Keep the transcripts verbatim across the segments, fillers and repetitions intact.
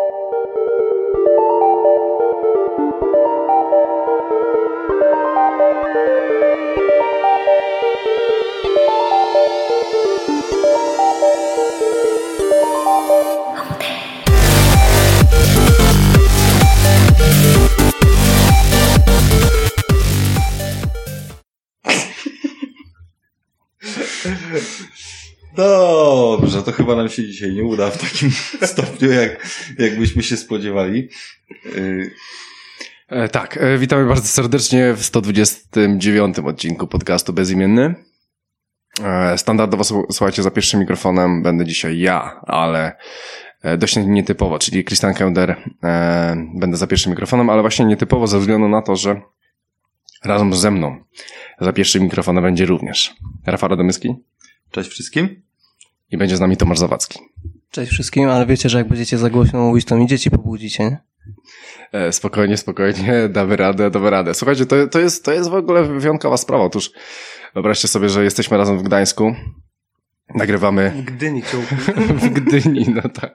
Dobrze, to chyba nam się dzisiaj nie uda w takim stopniu, jak, jakbyśmy się spodziewali. Yy. E, tak, e, witamy bardzo serdecznie w sto dwudziestym dziewiątym odcinku podcastu Bezimienny. E, standardowo, słuchajcie, za pierwszym mikrofonem będę dzisiaj ja, ale e, dość nietypowo, czyli Christian Kender e, będę za pierwszym mikrofonem, ale właśnie nietypowo ze względu na to, że razem ze mną za pierwszym mikrofonem będzie również Rafał Radomyski. Cześć wszystkim. I będzie z nami Tomasz Zawadzki. Cześć wszystkim, ale wiecie, że jak będziecie za głośno mówić, to mi dzieci pobudzicie, nie? E, spokojnie, spokojnie, damy radę, damy radę. Słuchajcie, to, to, jest, to jest w ogóle wyjątkowa sprawa. Otóż wyobraźcie sobie, że jesteśmy razem w Gdańsku, nagrywamy... W Gdyni, ciągu. W Gdyni, no tak.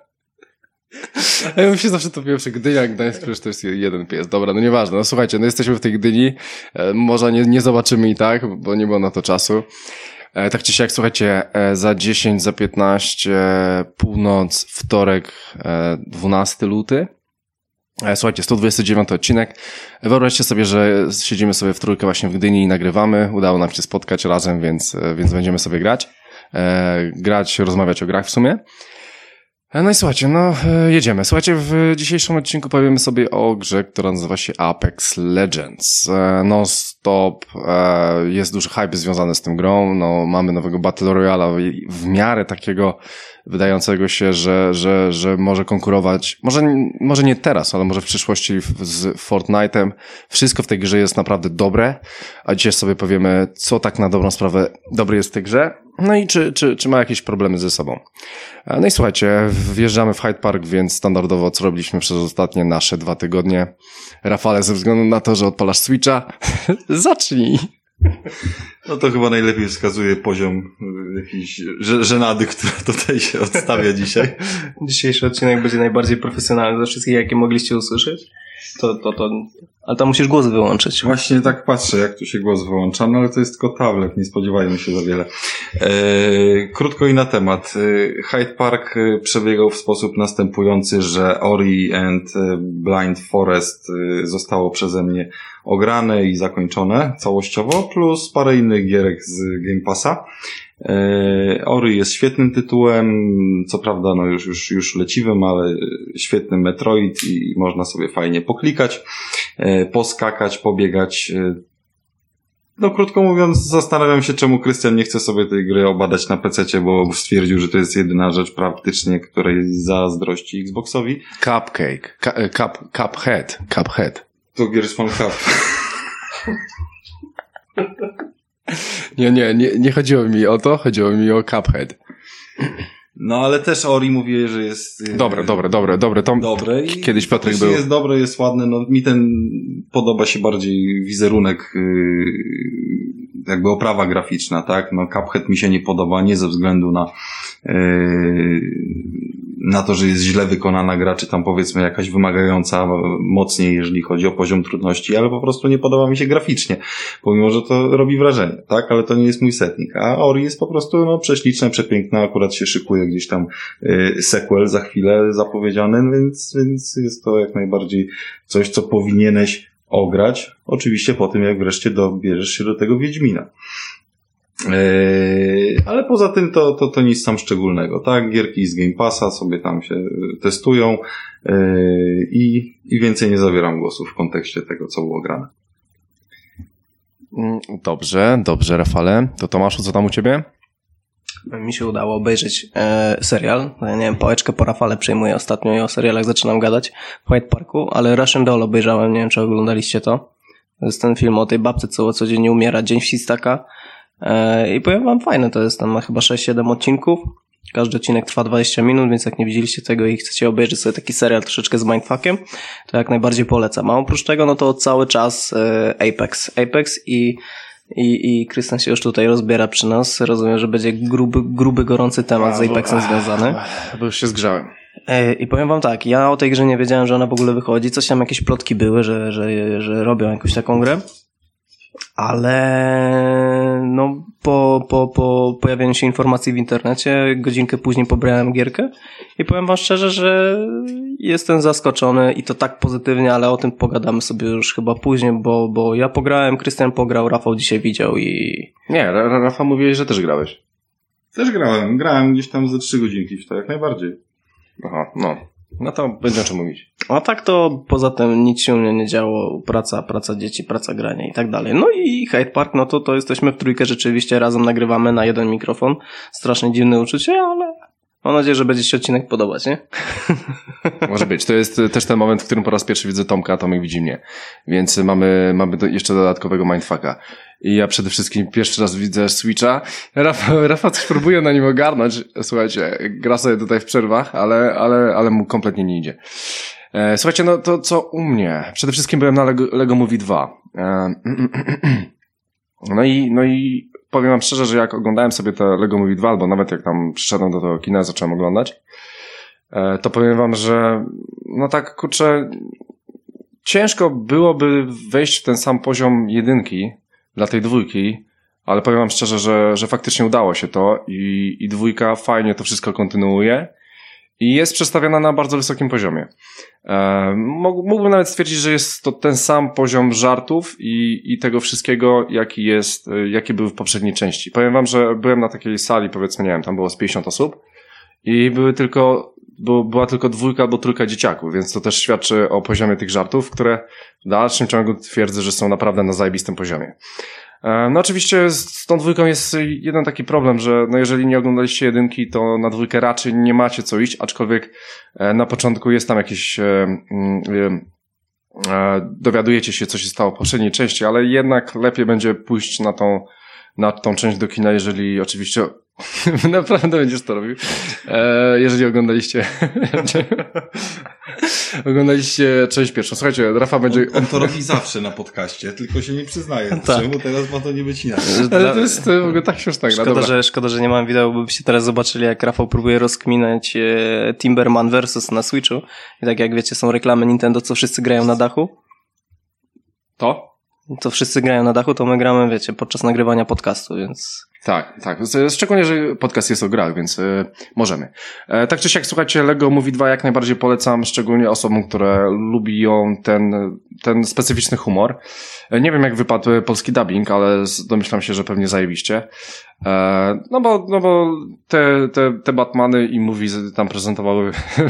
A ja bym się zawsze to pierwsze, Gdynia, Gdańsk, przecież to jest jeden pies. Dobra, no nieważne. No słuchajcie, no jesteśmy w tej Gdyni, e, może nie, nie zobaczymy i tak, bo nie było na to czasu. E, tak czy siak, słuchajcie, e, za dziesięć, za piętnaście, północ, wtorek, e, dwunastego lutego. E, słuchajcie, sto dwudziesty dziewiąty odcinek. E, wyobraźcie sobie, że siedzimy sobie w trójkę właśnie w Gdyni i nagrywamy. Udało nam się spotkać razem, więc, e, więc będziemy sobie grać. E, grać, rozmawiać o grach w sumie. E, no i słuchajcie, no e, jedziemy. Słuchajcie, w dzisiejszym odcinku powiemy sobie o grze, która nazywa się Apex Legends. E, no stop, e, jest duży hype związany z tym grą. No mamy nowego Battle Royale'a w miarę takiego wydającego się, że, że, że może konkurować, może, może nie teraz, ale może w przyszłości z Fortnite'em. Wszystko w tej grze jest naprawdę dobre, a dzisiaj sobie powiemy, co tak na dobrą sprawę dobre jest w tej grze, no i czy, czy, czy ma jakieś problemy ze sobą. No i słuchajcie, wjeżdżamy w Hyde Park, więc standardowo co robiliśmy przez ostatnie nasze dwa tygodnie. Rafale, ze względu na to, że odpalasz Switcha, zacznij. No to chyba najlepiej wskazuje poziom jakiejś żenady, która tutaj się odstawia dzisiaj. Dzisiejszy odcinek będzie najbardziej profesjonalny ze wszystkich, jakie mogliście usłyszeć. To, to, to... Ale tam musisz głos wyłączyć. Właśnie tak patrzę, jak tu się głos wyłącza, no ale to jest tylko tablet, nie spodziewajmy się za wiele. Eee, krótko i na temat. Hyde Park przebiegał w sposób następujący, że Ori and Blind Forest zostało przeze mnie ograne i zakończone całościowo, plus parę innych gierek z Game Passa. Ori jest świetnym tytułem, co prawda no już, już, już leciwym, ale świetny Metroid i można sobie fajnie poklikać, poskakać, pobiegać. No krótko mówiąc, zastanawiam się, czemu Krystian nie chce sobie tej gry obadać na pececie, bo stwierdził, że to jest jedyna rzecz praktycznie, której zazdrości Xboxowi. Cupcake, Cu- cup, Cuphead, Cuphead. To Gears Fun Cup. Nie, nie, nie, nie chodziło mi o to, chodziło mi o Cuphead. No ale też Ori mówi, że jest... Dobre, dobre, dobre, dobre. To dobre i kiedyś Piotrek był... jest dobre, jest ładne. No mi ten podoba się bardziej wizerunek, jakby oprawa graficzna, tak? No Cuphead mi się nie podoba, nie ze względu na na to, że jest źle wykonana gra, czy tam powiedzmy jakaś wymagająca mocniej, jeżeli chodzi o poziom trudności, ale po prostu nie podoba mi się graficznie, pomimo, że to robi wrażenie, tak? Ale to nie jest mój setnik, a Ori jest po prostu no prześliczne, przepiękne, akurat się szykuje gdzieś tam y, sequel za chwilę zapowiedziany, więc, więc jest to jak najbardziej coś, co powinieneś ograć, oczywiście po tym, jak wreszcie dobierzesz się do tego Wiedźmina. Yy, ale poza tym to, to, to nic tam szczególnego, tak? Gierki z Game Passa sobie tam się testują yy, i, i więcej nie zabieram głosu w kontekście tego, co było grane. Dobrze, dobrze, Rafale. To Tomaszu, co tam u ciebie? Mi się udało obejrzeć e, serial. Ja nie wiem, pałeczkę po Rafale przejmuję ostatnio i o serialach zaczynam gadać w Hyde Parku, ale Russian Doll obejrzałem, nie wiem, czy oglądaliście to. To jest ten film o tej babce, co codziennie umiera, Dzień Świstaka. I powiem wam, fajne to jest, tam ma chyba sześć siedem odcinków, każdy odcinek trwa dwadzieścia minut, więc jak nie widzieliście tego i chcecie obejrzeć sobie taki serial troszeczkę z mindfuckiem, to jak najbardziej polecam. A oprócz tego, no to cały czas Apex, Apex i i, i Krystian się już tutaj rozbiera przy nas, rozumiem, że będzie gruby, gruby gorący temat A, z Apexem bo, związany. Bo już się zgrzałem. I powiem wam tak, ja o tej grze nie wiedziałem, że ona w ogóle wychodzi, coś tam jakieś plotki były, że, że, że robią jakąś taką grę, ale no po, po, po pojawieniu się informacji w internecie, godzinkę później pobrałem gierkę i powiem wam szczerze, że jestem zaskoczony i to tak pozytywnie, ale o tym pogadamy sobie już chyba później, bo, bo ja pograłem, Krystian pograł, Rafał dzisiaj widział i... Nie, Rafa mówiłeś, że też grałeś. Też grałem, grałem gdzieś tam ze trzy godzinki w to, jak najbardziej. Aha, no. No to będzie o czym mówić. A tak to poza tym nic się u mnie nie działo. Praca, praca dzieci, praca grania i tak dalej. No i Hyde Park, no to to jesteśmy w trójkę rzeczywiście razem nagrywamy na jeden mikrofon. Strasznie dziwne uczucie, ale mam nadzieję, że będzie się odcinek podobać, nie? Może być. To jest też ten moment, w którym po raz pierwszy widzę Tomka, a Tomek widzi mnie. Więc mamy, mamy do, jeszcze dodatkowego mindfucka. I ja przede wszystkim pierwszy raz widzę Switcha. Rafa, Rafa coś próbuje na nim ogarnąć. Słuchajcie, gra sobie tutaj w przerwach, ale, ale, ale mu kompletnie nie idzie. E, słuchajcie, no to co u mnie? Przede wszystkim byłem na Lego, Lego Movie dwa. E, no i, no i powiem wam szczerze, że jak oglądałem sobie te Lego Movie dwa, albo nawet jak tam przyszedłem do tego kina, zacząłem oglądać, e, to powiem wam, że no tak, kurczę, ciężko byłoby wejść w ten sam poziom jedynki dla tej dwójki, ale powiem wam szczerze, że, że faktycznie udało się to i, i dwójka fajnie to wszystko kontynuuje i jest przedstawiona na bardzo wysokim poziomie. E, mógłbym nawet stwierdzić, że jest to ten sam poziom żartów i, i tego wszystkiego, jaki jest, jaki był w poprzedniej części. Powiem wam, że byłem na takiej sali, powiedzmy, nie wiem, tam było z pięćdziesiąt osób i były tylko, było, była tylko dwójka albo trójka dzieciaków, więc to też świadczy o poziomie tych żartów, które w dalszym ciągu twierdzę, że są naprawdę na zajebistym poziomie. No oczywiście z tą dwójką jest jeden taki problem, że no jeżeli nie oglądaliście jedynki, to na dwójkę raczej nie macie co iść, aczkolwiek na początku jest tam jakieś e, e, dowiadujecie się, co się stało w poprzedniej części, ale jednak lepiej będzie pójść na tą, na tą część do kina, jeżeli oczywiście naprawdę będziesz to robił. E, jeżeli oglądaliście oglądaliście część pierwszą. Słuchajcie, Rafa będzie... On, on to robi zawsze na podcaście, tylko się nie przyznaje. Tak. Czemu teraz ma to nie być inaczej? Ale to jest w ogóle tak śmieszna gra. Szkoda, że, szkoda, że nie mam wideo, bo byście teraz zobaczyli, jak Rafał próbuje rozkminać e, Timberman versus na Switchu. I tak jak wiecie, są reklamy Nintendo, co wszyscy grają na dachu. To? To wszyscy grają na dachu, to my gramy, wiecie, podczas nagrywania podcastu, więc... Tak, tak. Szczególnie, że podcast jest o grach, więc y, możemy. E, tak czy siak, słuchajcie, Lego Movie dwa jak najbardziej polecam, szczególnie osobom, które lubią ten, ten specyficzny humor. E, nie wiem, jak wypadł polski dubbing, ale domyślam się, że pewnie zajebiście. E, no bo, no bo te, te, te Batmany i movies tam prezentowały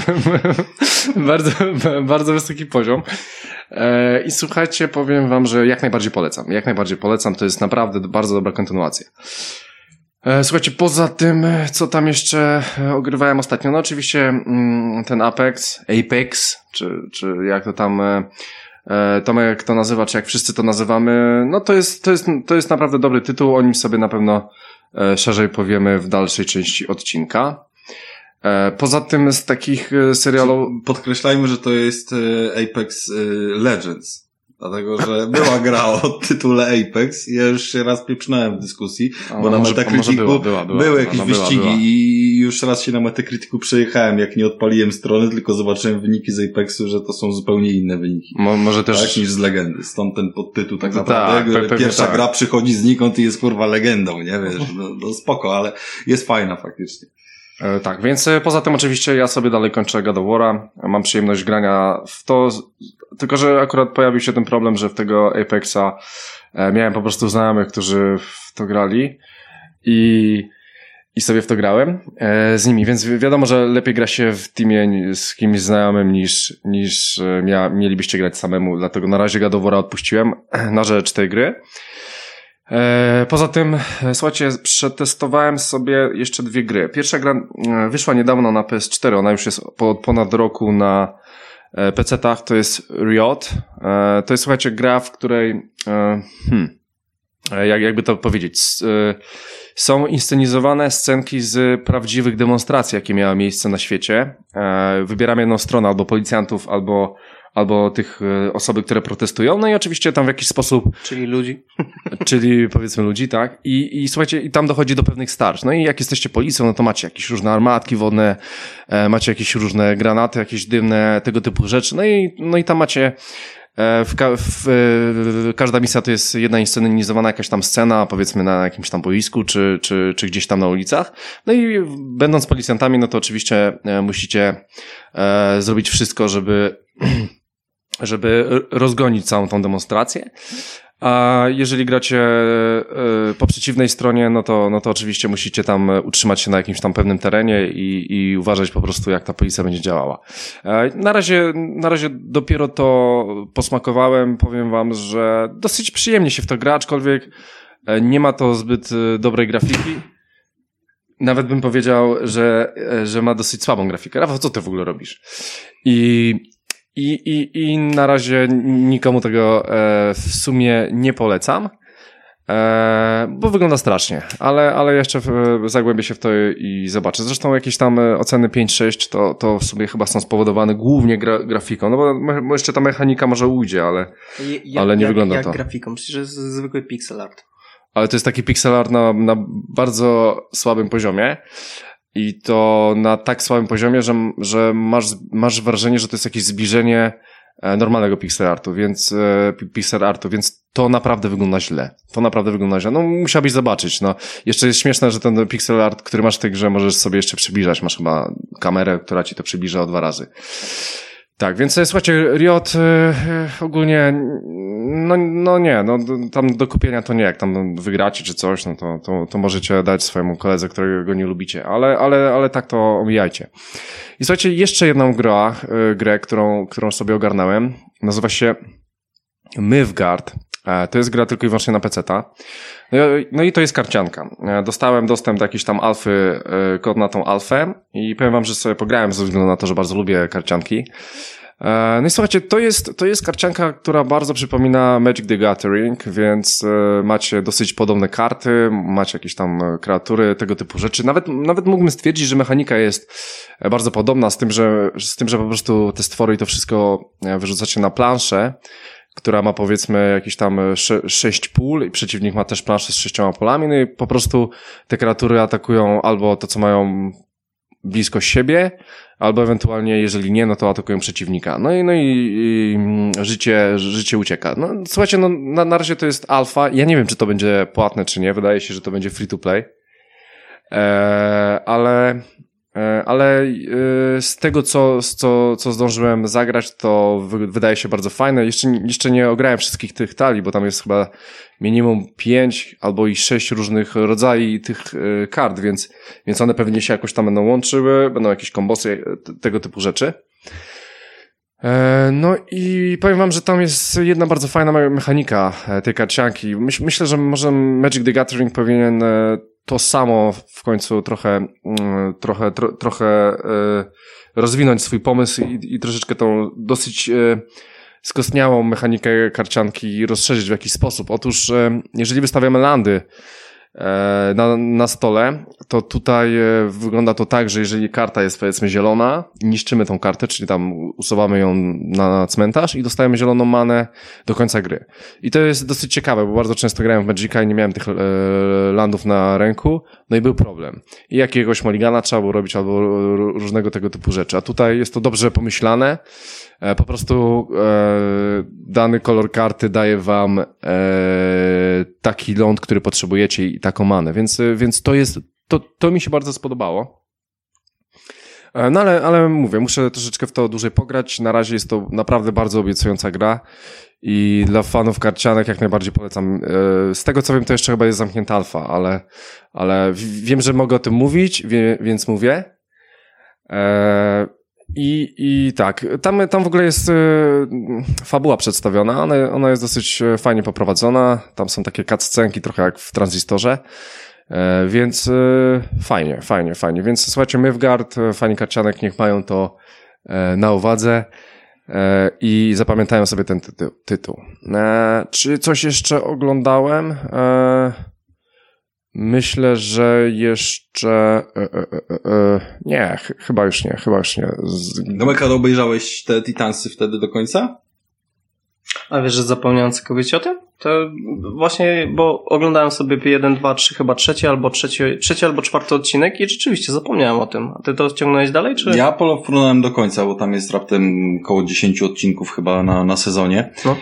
bardzo, bardzo wysoki poziom. E, I słuchajcie, powiem wam, że jak najbardziej polecam. Jak najbardziej polecam, to jest naprawdę bardzo dobra kontynuacja. Słuchajcie, poza tym, co tam jeszcze ogrywałem ostatnio, no oczywiście ten Apex, Apex, czy, czy jak to tam Tomek to nazywa, czy jak wszyscy to nazywamy, no to jest, to jest, to jest naprawdę dobry tytuł, o nim sobie na pewno szerzej powiemy w dalszej części odcinka. Poza tym z takich serialów... Podkreślajmy, że to jest Apex Legends. Dlatego, że była gra o tytule Apex i ja już się raz pieprznąłem w dyskusji, a, bo na może, Metacriticu była, była, była, były jakieś no, była, wyścigi była. i już raz się na Metacriticu przejechałem, jak nie odpaliłem strony, tylko zobaczyłem wyniki z Apexu, że to są zupełnie inne wyniki. Mo, może też... Tak, niż z Legendy. Stąd ten podtytuł tak No naprawdę. tak, pe- Pierwsza tak. gra przychodzi znikąd i jest kurwa legendą, nie wiesz, no, no spoko, ale jest fajna faktycznie. E, tak, więc e, poza tym oczywiście ja sobie dalej kończę God of War'a. Mam przyjemność grania w to, tylko że akurat pojawił się ten problem, że w tego Apexa e, miałem po prostu znajomych, którzy w to grali i, i sobie w to grałem e, z nimi, więc wi- wiadomo, że lepiej gra się w teamie z kimś znajomym niż, niż e, mia, mielibyście grać samemu, dlatego na razie God of War'a odpuściłem na rzecz tej gry. E, poza tym, e, słuchajcie, przetestowałem sobie jeszcze dwie gry. Pierwsza gra e, wyszła niedawno na P S cztery, ona już jest po ponad roku na e, pecetach, to jest Riot. E, to jest, słuchajcie, gra, w której e, hmm, e, jak, jakby to powiedzieć, s, e, są inscenizowane scenki z prawdziwych demonstracji, jakie miały miejsce na świecie. E, wybieramy jedną stronę, albo policjantów, albo albo tych e, osoby, które protestują, no i oczywiście tam w jakiś sposób... Czyli ludzi. Czyli powiedzmy ludzi, tak? I, i słuchajcie, i tam dochodzi do pewnych starć. No i jak jesteście policją, no to macie jakieś różne armatki wodne, e, macie jakieś różne granaty, jakieś dymne, tego typu rzeczy, no i, no i tam macie... W, ka- w, w, każda misja to jest jedna inscenizowana jakaś tam scena, powiedzmy na jakimś tam boisku, czy, czy, czy gdzieś tam na ulicach. No i będąc policjantami, no to oczywiście e, musicie e, zrobić wszystko, żeby, żeby rozgonić całą tą demonstrację. A jeżeli gracie po przeciwnej stronie, no to, no to oczywiście musicie tam utrzymać się na jakimś tam pewnym terenie i, i uważać po prostu, jak ta policja będzie działała. Na razie, na razie dopiero to posmakowałem, powiem wam, że dosyć przyjemnie się w to gra, aczkolwiek nie ma to zbyt dobrej grafiki. Nawet bym powiedział, że, że ma dosyć słabą grafikę. Rafał, co ty w ogóle robisz? I I, i, i na razie nikomu tego e, w sumie nie polecam, e, bo wygląda strasznie, ale, ale jeszcze w, zagłębię się w to i zobaczę. Zresztą jakieś tam oceny pięć sześć to, to w sumie chyba są spowodowane głównie gra, grafiką, no bo me, jeszcze ta mechanika może ujdzie, ale, ja, ale nie jak, wygląda jak to. Jak grafiką? Przecież to jest zwykły pixel art. Ale to jest taki pixel art na, na bardzo słabym poziomie. I to na tak słabym poziomie, że, że masz, masz wrażenie, że to jest jakieś zbliżenie normalnego pixel artu, więc e, pixel artu, więc to naprawdę wygląda źle. To naprawdę wygląda źle. No musiałbyś zobaczyć, no. Jeszcze jest śmieszne, że ten pixel art, który masz w tej grze, możesz sobie jeszcze przybliżać. Masz chyba kamerę, która ci to przybliża o dwa razy. Tak, więc słuchajcie, Riot e, ogólnie, no, no nie, no tam do kupienia to nie, jak tam wygracie czy coś, no to, to, to możecie dać swojemu koledze, którego nie lubicie, ale, ale, ale tak to omijajcie. I słuchajcie, jeszcze jedną grę, e, grę, którą, którą sobie ogarnąłem, nazywa się Mythgard. E, to jest gra tylko i wyłącznie na peceta. No, no i to jest karcianka. E, dostałem dostęp do jakiejś tam alfy, e, kod na tą alfę i powiem wam, że sobie pograłem ze względu na to, że bardzo lubię karcianki. E, no i słuchajcie, to jest, to jest karcianka, która bardzo przypomina Magic the Gathering, więc e, macie dosyć podobne karty, macie jakieś tam kreatury, tego typu rzeczy. Nawet, nawet mógłbym stwierdzić, że mechanika jest bardzo podobna z tym, że, z tym, że po prostu te stwory i to wszystko wyrzucacie na planszę, która ma powiedzmy jakieś tam sze- sześć pól i przeciwnik ma też planszę z sześcioma polami, no i po prostu te kreatury atakują albo to, co mają blisko siebie, albo ewentualnie, jeżeli nie, no to atakują przeciwnika. No i, no i, i życie, życie ucieka. No słuchajcie, no na, na razie to jest alfa. Ja nie wiem, czy to będzie płatne, czy nie. Wydaje się, że to będzie free to play. Eee, ale ale z tego, co, co, co zdążyłem zagrać, to wy, wydaje się bardzo fajne. Jeszcze, jeszcze nie ograłem wszystkich tych talii, bo tam jest chyba minimum pięć albo i sześć różnych rodzajów tych kart, więc, więc one pewnie się jakoś tam będą łączyły, będą jakieś kombosy, tego typu rzeczy. No i powiem wam, że tam jest jedna bardzo fajna mechanika tej karcianki. Myś, myślę, że może Magic the Gathering powinien to samo w końcu trochę, trochę, tro, trochę rozwinąć swój pomysł i, i troszeczkę tą dosyć skostniałą mechanikę karcianki rozszerzyć w jakiś sposób. Otóż, jeżeli wystawiamy landy na, na stole, to tutaj wygląda to tak, że jeżeli karta jest powiedzmy zielona, niszczymy tą kartę, czyli tam usuwamy ją na cmentarz i dostajemy zieloną manę do końca gry. I to jest dosyć ciekawe, bo bardzo często grałem w Magica i nie miałem tych e, landów na ręku, no i był problem. I jakiegoś mulligana trzeba było robić albo różnego tego typu rzeczy. A tutaj jest to dobrze pomyślane. Po prostu e, dany kolor karty daje wam e, taki ląd, który potrzebujecie i taką manę, więc, więc to jest, to, to mi się bardzo spodobało. E, no ale, ale mówię, muszę troszeczkę w to dłużej pograć. Na razie jest to naprawdę bardzo obiecująca gra i dla fanów karcianek jak najbardziej polecam. E, z tego co wiem, to jeszcze chyba jest zamknięta alfa, ale, ale wiem, że mogę o tym mówić, wie, więc mówię. E, I, i tak, tam, tam w ogóle jest y, fabuła przedstawiona, ona, ona jest dosyć fajnie poprowadzona, tam są takie cutscenki trochę jak w Transistorze, y, więc y, fajnie, fajnie, fajnie, więc słuchajcie, Mythgard, fani karcianek niech mają to y, na uwadze y, i zapamiętają sobie ten tytuł. tytuł. Y, czy coś jeszcze oglądałem? Y, Myślę, że jeszcze... E, e, e, e, nie, ch- chyba już nie, chyba już nie. Z... Gomeka, obejrzałeś te Titansy wtedy do końca? A wiesz, że zapomniałem całkowicie o tym? To właśnie, bo oglądałem sobie jeden, dwa, trzy, chyba trzeci albo trzeci, trzeci albo czwarty odcinek i rzeczywiście zapomniałem o tym. A ty to ściągnąłeś dalej, czy? Ja porównałem do końca, bo tam jest raptem około dziesięciu odcinków chyba na, na sezonie. No.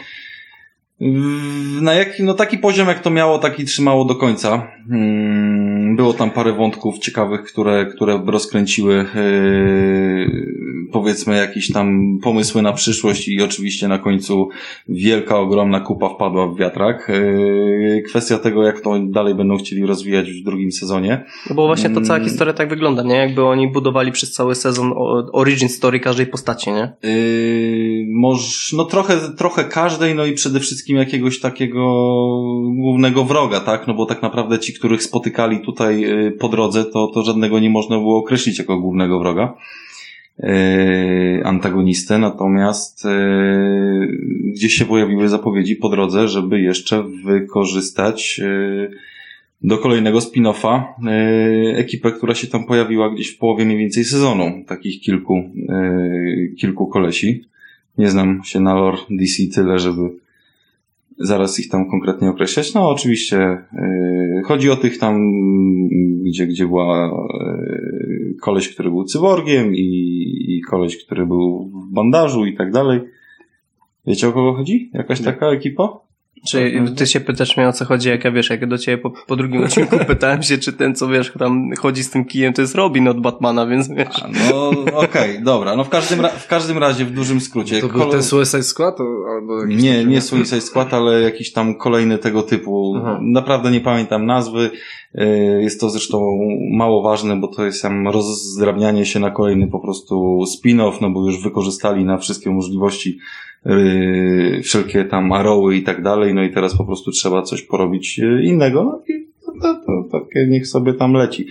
Na jaki, no taki poziom jak to miało, taki trzymało do końca. Było tam parę wątków ciekawych, które, które rozkręciły yy, powiedzmy jakieś tam pomysły na przyszłość i oczywiście na końcu wielka, ogromna kupa wpadła w wiatrak. Yy, kwestia tego, jak to dalej będą chcieli rozwijać w drugim sezonie. No bo właśnie to cała historia tak wygląda, nie? Jakby oni budowali przez cały sezon origin story każdej postaci, nie? Yy, może, no trochę, trochę każdej, no i przede wszystkim jakiegoś takiego głównego wroga, tak? No bo tak naprawdę ci, których spotykali tutaj po drodze, to, to żadnego nie można było określić jako głównego wroga, yy, antagonistę, natomiast yy, gdzieś się pojawiły zapowiedzi po drodze, żeby jeszcze wykorzystać yy, do kolejnego spin-offa yy, ekipę, która się tam pojawiła gdzieś w połowie mniej więcej sezonu, takich kilku, yy, kilku kolesi. Nie znam się na lore D C tyle, żeby zaraz ich tam konkretnie określać. No oczywiście yy, chodzi o tych tam, gdzie, gdzie była yy, koleś, który był cyborgiem i, i koleś, który był w bandażu i tak dalej. Wiecie, o kogo chodzi? Jakaś Nie. taka ekipa? Czy ty się pytasz mnie, o co chodzi, jak ja wiesz, jak ja do ciebie po, po drugim odcinku pytałem się, czy ten, co wiesz, tam chodzi z tym kijem, to jest Robin od Batmana, więc wiesz. A, no okej, okay, dobra. No w każdym, ra- w każdym razie, w dużym skrócie. To był Kolo- ten Suicide Squad? To, albo jakiś Nie, taki... nie Suicide Squad, ale jakiś tam kolejny tego typu. Aha. Naprawdę nie pamiętam nazwy. Jest to zresztą mało ważne, bo to jest tam rozdrabnianie się na kolejny po prostu spin-off, no bo już wykorzystali na wszystkie możliwości yy, wszelkie tam arrowy i tak dalej, no i teraz po prostu trzeba coś porobić innego, no i to, to, to, to niech sobie tam leci.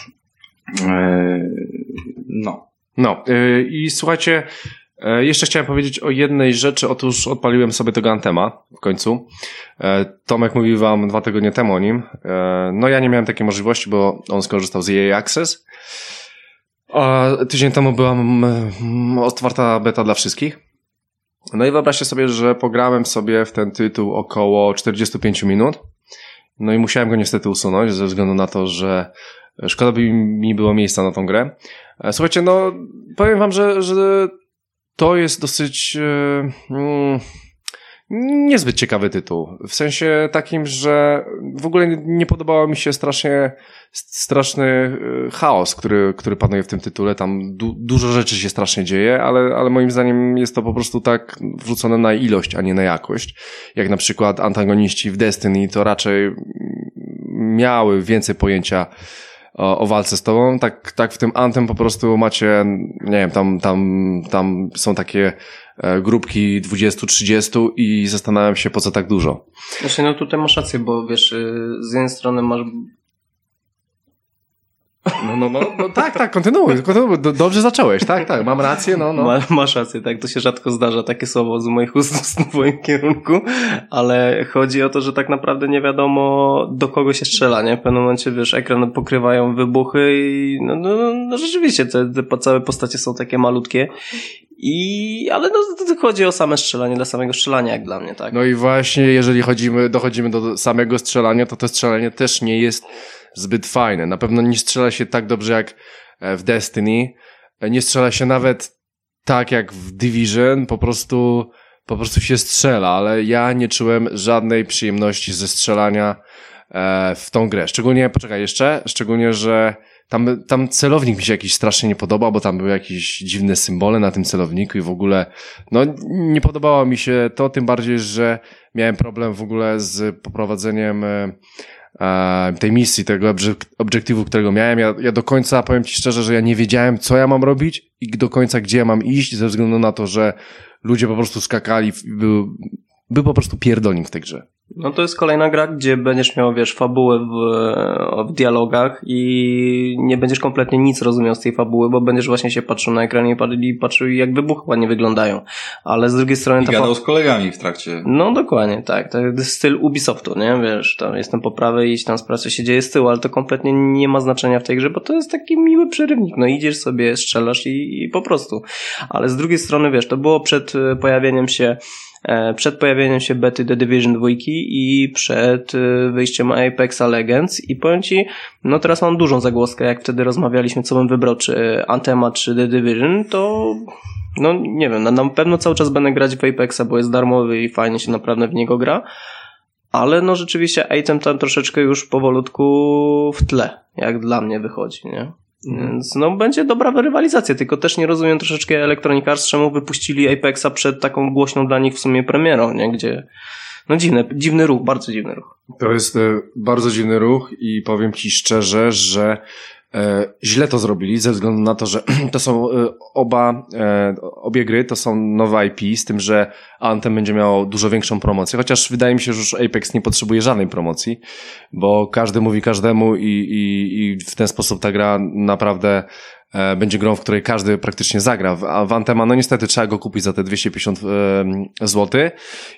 Yy, no. No yy, i słuchajcie, yy, jeszcze chciałem powiedzieć o jednej rzeczy. Otóż odpaliłem sobie tego Anthema w końcu. Yy, Tomek mówił wam dwa tygodnie temu o nim. Yy, no ja nie miałem takiej możliwości, bo on skorzystał z E A Access. A tydzień temu była mm, otwarta beta dla wszystkich. No i wyobraźcie sobie, że pograłem sobie w ten tytuł około czterdzieści pięć minut. No i musiałem go niestety usunąć ze względu na to, że szkoda by mi było miejsca na tą grę. Słuchajcie, no powiem wam, że, że to jest dosyć mm, niezbyt ciekawy tytuł. W sensie takim, że w ogóle nie podobało mi się strasznie straszny chaos, który, który panuje w tym tytule. Tam du- dużo rzeczy się strasznie dzieje, ale, ale moim zdaniem jest to po prostu tak wrzucone na ilość, a nie na jakość. Jak na przykład antagoniści w Destiny to raczej miały więcej pojęcia o, o walce z tobą, tak, tak w tym Anthem po prostu macie, nie wiem, tam, tam, tam są takie e, grupki dwadzieścia trzydzieści i zastanawiam się, po co tak dużo. Znaczy, no tutaj masz rację, bo wiesz, z jednej strony masz... No, no, no, no tak, tak, kontynuuj, kontynuuj. Dobrze zacząłeś, tak, tak, mam rację, no, no. Ma, masz rację, tak, to się rzadko zdarza, takie słowo z moich ust w twoim kierunku, ale chodzi o to, że tak naprawdę nie wiadomo, do kogo się strzela, nie? W pewnym momencie, wiesz, ekran pokrywają wybuchy i no, no, no rzeczywiście te, te całe postacie są takie malutkie i, ale no to chodzi o same strzelanie dla samego strzelania, jak dla mnie, tak? No i właśnie, jeżeli chodzimy, dochodzimy do samego strzelania, to to strzelanie też nie jest zbyt fajne. Na pewno nie strzela się tak dobrze jak w Destiny. Nie strzela się nawet tak jak w Division. Po prostu, po prostu się strzela, ale ja nie czułem żadnej przyjemności ze strzelania w tą grę. Szczególnie, poczekaj jeszcze, szczególnie, że tam, tam celownik mi się jakiś strasznie nie podobał, bo tam były jakieś dziwne symbole na tym celowniku i w ogóle, no nie podobało mi się to, tym bardziej, że miałem problem w ogóle z poprowadzeniem tej misji, tego obiektywu, którego miałem. Ja, ja do końca, powiem ci szczerze, że ja nie wiedziałem, co ja mam robić i do końca, gdzie ja mam iść, ze względu na to, że ludzie po prostu skakali, był, był po prostu pierdolnik w tej grze. No to jest kolejna gra, gdzie będziesz miał, wiesz, fabułę w, w dialogach i nie będziesz kompletnie nic rozumiał z tej fabuły, bo będziesz właśnie się patrzył na ekranie i patrzył, jak wybuchy ładnie wyglądają. Ale z drugiej strony... I ta gadał fa- z kolegami w trakcie. No dokładnie, tak. To jest styl Ubisoftu, nie? Wiesz, tam jestem po prawej i tam sprawdź, co się dzieje z tyłu, ale to kompletnie nie ma znaczenia w tej grze, bo to jest taki miły przerywnik. No idziesz sobie, strzelasz i, i po prostu. Ale z drugiej strony, wiesz, to było przed pojawieniem się przed pojawieniem się bety The Division dwa i przed wyjściem Apexa Legends i powiem Ci, no teraz mam dużą zagłoskę, jak wtedy rozmawialiśmy, co bym wybrał, czy Anthema, czy The Division, to no nie wiem, na, na pewno cały czas będę grać w Apexa, bo jest darmowy i fajnie się naprawdę w niego gra, ale no rzeczywiście Anthem tam troszeczkę już powolutku w tle, jak dla mnie wychodzi, nie? Więc no będzie dobra rywalizacja, tylko też nie rozumiem troszeczkę Electronic Arts, czemu wypuścili Apexa przed taką głośną dla nich w sumie premierą, nie? Gdzie no dziwny, dziwny ruch, bardzo dziwny ruch. To jest e, bardzo dziwny ruch i powiem Ci szczerze, że e, źle to zrobili ze względu na to, że to są e, oba, e, obie gry to są nowe I P, z tym, że Anthem będzie miało dużo większą promocję, chociaż wydaje mi się, że już Apex nie potrzebuje żadnej promocji, bo każdy mówi każdemu i, i, i w ten sposób ta gra naprawdę e, będzie grą, w której każdy praktycznie zagra. A w Anthema, no niestety trzeba go kupić za te dwieście pięćdziesiąt złotych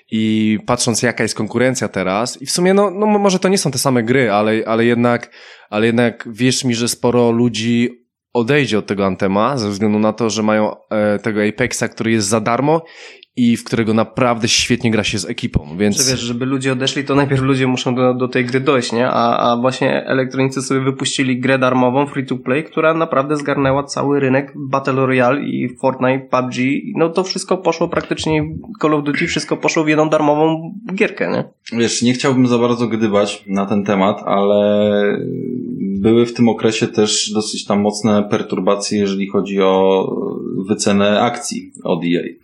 i patrząc jaka jest konkurencja teraz i w sumie no, no może to nie są te same gry, ale, ale jednak ale jednak wierz mi, że sporo ludzi odejdzie od tego Anthema ze względu na to, że mają e, tego Apexa, który jest za darmo i w którego naprawdę świetnie gra się z ekipą, więc... Że wiesz, żeby ludzie odeszli, to najpierw ludzie muszą do, do tej gry dojść, nie? A, a właśnie elektronicy sobie wypuścili grę darmową, free to play, która naprawdę zgarnęła cały rynek Battle Royale i Fortnite, P U B G, no to wszystko poszło praktycznie, Call of Duty, wszystko poszło w jedną darmową gierkę, nie? Wiesz, nie chciałbym za bardzo gdybać na ten temat, ale były w tym okresie też dosyć tam mocne perturbacje, jeżeli chodzi o wycenę akcji od E A.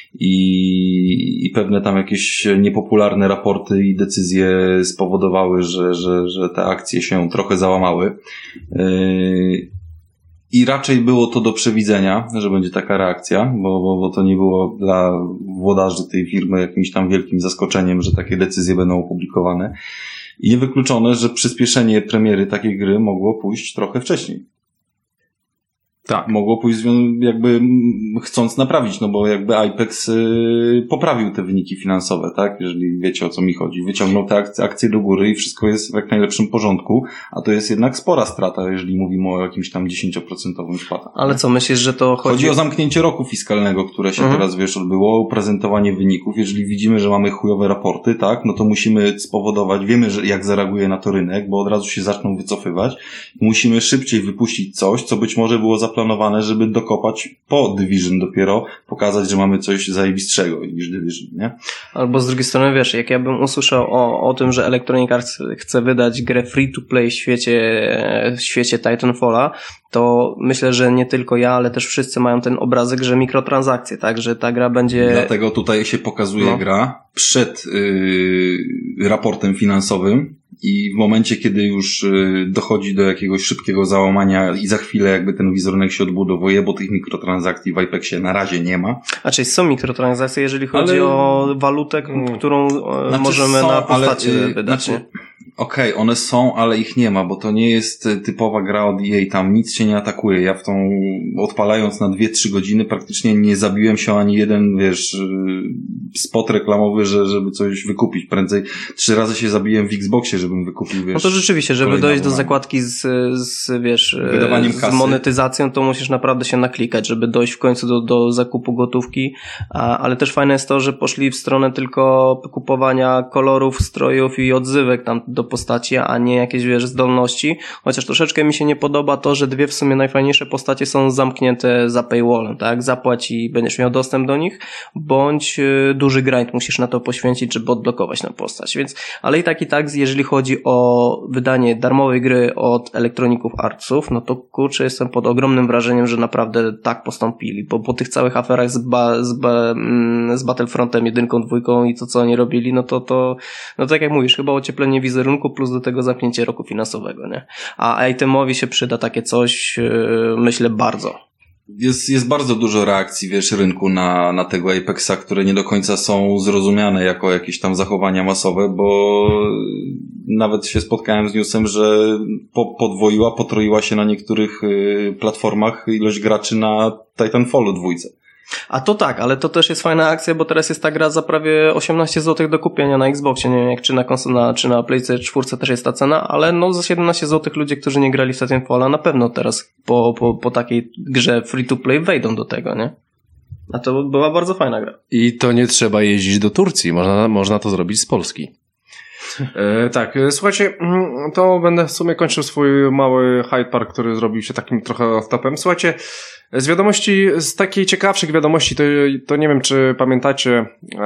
I, i pewne tam jakieś niepopularne raporty i decyzje spowodowały, że, że, że te akcje się trochę załamały. Yy, I raczej było to do przewidzenia, że będzie taka reakcja, bo, bo, bo to nie było dla włodarzy tej firmy jakimś tam wielkim zaskoczeniem, że takie decyzje będą opublikowane. I niewykluczone, że przyspieszenie premiery takiej gry mogło pójść trochę wcześniej. Tak. Mogło pójść jakby chcąc naprawić, no bo jakby Apex y, poprawił te wyniki finansowe, tak? Jeżeli wiecie, o co mi chodzi. Wyciągnął te akcje, akcje do góry i wszystko jest w jak najlepszym porządku, a to jest jednak spora strata, jeżeli mówimy o jakimś tam dziesięcioprocentowym spadku. Ale co, myślisz, że to chodzi... Chodzi o zamknięcie roku fiskalnego, które się mhm. teraz, wiesz, odbyło, prezentowanie wyników. Jeżeli widzimy, że mamy chujowe raporty, tak? No to musimy spowodować, wiemy, że jak zareaguje na to rynek, bo od razu się zaczną wycofywać. Musimy szybciej wypuścić coś, co być może było zaplanowane planowane, żeby dokopać po Division dopiero, pokazać, że mamy coś zajebistszego niż Division, nie? Albo z drugiej strony, wiesz, jak ja bym usłyszał o, o tym, że Electronic Arts chce wydać grę free to play w świecie, w świecie Titanfalla, to myślę, że nie tylko ja, ale też wszyscy mają ten obrazek, że mikrotransakcje, tak? Że ta gra będzie... Dlatego tutaj się pokazuje no. gra przed yy, raportem finansowym, i w momencie, kiedy już y, dochodzi do jakiegoś szybkiego załamania i za chwilę jakby ten wizerunek się odbudowuje, bo tych mikrotransakcji w Apexie na razie nie ma. A czyli są mikrotransakcje, jeżeli chodzi ale... o walutę, którą znaczy możemy są, na postacie ale, wydać, znaczy... Okej, okay, one są, ale ich nie ma, bo to nie jest typowa gra od E A, tam nic się nie atakuje. Ja w tą, odpalając na dwie trzy godziny, praktycznie nie zabiłem się ani jeden, wiesz, spot reklamowy, że, żeby coś wykupić. Prędzej trzy razy się zabiłem w Xboxie, żebym wykupił, wiesz. No to rzeczywiście, żeby dojść do zakładki z, z wiesz, wydawaniem z kasy. monetyzacją, to musisz naprawdę się naklikać, żeby dojść w końcu do, do zakupu gotówki, a, ale też fajne jest to, że poszli w stronę tylko kupowania kolorów, strojów i odzywek tam do postaci, a nie jakieś, wiesz, zdolności, chociaż troszeczkę mi się nie podoba to, że dwie w sumie najfajniejsze postacie są zamknięte za paywallem, tak? Zapłać i będziesz miał dostęp do nich, bądź y, duży grind musisz na to poświęcić, żeby odblokować na postać, więc, ale i tak i tak, jeżeli chodzi o wydanie darmowej gry od Electroniców Artsów, no to kurczę, jestem pod ogromnym wrażeniem, że naprawdę tak postąpili, bo po tych całych aferach z, ba, z, ba, z Battlefrontem jedynką, dwójką i to, co oni robili, no to, to, no tak jak mówisz, chyba ocieplenie wizerunku plus do tego zamknięcie roku finansowego, nie? A Itemowi się przyda takie coś, yy, myślę, bardzo. Jest, jest bardzo dużo reakcji, wiesz, rynku na, na tego Apexa, które nie do końca są zrozumiane jako jakieś tam zachowania masowe, bo nawet się spotkałem z newsem, że po, podwoiła, potroiła się na niektórych y, platformach ilość graczy na Titanfallu dwójce. A to tak, ale to też jest fajna akcja, bo teraz jest ta gra za prawie osiemnaście złotych do kupienia na Xboxie. Nie wiem jak czy na konsolę, czy na Playce cztery też jest ta cena, ale no za siedemnaście złotych ludzie, którzy nie grali w Titanfalla, na pewno teraz po, po, po takiej grze free to play wejdą do tego, nie? A to była bardzo fajna gra. I to nie trzeba jeździć do Turcji, można, można to zrobić z Polski. E, tak, słuchajcie, to będę w sumie kończył swój mały Hyde Park, który zrobił się takim trochę off-topem. Słuchajcie, z wiadomości, z takiej ciekawszych wiadomości, to, to nie wiem, czy pamiętacie,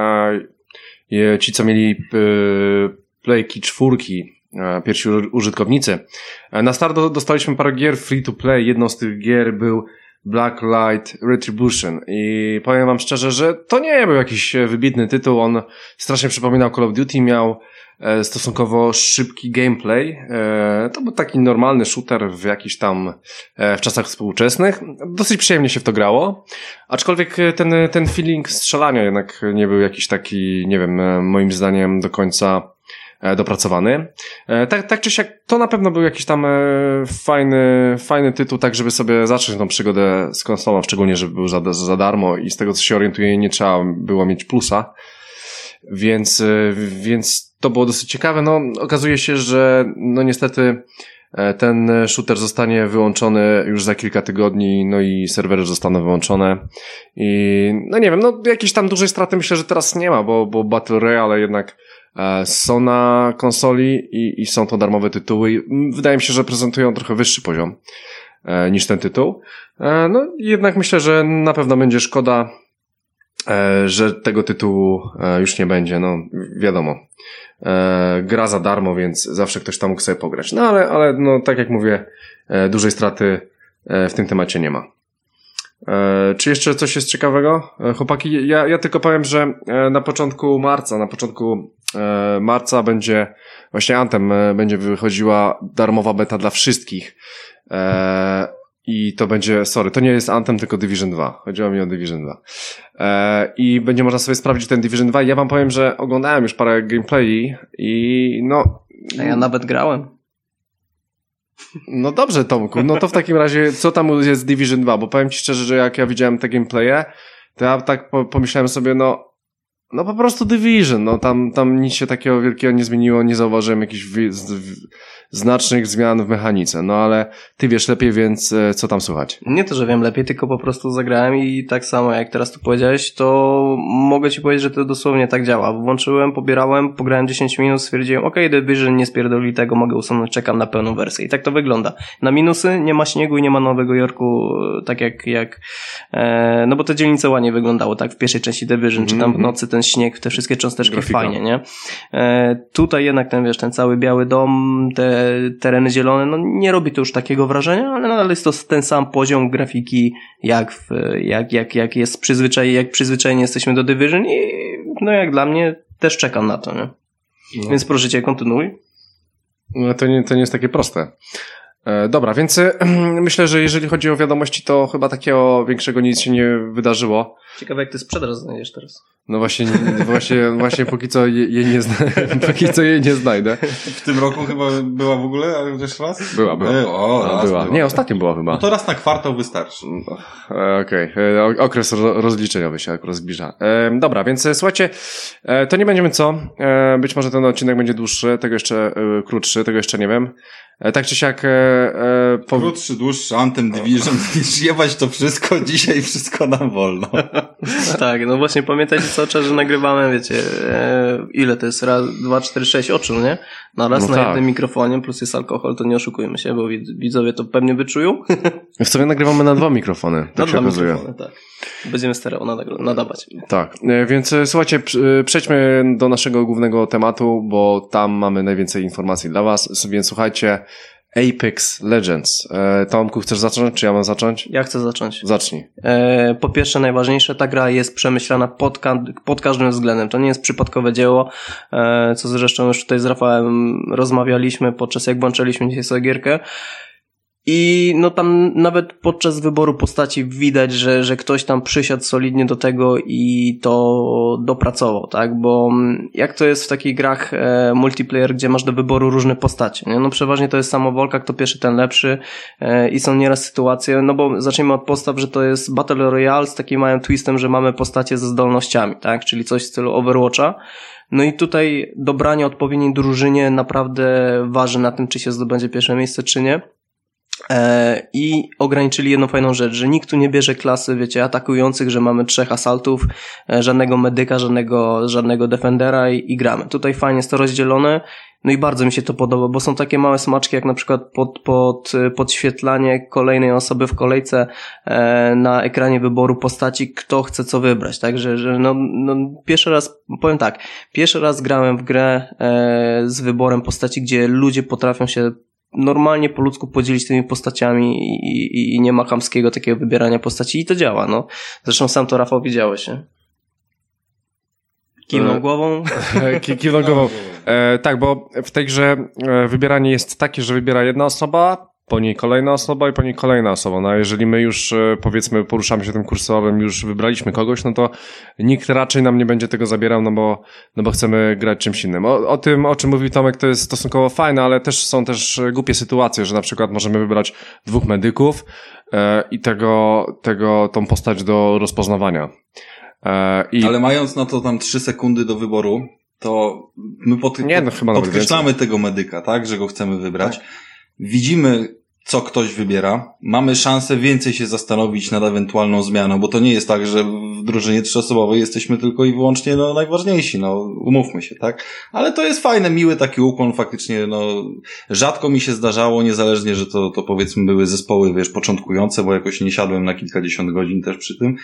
e, ci, co mieli e, Playki czwórki, e, pierwsi użytkownicy. E, na start do, dostaliśmy parę gier free to play. Jedną z tych gier był Blacklight Retribution i powiem wam szczerze, że to nie był jakiś wybitny tytuł, on strasznie przypominał Call of Duty, miał e, stosunkowo szybki gameplay, e, to był taki normalny shooter w jakiś tam e, w czasach współczesnych, dosyć przyjemnie się w to grało, aczkolwiek ten, ten feeling strzelania jednak nie był jakiś taki, nie wiem, e, moim zdaniem do końca dopracowany. Tak, tak czy siak, to na pewno był jakiś tam fajny, fajny tytuł, tak żeby sobie zacząć tą przygodę z konsolą, szczególnie, że był za, za darmo i z tego co się orientuję nie trzeba było mieć plusa, więc, więc to było dosyć ciekawe. No, okazuje się, że no niestety ten shooter zostanie wyłączony już za kilka tygodni, no i serwery zostaną wyłączone i no nie wiem, no jakiejś tam dużej straty myślę, że teraz nie ma, bo, bo Battle Royale jednak są na konsoli i, i są to darmowe tytuły i wydaje mi się, że prezentują trochę wyższy poziom e, niż ten tytuł. E, no jednak myślę, że na pewno będzie szkoda, e, że tego tytułu e, już nie będzie, no wiadomo. E, gra za darmo, więc zawsze ktoś tam mógł sobie pograć. No ale, ale no tak jak mówię, e, dużej straty e, w tym temacie nie ma. E, czy jeszcze coś jest ciekawego? E, chłopaki, ja, ja tylko powiem, że e, na początku marca, na początku e, marca będzie właśnie Anthem e, będzie wychodziła darmowa beta dla wszystkich e, i to będzie, sorry, to nie jest Anthem, tylko Division dwa. Chodziło mi o Division dwa. E, I będzie można sobie sprawdzić ten Division dwa i ja wam powiem, że oglądałem już parę gameplayi i no... A ja nawet grałem. No dobrze, Tomku, no to w takim razie co tam jest Division dwa, bo powiem ci szczerze, że jak ja widziałem te gameplaye, to ja tak pomyślałem sobie, no no po prostu Division, no tam, tam nic się takiego wielkiego nie zmieniło, nie zauważyłem jakichś w, w, znacznych zmian w mechanice, no ale ty wiesz lepiej, więc co tam słychać? Nie to, że wiem lepiej, tylko po prostu zagrałem i tak samo jak teraz tu powiedziałeś, to mogę ci powiedzieć, że to dosłownie tak działa. Włączyłem, pobierałem, pograłem dziesięć minut, stwierdziłem, okej, okay, Division nie spierdoli tego, mogę usunąć, czekam na pełną wersję. I tak to wygląda. Na minusy nie ma śniegu i nie ma Nowego Jorku, tak jak, jak e, no bo te dzielnice ładnie wyglądało, tak w pierwszej części Division, mm-hmm. czy tam w nocy ten śnieg, te wszystkie cząsteczki Grafika. Fajnie, nie? E, tutaj jednak ten, wiesz, ten cały biały dom, te tereny zielone, no nie robi to już takiego wrażenia, ale nadal jest to ten sam poziom grafiki, jak, w, jak, jak, jak jest przyzwyczaj, jak przyzwyczajeni jesteśmy do Division i no jak dla mnie też czekam na to, nie? No. Więc proszę cię, kontynuuj. No to nie, to nie jest takie proste. E, dobra, więc e, myślę, że jeżeli chodzi o wiadomości, to chyba takiego większego nic się nie wydarzyło. Ciekawe, jak ty sprzedaż znajdziesz teraz. No właśnie, właśnie, właśnie póki co je, je nie zna, póki co jej nie znajdę. W tym roku chyba była w ogóle, ale też raz? Była, była. E, o, no, raz była. była. Nie, ostatnio była chyba. No to raz na kwartał wystarczy. No, okej, okay. Okres rozliczeniowy się akurat zbliża. E, dobra, więc słuchajcie, e, to nie będziemy co. E, być może ten odcinek będzie dłuższy, tego jeszcze e, krótszy, tego jeszcze nie wiem. E, tak czy siak... E, e, po... Krótszy, dłuższy, Anthem, Division, jebać to wszystko, dzisiaj wszystko nam wolno. Tak, no właśnie pamiętajcie cały czas, że nagrywamy, wiecie, e, ile to jest? Raz, dwa, cztery, sześć oczu, nie? Na raz, no na tak. Jednym mikrofonie, plus jest alkohol, to nie oszukujmy się, bo widzowie to pewnie wyczują. W sobie nagrywamy na dwa mikrofony. Tak na się dwa okazuje. mikrofony, tak. Będziemy stereo nadawać. Tak, więc słuchajcie, przejdźmy do naszego głównego tematu, bo tam mamy najwięcej informacji dla was, więc słuchajcie, Apex Legends. E, Tomku, chcesz zacząć, czy ja mam zacząć? Ja chcę zacząć. Zacznij. E, po pierwsze, najważniejsze, ta gra jest przemyślana pod, ka- pod każdym względem. To nie jest przypadkowe dzieło, e, co zresztą już tutaj z Rafałem rozmawialiśmy podczas jak włączyliśmy dzisiaj sobie gierkę. I no tam nawet podczas wyboru postaci widać, że, że ktoś tam przysiadł solidnie do tego i to dopracował, tak? Bo jak to jest w takich grach e, multiplayer, gdzie masz do wyboru różne postacie, nie? No przeważnie to jest samowolka, kto pierwszy, ten lepszy e, i są nieraz sytuacje, no bo zacznijmy od podstaw, że to jest Battle Royale z takim małym twistem, że mamy postacie ze zdolnościami, tak? Czyli coś w stylu Overwatcha. No i tutaj dobranie odpowiedniej drużynie naprawdę waży na tym, czy się zdobędzie pierwsze miejsce, czy nie. I ograniczyli jedną fajną rzecz, że nikt tu nie bierze klasy, wiecie, atakujących, że mamy trzech asaltów, żadnego medyka, żadnego, żadnego defendera i, i gramy. Tutaj fajnie jest to rozdzielone, no i bardzo mi się to podoba, bo są takie małe smaczki, jak na przykład pod, pod, podświetlanie kolejnej osoby w kolejce e, na ekranie wyboru postaci, kto chce co wybrać, także, że no, no pierwszy raz, powiem tak, pierwszy raz grałem w grę e, z wyborem postaci, gdzie ludzie potrafią się normalnie po ludzku podzielić tymi postaciami i, i, i nie ma chamskiego takiego wybierania postaci i to działa, no. Zresztą sam to, Rafał, widziałeś, nie? Kiwnął głową. Kiwnął głową. E, tak, bo w tej grze e, wybieranie jest takie, że wybiera jedna osoba, po niej kolejna osoba i po niej kolejna osoba. No a jeżeli my już, e, powiedzmy, poruszamy się tym kursorem, już wybraliśmy kogoś, no to nikt raczej nam nie będzie tego zabierał, no bo, no bo chcemy grać czymś innym. O, o tym, o czym mówił Tomek, to jest stosunkowo fajne, ale też są też głupie sytuacje, że na przykład możemy wybrać dwóch medyków e, i tego, tego, tą postać do rozpoznawania. I... Ale mając na to tam trzy sekundy do wyboru, to my pod... Nie, no, chyba podkreślamy tego medyka, tak, że go chcemy wybrać. Tak. Widzimy, co ktoś wybiera. Mamy szansę więcej się zastanowić nad ewentualną zmianą, bo to nie jest tak, że w drużynie trzyosobowej jesteśmy tylko i wyłącznie no, najważniejsi, no umówmy się, tak? Ale to jest fajne, miły taki ukłon, faktycznie, no rzadko mi się zdarzało, niezależnie, że to, to powiedzmy były zespoły, wiesz, początkujące, bo jakoś nie siadłem na kilkadziesiąt godzin też przy tym,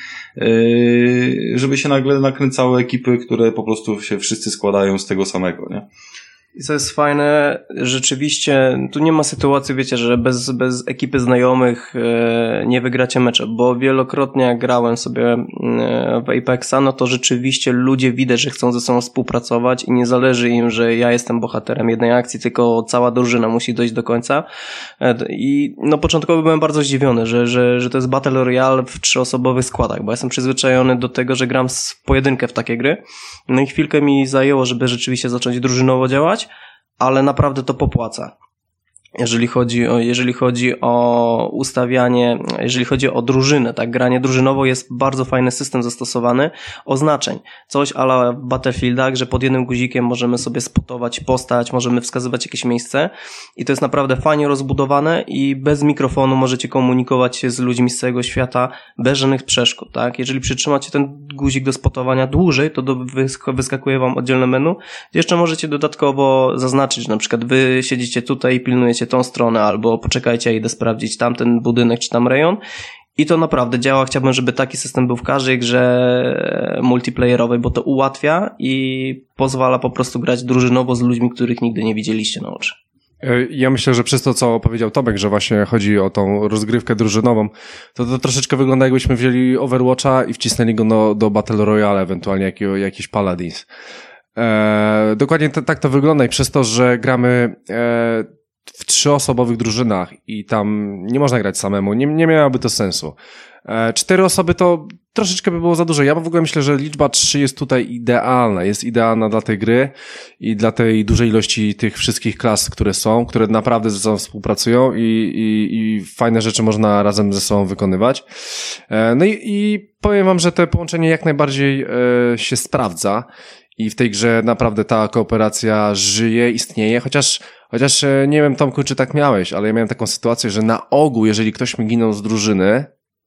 yy, żeby się nagle nakręcały ekipy, które po prostu się wszyscy składają z tego samego, nie? I co jest fajne, rzeczywiście tu nie ma sytuacji, wiecie, że bez, bez ekipy znajomych e, nie wygracie mecze, bo wielokrotnie jak grałem sobie e, w Apexa, no to rzeczywiście ludzie widać, że chcą ze sobą współpracować i nie zależy im, że ja jestem bohaterem jednej akcji, tylko cała drużyna musi dojść do końca. E, I no początkowo byłem bardzo zdziwiony, że, że, że to jest Battle Royale w trzyosobowych składach, bo jestem przyzwyczajony do tego, że gram w pojedynkę w takie gry. No i chwilkę mi zajęło, żeby rzeczywiście zacząć drużynowo działać, ale naprawdę to popłaca. Jeżeli chodzi o, jeżeli chodzi o ustawianie, jeżeli chodzi o drużynę, tak, granie drużynowo jest bardzo fajny system zastosowany oznaczeń. Coś a la w Battlefieldach, że pod jednym guzikiem możemy sobie spotować postać, możemy wskazywać jakieś miejsce i to jest naprawdę fajnie rozbudowane i bez mikrofonu możecie komunikować się z ludźmi z całego świata bez żadnych przeszkód, tak. Jeżeli przytrzymacie ten guzik do spotowania dłużej, to do, wyskakuje wam oddzielne menu. Jeszcze możecie dodatkowo zaznaczyć, że na przykład wy siedzicie tutaj i pilnujecie tą stronę, albo poczekajcie, ja idę sprawdzić tamten budynek, czy tam rejon. I to naprawdę działa. Chciałbym, żeby taki system był w każdej grze multiplayerowej, bo to ułatwia i pozwala po prostu grać drużynowo z ludźmi, których nigdy nie widzieliście na oczy. Ja myślę, że przez to, co powiedział Tomek, że właśnie chodzi o tą rozgrywkę drużynową, to to troszeczkę wygląda, jakbyśmy wzięli Overwatcha i wcisnęli go do, do Battle Royale, ewentualnie jakiego, jakiś Paladins. E, dokładnie t- tak to wygląda i przez to, że gramy e, w trzyosobowych drużynach i tam nie można grać samemu, nie, nie miałoby to sensu. E, cztery osoby to troszeczkę by było za dużo. Ja w ogóle myślę, że liczba trzy jest tutaj idealna. Jest idealna dla tej gry i dla tej dużej ilości tych wszystkich klas, które są, które naprawdę ze sobą współpracują i, i, i fajne rzeczy można razem ze sobą wykonywać. E, no i, i powiem wam, że to połączenie jak najbardziej e, się sprawdza i w tej grze naprawdę ta kooperacja żyje, istnieje, chociaż Chociaż nie wiem, Tomku, czy tak miałeś, ale ja miałem taką sytuację, że na ogół, jeżeli ktoś mi ginął z drużyny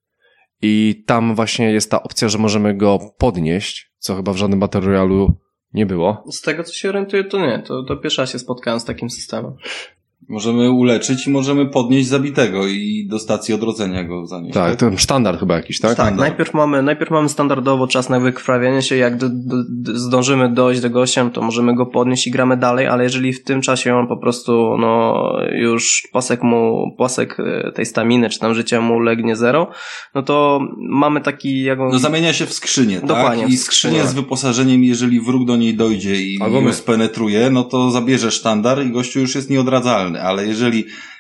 i tam właśnie jest ta opcja, że możemy go podnieść, co chyba w żadnym Battle Royale'u nie było. Z tego, co się orientuję, to nie. To, to pierwszy raz się spotkałem z takim systemem. Możemy uleczyć i możemy podnieść zabitego i do stacji odrodzenia go zanieść. Tak, tak? To sztandard chyba jakiś, tak? Tak, najpierw mamy, najpierw mamy standardowo czas na wykrwawienie się, jak do, do, do, zdążymy dojść do gościa, to możemy go podnieść i gramy dalej, ale jeżeli w tym czasie on po prostu, no, już pasek mu, pasek tej staminy, czy tam życia mu legnie zero, no to mamy taki, jak on... No zamienia się w skrzynię, Dokładnie, tak? I skrzynię z wyposażeniem, jeżeli wróg do niej dojdzie i ją spenetruje, no to zabierze sztandar i gościu już jest nieodradzalny. Ale jeżeli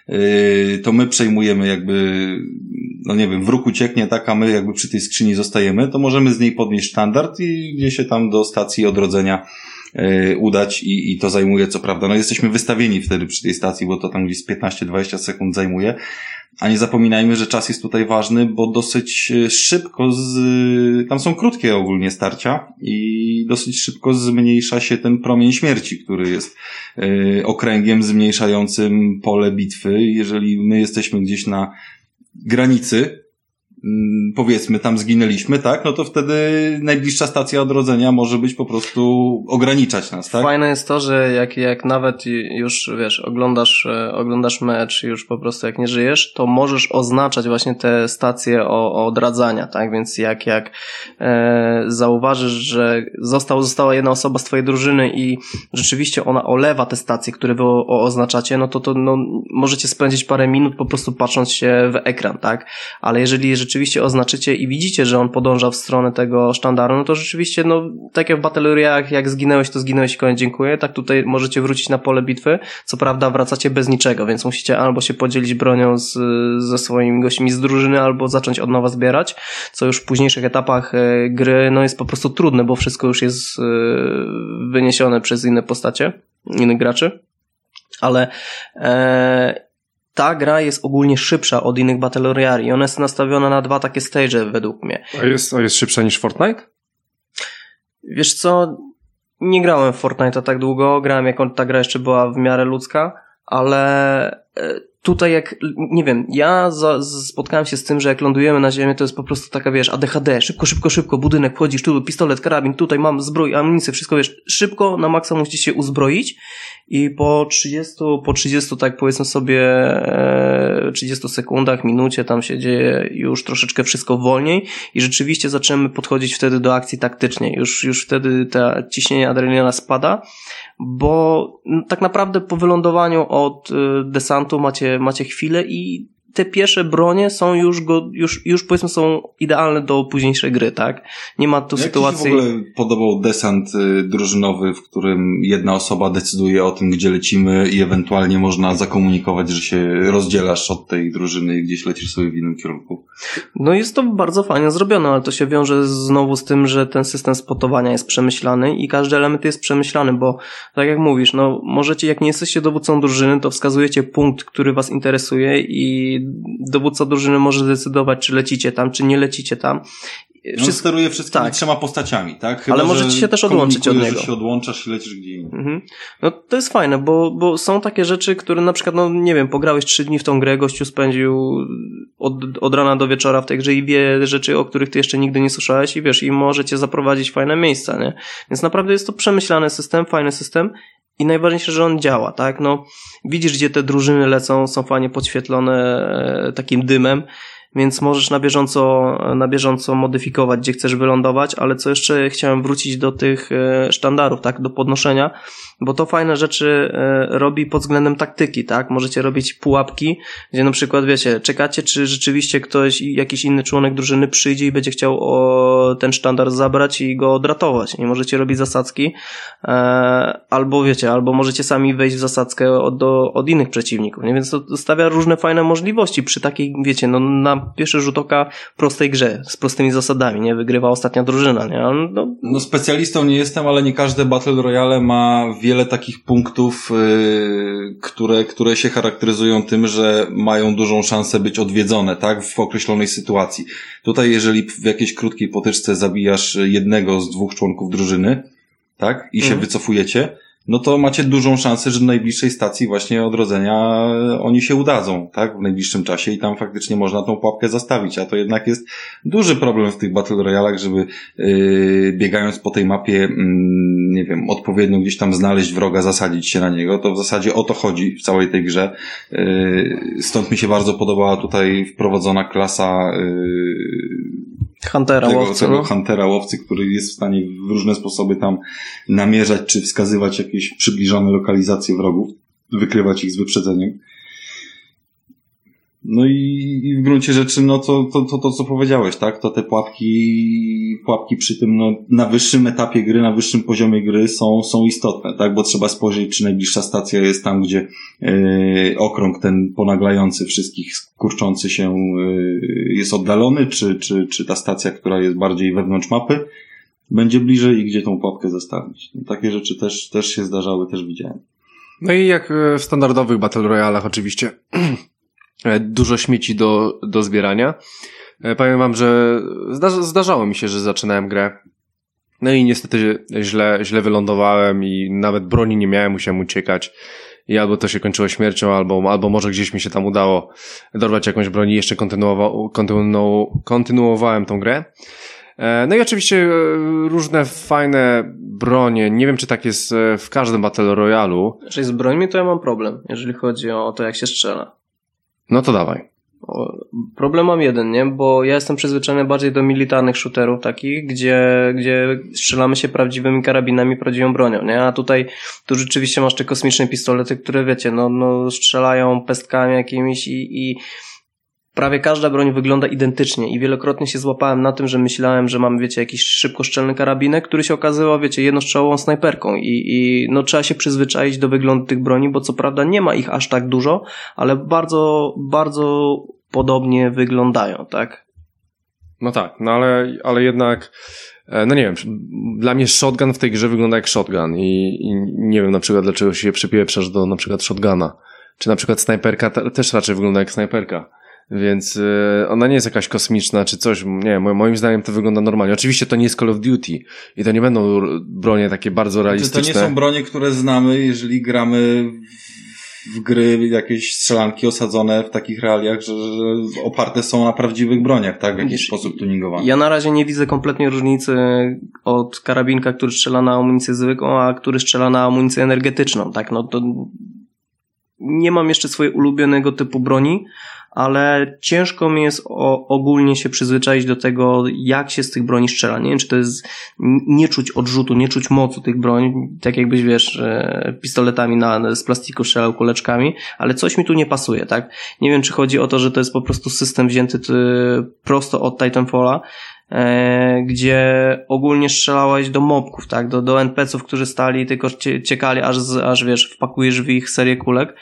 to my przejmujemy jakby, no nie wiem, wróg ucieknie, tak, a my jakby przy tej skrzyni zostajemy, to możemy z niej podnieść standard i gdzieś się tam do stacji odrodzenia udać i, i to zajmuje, co prawda, no jesteśmy wystawieni wtedy przy tej stacji, bo to tam gdzieś piętnaście dwadzieścia sekund zajmuje, a nie zapominajmy, że czas jest tutaj ważny, bo dosyć szybko z, tam są krótkie ogólnie starcia i dosyć szybko zmniejsza się ten promień śmierci, który jest y, okręgiem zmniejszającym pole bitwy. Jeżeli my jesteśmy gdzieś na granicy, powiedzmy tam zginęliśmy, tak, no to wtedy najbliższa stacja odrodzenia może być po prostu ograniczać nas, tak? Fajne jest to, że jak, jak nawet już, wiesz, oglądasz, oglądasz mecz i już po prostu jak nie żyjesz, to możesz oznaczać właśnie te stacje o, o odradzania, tak, więc jak, jak e, zauważysz, że został, została jedna osoba z twojej drużyny i rzeczywiście ona olewa te stacje, które wy o, o oznaczacie, no to, to no, możecie spędzić parę minut po prostu patrząc się w ekran, tak, ale jeżeli rzeczywiście rzeczywiście oznaczycie i widzicie, że on podąża w stronę tego sztandaru, no to rzeczywiście, no, tak jak w Battle Royale, jak zginęłeś, to zginęłeś i koniec, dziękuję, tak tutaj możecie wrócić na pole bitwy, co prawda wracacie bez niczego, więc musicie albo się podzielić bronią z, ze swoimi gośćmi z drużyny, albo zacząć od nowa zbierać, co już w późniejszych etapach gry, no, jest po prostu trudne, bo wszystko już jest wyniesione przez inne postacie, innych graczy, ale e, ta gra jest ogólnie szybsza od innych Battle Royale i ona jest nastawiona na dwa takie stage według mnie. A jest, a jest szybsza niż Fortnite? Wiesz co, nie grałem w Fortnite'a tak długo, grałem jak ta gra jeszcze była w miarę ludzka, ale tutaj jak, nie wiem, ja za, spotkałem się z tym, że jak lądujemy na ziemię, to jest po prostu taka, wiesz, A D H D, szybko, szybko, szybko, budynek, wchodzisz, tu pistolet, karabin, tutaj mam zbrój, amunicję, wszystko, wiesz, szybko, na maksa musicie się uzbroić i po trzydziestu, po trzydziestu, tak powiedzmy sobie, e, trzydziestu sekundach, minucie, tam się dzieje już troszeczkę wszystko wolniej i rzeczywiście zaczynamy podchodzić wtedy do akcji taktycznie, już, już wtedy ta ciśnienie adrenalina spada, bo no, tak naprawdę po wylądowaniu od y, desantu macie, macie chwilę i te pierwsze bronie są już, go, już, już powiedzmy są idealne do późniejszej gry, tak? Nie ma tu Jak sytuacji... Jak ci się w ogóle podobał desant y, drużynowy, w którym jedna osoba decyduje o tym, gdzie lecimy i ewentualnie można zakomunikować, że się rozdzielasz od tej drużyny i gdzieś lecisz sobie w innym kierunku? No jest to bardzo fajnie zrobione, ale to się wiąże znowu z tym, że ten system spotowania jest przemyślany i każdy element jest przemyślany, bo tak jak mówisz, no możecie, jak nie jesteście dowódcą drużyny, to wskazujecie punkt, który was interesuje i dowódca drużyny może zdecydować, czy lecicie tam, czy nie lecicie tam. Wszystko... On steruje wszystkimi tak. trzema postaciami, tak? Chyba, ale możecie się też odłączyć od niego. Że się odłączasz i lecisz gdzie indziej. Mhm. No to jest fajne, bo, bo są takie rzeczy, które na przykład, no nie wiem, pograłeś trzy dni w tą grę, gościu spędził od, od rana do wieczora w tej grze i wie rzeczy, o których ty jeszcze nigdy nie słyszałeś i wiesz, i może cię zaprowadzić w fajne miejsca, nie? Więc naprawdę jest to przemyślany system, fajny system. I najważniejsze, że on działa, tak? No, widzisz, gdzie te drużyny lecą, są fajnie podświetlone e, takim dymem, więc możesz na bieżąco, na bieżąco modyfikować, gdzie chcesz wylądować, ale co jeszcze chciałem wrócić do tych e, sztandarów, tak? Do podnoszenia, bo to fajne rzeczy e, robi pod względem taktyki, tak? Możecie robić pułapki, gdzie na przykład, wiecie, czekacie, czy rzeczywiście ktoś, jakiś inny członek drużyny przyjdzie i będzie chciał o, ten sztandar zabrać i go odratować. Nie możecie robić zasadzki, e, albo wiecie, albo możecie sami wejść w zasadzkę od, do, od innych przeciwników, nie? Więc to stawia różne fajne możliwości przy takiej, wiecie, no na pierwszy rzut oka prostej grze, z prostymi zasadami, nie? Wygrywa ostatnia drużyna, nie? No, no specjalistą nie jestem, ale nie każde Battle Royale ma wiele takich punktów, yy, które, które się charakteryzują tym, że mają dużą szansę być odwiedzone, tak? W określonej sytuacji. Tutaj, jeżeli w jakiejś krótkiej potyczce zabijasz jednego z dwóch członków drużyny, tak? I się mm. wycofujecie, no to macie dużą szansę, że do najbliższej stacji właśnie odrodzenia oni się udadzą, tak? W najbliższym czasie i tam faktycznie można tą pułapkę zastawić, a to jednak jest duży problem w tych Battle Royalach, żeby yy, biegając po tej mapie, yy, nie wiem, odpowiednio gdzieś tam znaleźć wroga, zasadzić się na niego, to w zasadzie o to chodzi w całej tej grze. Yy, stąd mi się bardzo podobała tutaj wprowadzona klasa yy, Huntera, tego, łowcy, tego no? Huntera, łowcy, który jest w stanie w różne sposoby tam namierzać, czy wskazywać jakieś przybliżone lokalizacje wrogów, wykrywać ich z wyprzedzeniem. No i, i w gruncie rzeczy, no to, to, to, to co powiedziałeś, tak? To te pułapki, pułapki przy tym, no, na wyższym etapie gry, na wyższym poziomie gry są, są istotne, tak? Bo trzeba spojrzeć, czy najbliższa stacja jest tam, gdzie yy, okrąg ten ponaglający wszystkich, kurczący się yy, jest oddalony, czy, czy, czy ta stacja, która jest bardziej wewnątrz mapy, będzie bliżej i gdzie tą pułapkę zostawić. No, takie rzeczy też, też się zdarzały, też widziałem. No i jak w standardowych Battle Royalach oczywiście dużo śmieci do, do zbierania. Powiem wam, że zdarza, zdarzało mi się, że zaczynałem grę. No i niestety źle, źle wylądowałem i nawet broni nie miałem, musiałem uciekać. I albo to się kończyło śmiercią, albo, albo może gdzieś mi się tam udało dorwać jakąś broń i jeszcze kontynuowa, kontynu, kontynuowałem tą grę. No i oczywiście różne fajne bronie. Nie wiem, czy tak jest w każdym Battle Royalu. Czyli z brońmi to ja mam problem, jeżeli chodzi o to, jak się strzela. No to dawaj. O, problem mam jeden, nie? Bo ja jestem przyzwyczajony bardziej do militarnych shooterów takich, gdzie, gdzie strzelamy się prawdziwymi karabinami, prawdziwą bronią, nie? A tutaj tu rzeczywiście masz te kosmiczne pistolety, które wiecie, no, no strzelają pestkami jakimiś i, i prawie każda broń wygląda identycznie i wielokrotnie się złapałem na tym, że myślałem, że mam, wiecie, jakiś szybkoszczelny karabinek, który się okazywał, wiecie, jednostrzałową snajperką i, i no trzeba się przyzwyczaić do wyglądu tych broni, bo co prawda nie ma ich aż tak dużo, ale bardzo, bardzo podobnie wyglądają, tak? No tak, no ale, ale jednak, no nie wiem, dla mnie shotgun w tej grze wygląda jak shotgun i, i nie wiem na przykład dlaczego się przypieprzasz do na przykład shotguna, czy na przykład snajperka te, też raczej wygląda jak snajperka. Więc yy, ona nie jest jakaś kosmiczna czy coś, nie wiem, moim zdaniem to wygląda normalnie. Oczywiście to nie jest Call of Duty i to nie będą bronie takie bardzo realistyczne. To nie są bronie, które znamy, jeżeli gramy w gry, jakieś strzelanki osadzone w takich realiach, że, że oparte są na prawdziwych broniach, tak? W jakiś Wiesz, sposób tuningowane. Ja na razie nie widzę kompletnie różnicy od karabinka, który strzela na amunicję zwykłą, a który strzela na amunicję energetyczną, tak? No to nie mam jeszcze swojego ulubionego typu broni, ale ciężko mi jest o, ogólnie się przyzwyczaić do tego, jak się z tych broni strzela. Nie wiem, czy to jest nie czuć odrzutu, nie czuć mocy tych broni, tak jakbyś, wiesz, pistoletami na, z plastiku strzelał kuleczkami, ale coś mi tu nie pasuje, tak? Nie wiem, czy chodzi o to, że to jest po prostu system wzięty ty, prosto od Titanfalla, E, gdzie ogólnie strzelałeś do mobków, tak, do, do en pe ce ów, którzy stali i tylko cie, ciekali, aż, z, aż wiesz, wpakujesz w ich serię kulek.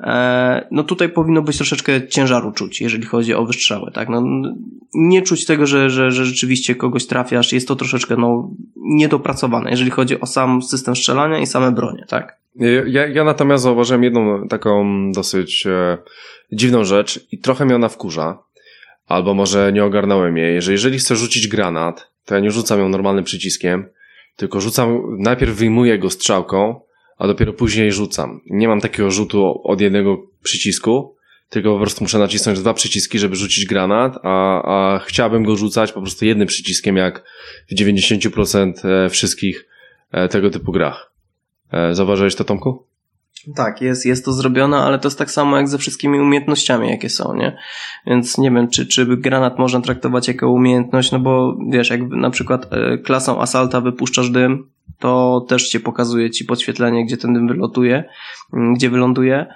E, no tutaj powinno być troszeczkę ciężaru czuć, jeżeli chodzi o wystrzały, tak, no nie czuć tego, że, że, że rzeczywiście kogoś trafiasz, jest to troszeczkę, no, niedopracowane, jeżeli chodzi o sam system strzelania i same bronie, tak. Ja, ja natomiast zauważyłem jedną taką dosyć e, dziwną rzecz i trochę mnie ona wkurza. Albo może nie ogarnąłem jej, że jeżeli chcę rzucić granat, to ja nie rzucam ją normalnym przyciskiem, tylko rzucam, najpierw wyjmuję go strzałką, a dopiero później rzucam. Nie mam takiego rzutu od jednego przycisku, tylko po prostu muszę nacisnąć dwa przyciski, żeby rzucić granat, a, a chciałbym go rzucać po prostu jednym przyciskiem, jak w dziewięćdziesiąt procent wszystkich tego typu grach. Zauważyłeś to, Tomku? Tak, jest, jest to zrobione, ale to jest tak samo jak ze wszystkimi umiejętnościami, jakie są, nie? Więc nie wiem, czy, czy granat można traktować jako umiejętność, no bo wiesz, jak na przykład e, klasą Asalta wypuszczasz dym, to też cię pokazuje ci podświetlenie, gdzie ten dym wylotuje, m, gdzie wyląduje.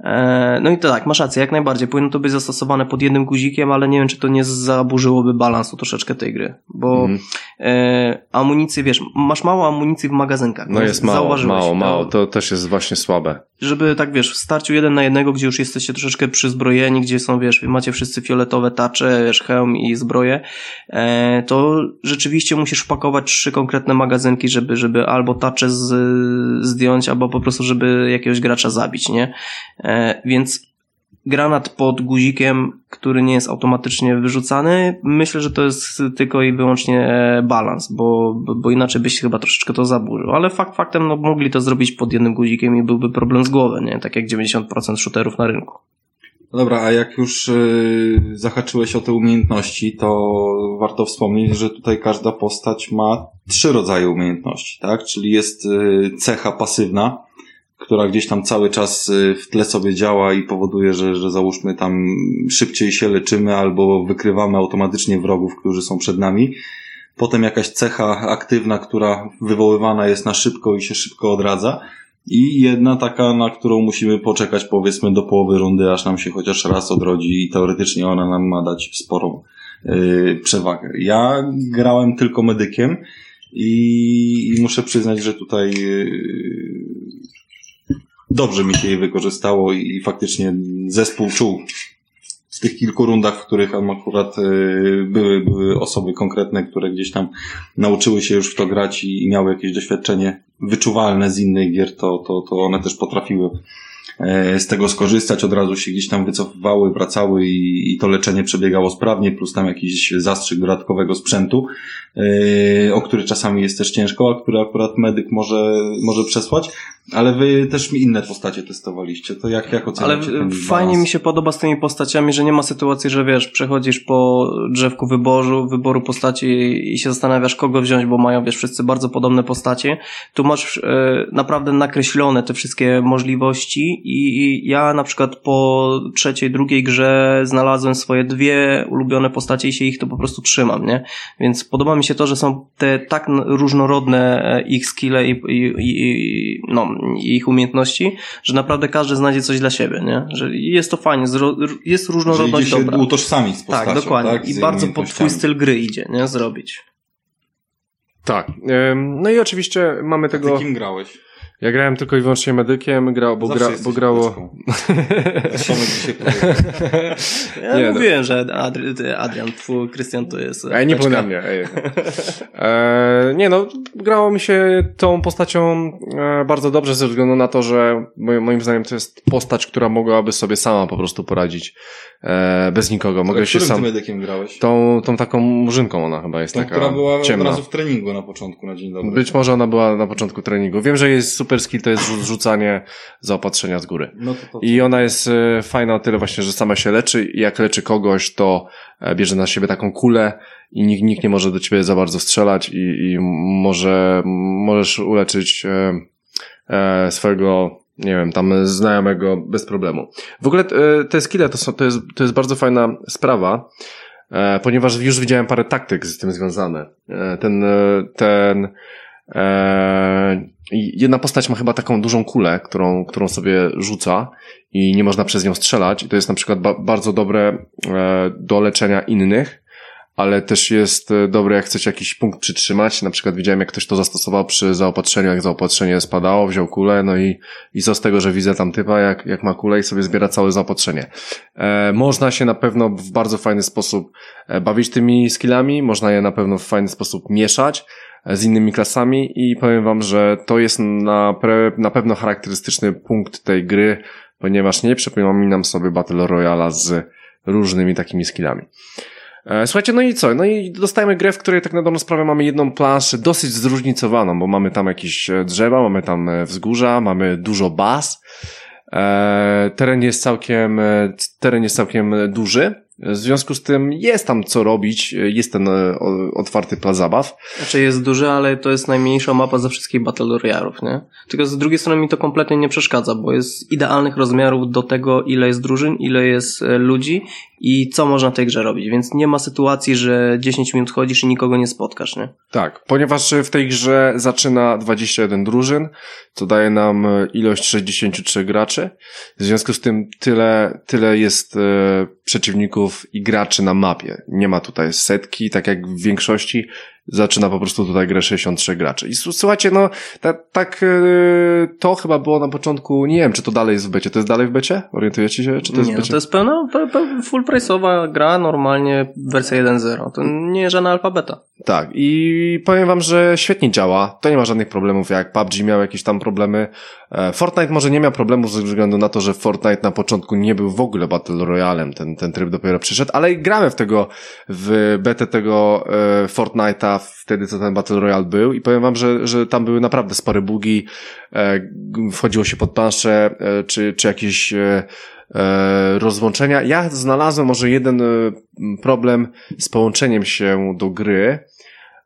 E, no i to tak, masz rację, jak najbardziej. Powinno to być zastosowane pod jednym guzikiem, ale nie wiem, czy to nie zaburzyłoby balansu troszeczkę tej gry, bo mm. e, amunicję, wiesz, masz mało amunicji w magazynkach. No jest mało, mało, mało, to też jest właśnie słabe. Żeby tak, wiesz, w starciu jeden na jednego, gdzie już jesteście troszeczkę przyzbrojeni, gdzie są, wiesz, macie wszyscy fioletowe tarcze, wiesz, hełm i zbroje, e, to rzeczywiście musisz wpakować trzy konkretne magazynki, żeby, żeby albo tarczę z, zdjąć, albo po prostu, żeby jakiegoś gracza zabić, nie? E, więc granat pod guzikiem, który nie jest automatycznie wyrzucany, myślę, że to jest tylko i wyłącznie balans, bo, bo, bo inaczej byś chyba troszeczkę to zaburzył, ale fakt faktem, no mogli to zrobić pod jednym guzikiem i byłby problem z głową, nie? Tak jak dziewięćdziesiąt procent shooterów na rynku. No dobra, a jak już yy, zahaczyłeś o te umiejętności, to warto wspomnieć, że tutaj każda postać ma trzy rodzaje umiejętności, tak? Czyli jest yy, cecha pasywna, która gdzieś tam cały czas w tle sobie działa i powoduje, że, że załóżmy tam szybciej się leczymy albo wykrywamy automatycznie wrogów, którzy są przed nami. Potem jakaś cecha aktywna, która wywoływana jest na szybko i się szybko odradza. i jedna taka, na którą musimy poczekać powiedzmy do połowy rundy, aż nam się chociaż raz odrodzi i teoretycznie ona nam ma dać sporą yy, przewagę. Ja grałem tylko medykiem i, i muszę przyznać, że tutaj yy, dobrze mi się jej wykorzystało i, i faktycznie zespół czuł w tych kilku rundach, w których akurat yy, były, były osoby konkretne, które gdzieś tam nauczyły się już w to grać i, i miały jakieś doświadczenie wyczuwalne z innych gier, to, to, to one też potrafiły yy, z tego skorzystać, od razu się gdzieś tam wycofywały, wracały i, i to leczenie przebiegało sprawnie, plus tam jakiś zastrzyk dodatkowego sprzętu, yy, o który czasami jest też ciężko, a który akurat medyk może, może przesłać. Ale wy też mi inne postacie testowaliście, to jak, jak oceniacie Ale ten fajnie balans? mi się podoba z tymi postaciami, że nie ma sytuacji, że wiesz, przechodzisz po drzewku wyboru, wyboru postaci i się zastanawiasz, kogo wziąć, bo mają, wiesz, wszyscy bardzo podobne postacie. Tu masz e, naprawdę nakreślone te wszystkie możliwości i, i ja na przykład po trzeciej, drugiej grze znalazłem swoje dwie ulubione postacie i się ich to po prostu trzymam, nie? Więc podoba mi się to, że są te tak różnorodne ich skille i, i, i no, ich umiejętności, że naprawdę każdy znajdzie coś dla siebie, nie? Że jest to fajnie, jest różnorodność że idzie się dobra. utożsamić z postacią. Tak, dokładnie. Tak? I bardzo pod twój styl gry idzie, nie? Zrobić. Tak. No i oczywiście mamy tego... A ty kim grałeś? Ja grałem tylko i wyłącznie medykiem, grał, bo, gra, bo grało... Ja nie, mówiłem, no. że Adri- Adrian, twój Krystian to jest... Ej, nie było na mnie. Ej. E, nie no, grało mi się tą postacią e, bardzo dobrze ze względu na to, że moim, moim zdaniem to jest postać, która mogłaby sobie sama po prostu poradzić e, bez nikogo. Mogę się sam... Którym ty medykiem grałeś? Tą, tą taką murzynką ona chyba jest tą, taka która była ciemna. od razu w treningu na początku, na dzień dobry. Być może ona była na początku treningu. Wiem, że jest super skill, to jest rzucanie zaopatrzenia z góry. No to, to, to. I ona jest e, fajna o tyle właśnie, że sama się leczy i jak leczy kogoś, to e, bierze na siebie taką kulę i nikt, nikt nie może do ciebie za bardzo strzelać i, i może, możesz uleczyć e, e, swojego, nie wiem, tam znajomego bez problemu. W ogóle e, te skille to, są, to, jest, to jest bardzo fajna sprawa, e, ponieważ już widziałem parę taktyk z tym związane. E, ten, e, ten Eee, jedna postać ma chyba taką dużą kulę, którą, którą sobie rzuca i nie można przez nią strzelać i to jest na przykład ba- bardzo dobre e, do leczenia innych, ale też jest dobre jak chcecie jakiś punkt przytrzymać. Na przykład widziałem jak ktoś to zastosował przy zaopatrzeniu, jak zaopatrzenie spadało, wziął kulę, no i, i co z tego, że widzę tam typa jak, jak ma kulę i sobie zbiera całe zaopatrzenie. E, można się na pewno w bardzo fajny sposób e, bawić tymi skillami, można je na pewno w fajny sposób mieszać z innymi klasami i powiem wam, że to jest na, pre, na pewno charakterystyczny punkt tej gry, ponieważ nie przypominam sobie Battle Royale'a z różnymi takimi skillami. E, słuchajcie, no i co? No i dostajemy grę, w której tak na dobrą sprawę mamy jedną planszę dosyć zróżnicowaną, bo mamy tam jakieś drzewa, mamy tam wzgórza, mamy dużo baz. E, teren jest całkiem, teren jest całkiem duży. W związku z tym jest tam co robić, jest ten otwarty plac zabaw. Znaczy jest duży, ale to jest najmniejsza mapa ze wszystkich Battle Royale'ów, nie? Tylko z drugiej strony mi to kompletnie nie przeszkadza, bo jest idealnych rozmiarów do tego, ile jest drużyn, ile jest ludzi i co można w tej grze robić, więc nie ma sytuacji, że dziesięć minut chodzisz i nikogo nie spotkasz, nie? Tak, ponieważ w tej grze zaczyna dwadzieścia jeden drużyn, co daje nam ilość sześćdziesiąt trzy graczy. W związku z tym tyle, tyle jest e, przeciwników i graczy na mapie. Nie ma tutaj setki, tak jak w większości. Zaczyna po prostu tutaj grę sześćdziesiąt trzy graczy. I słuchajcie, no, tak, tak to chyba było na początku, nie wiem, czy to dalej jest w becie. To jest dalej w becie? Orientujecie się, czy to jest nie, w becie? No to jest pełna, pe, pe, full price'owa gra, normalnie wersja jeden zero. To nie jest żadna alfa beta. Tak, i powiem wam, że świetnie działa. To nie ma żadnych problemów, jak P U B G miał jakieś tam problemy. Fortnite może nie miał problemów ze względu na to, że Fortnite na początku nie był w ogóle Battle Royalem. Ten, ten tryb dopiero przyszedł, ale gramy w tego, w betę tego e, Fortnite'a wtedy, co ten Battle Royale był i powiem wam, że, że tam były naprawdę spore bugi, e, wchodziło się pod planszę, e, czy, czy jakieś e, e, rozłączenia. Ja znalazłem może jeden e, problem z połączeniem się do gry,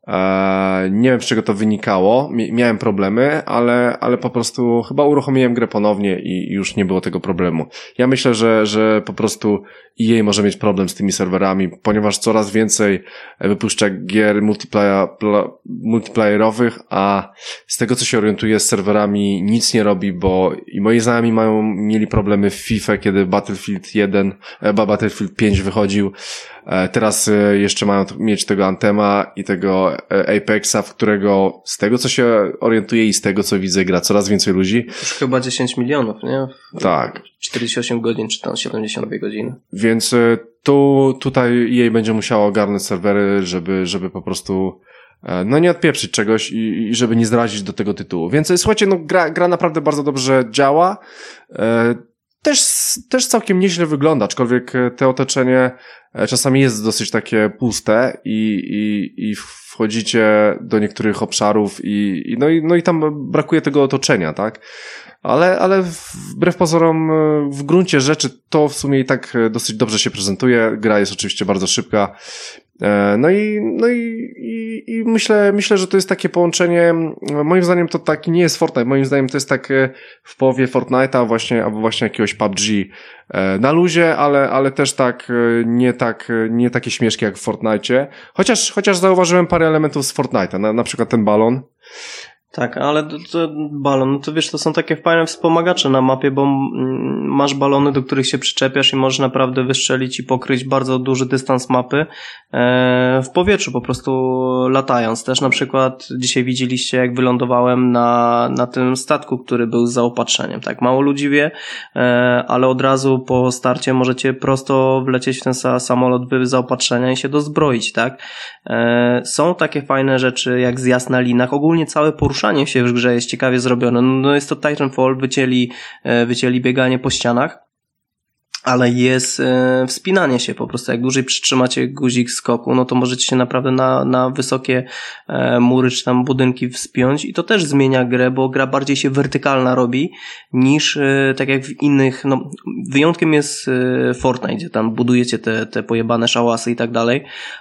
Eee, nie wiem, z czego to wynikało. M- miałem problemy, ale, ale po prostu chyba uruchomiłem grę ponownie i już nie było tego problemu. Ja myślę, że, że po prostu E A może mieć problem z tymi serwerami, ponieważ coraz więcej wypuszcza gier multiplayer, pla, multiplayerowych, a z tego, co się orientuję, z serwerami nic nie robi, bo i moi znajomi mają, mieli problemy w FIFA, kiedy Battlefield jeden, e, Battlefield pięć wychodził. E, teraz e, jeszcze mają mieć tego Anthema i tego e, Apexa, w którego z tego, co się orientuję i z tego, co widzę, gra coraz więcej ludzi. Już chyba dziesięć milionów, nie? W tak. czterdzieści osiem godzin, czy tam siedemdziesiąt dwie godziny. Więc e, tu, tutaj jej będzie musiało ogarnąć serwery, żeby, żeby po prostu e, no nie odpieprzyć czegoś i, i żeby nie zdradzić do tego tytułu. Więc e, słuchajcie, no gra, gra naprawdę bardzo dobrze działa. E, też, też całkiem nieźle wygląda, aczkolwiek te otoczenie czasami jest dosyć takie puste i, i, i wchodzicie do niektórych obszarów i, i, no i, no i tam brakuje tego otoczenia, tak? Ale, ale wbrew pozorom w gruncie rzeczy to w sumie i tak dosyć dobrze się prezentuje. Gra jest oczywiście bardzo szybka. No i, no i, i, i myślę, myślę, że to jest takie połączenie, moim zdaniem to taki nie jest Fortnite, moim zdaniem to jest tak w połowie Fortnite'a właśnie, albo właśnie jakiegoś P U B G na luzie, ale, ale też tak, nie tak, nie takie śmieszki jak w Fortnite'cie. Chociaż, chociaż zauważyłem parę elementów z Fortnite'a, na, na przykład ten balon. Tak, ale to, to balon, no to wiesz, to są takie fajne wspomagacze na mapie, bo mm, masz balony, do których się przyczepiasz i możesz naprawdę wystrzelić i pokryć bardzo duży dystans mapy e, w powietrzu, po prostu latając. Też na przykład dzisiaj widzieliście, jak wylądowałem na, na tym statku, który był z zaopatrzeniem. Tak, mało ludzi wie, e, ale od razu po starcie możecie prosto wlecieć w ten sa- samolot bez zaopatrzenia i się dozbroić, tak? E, są takie fajne rzeczy, jak zjazd na linach. Ogólnie całe poruszanie się w grze jest ciekawie zrobione. No jest to Titanfall, wycięli, wycięli bieganie po ścianach, ale jest e, wspinanie się po prostu. Jak dłużej przytrzymacie guzik skoku, no to możecie się naprawdę na, na wysokie e, mury czy tam budynki wspiąć i to też zmienia grę, bo gra bardziej się wertykalna robi niż e, tak jak w innych, no wyjątkiem jest e, Fortnite, gdzie tam budujecie te, te pojebane szałasy i tak dalej,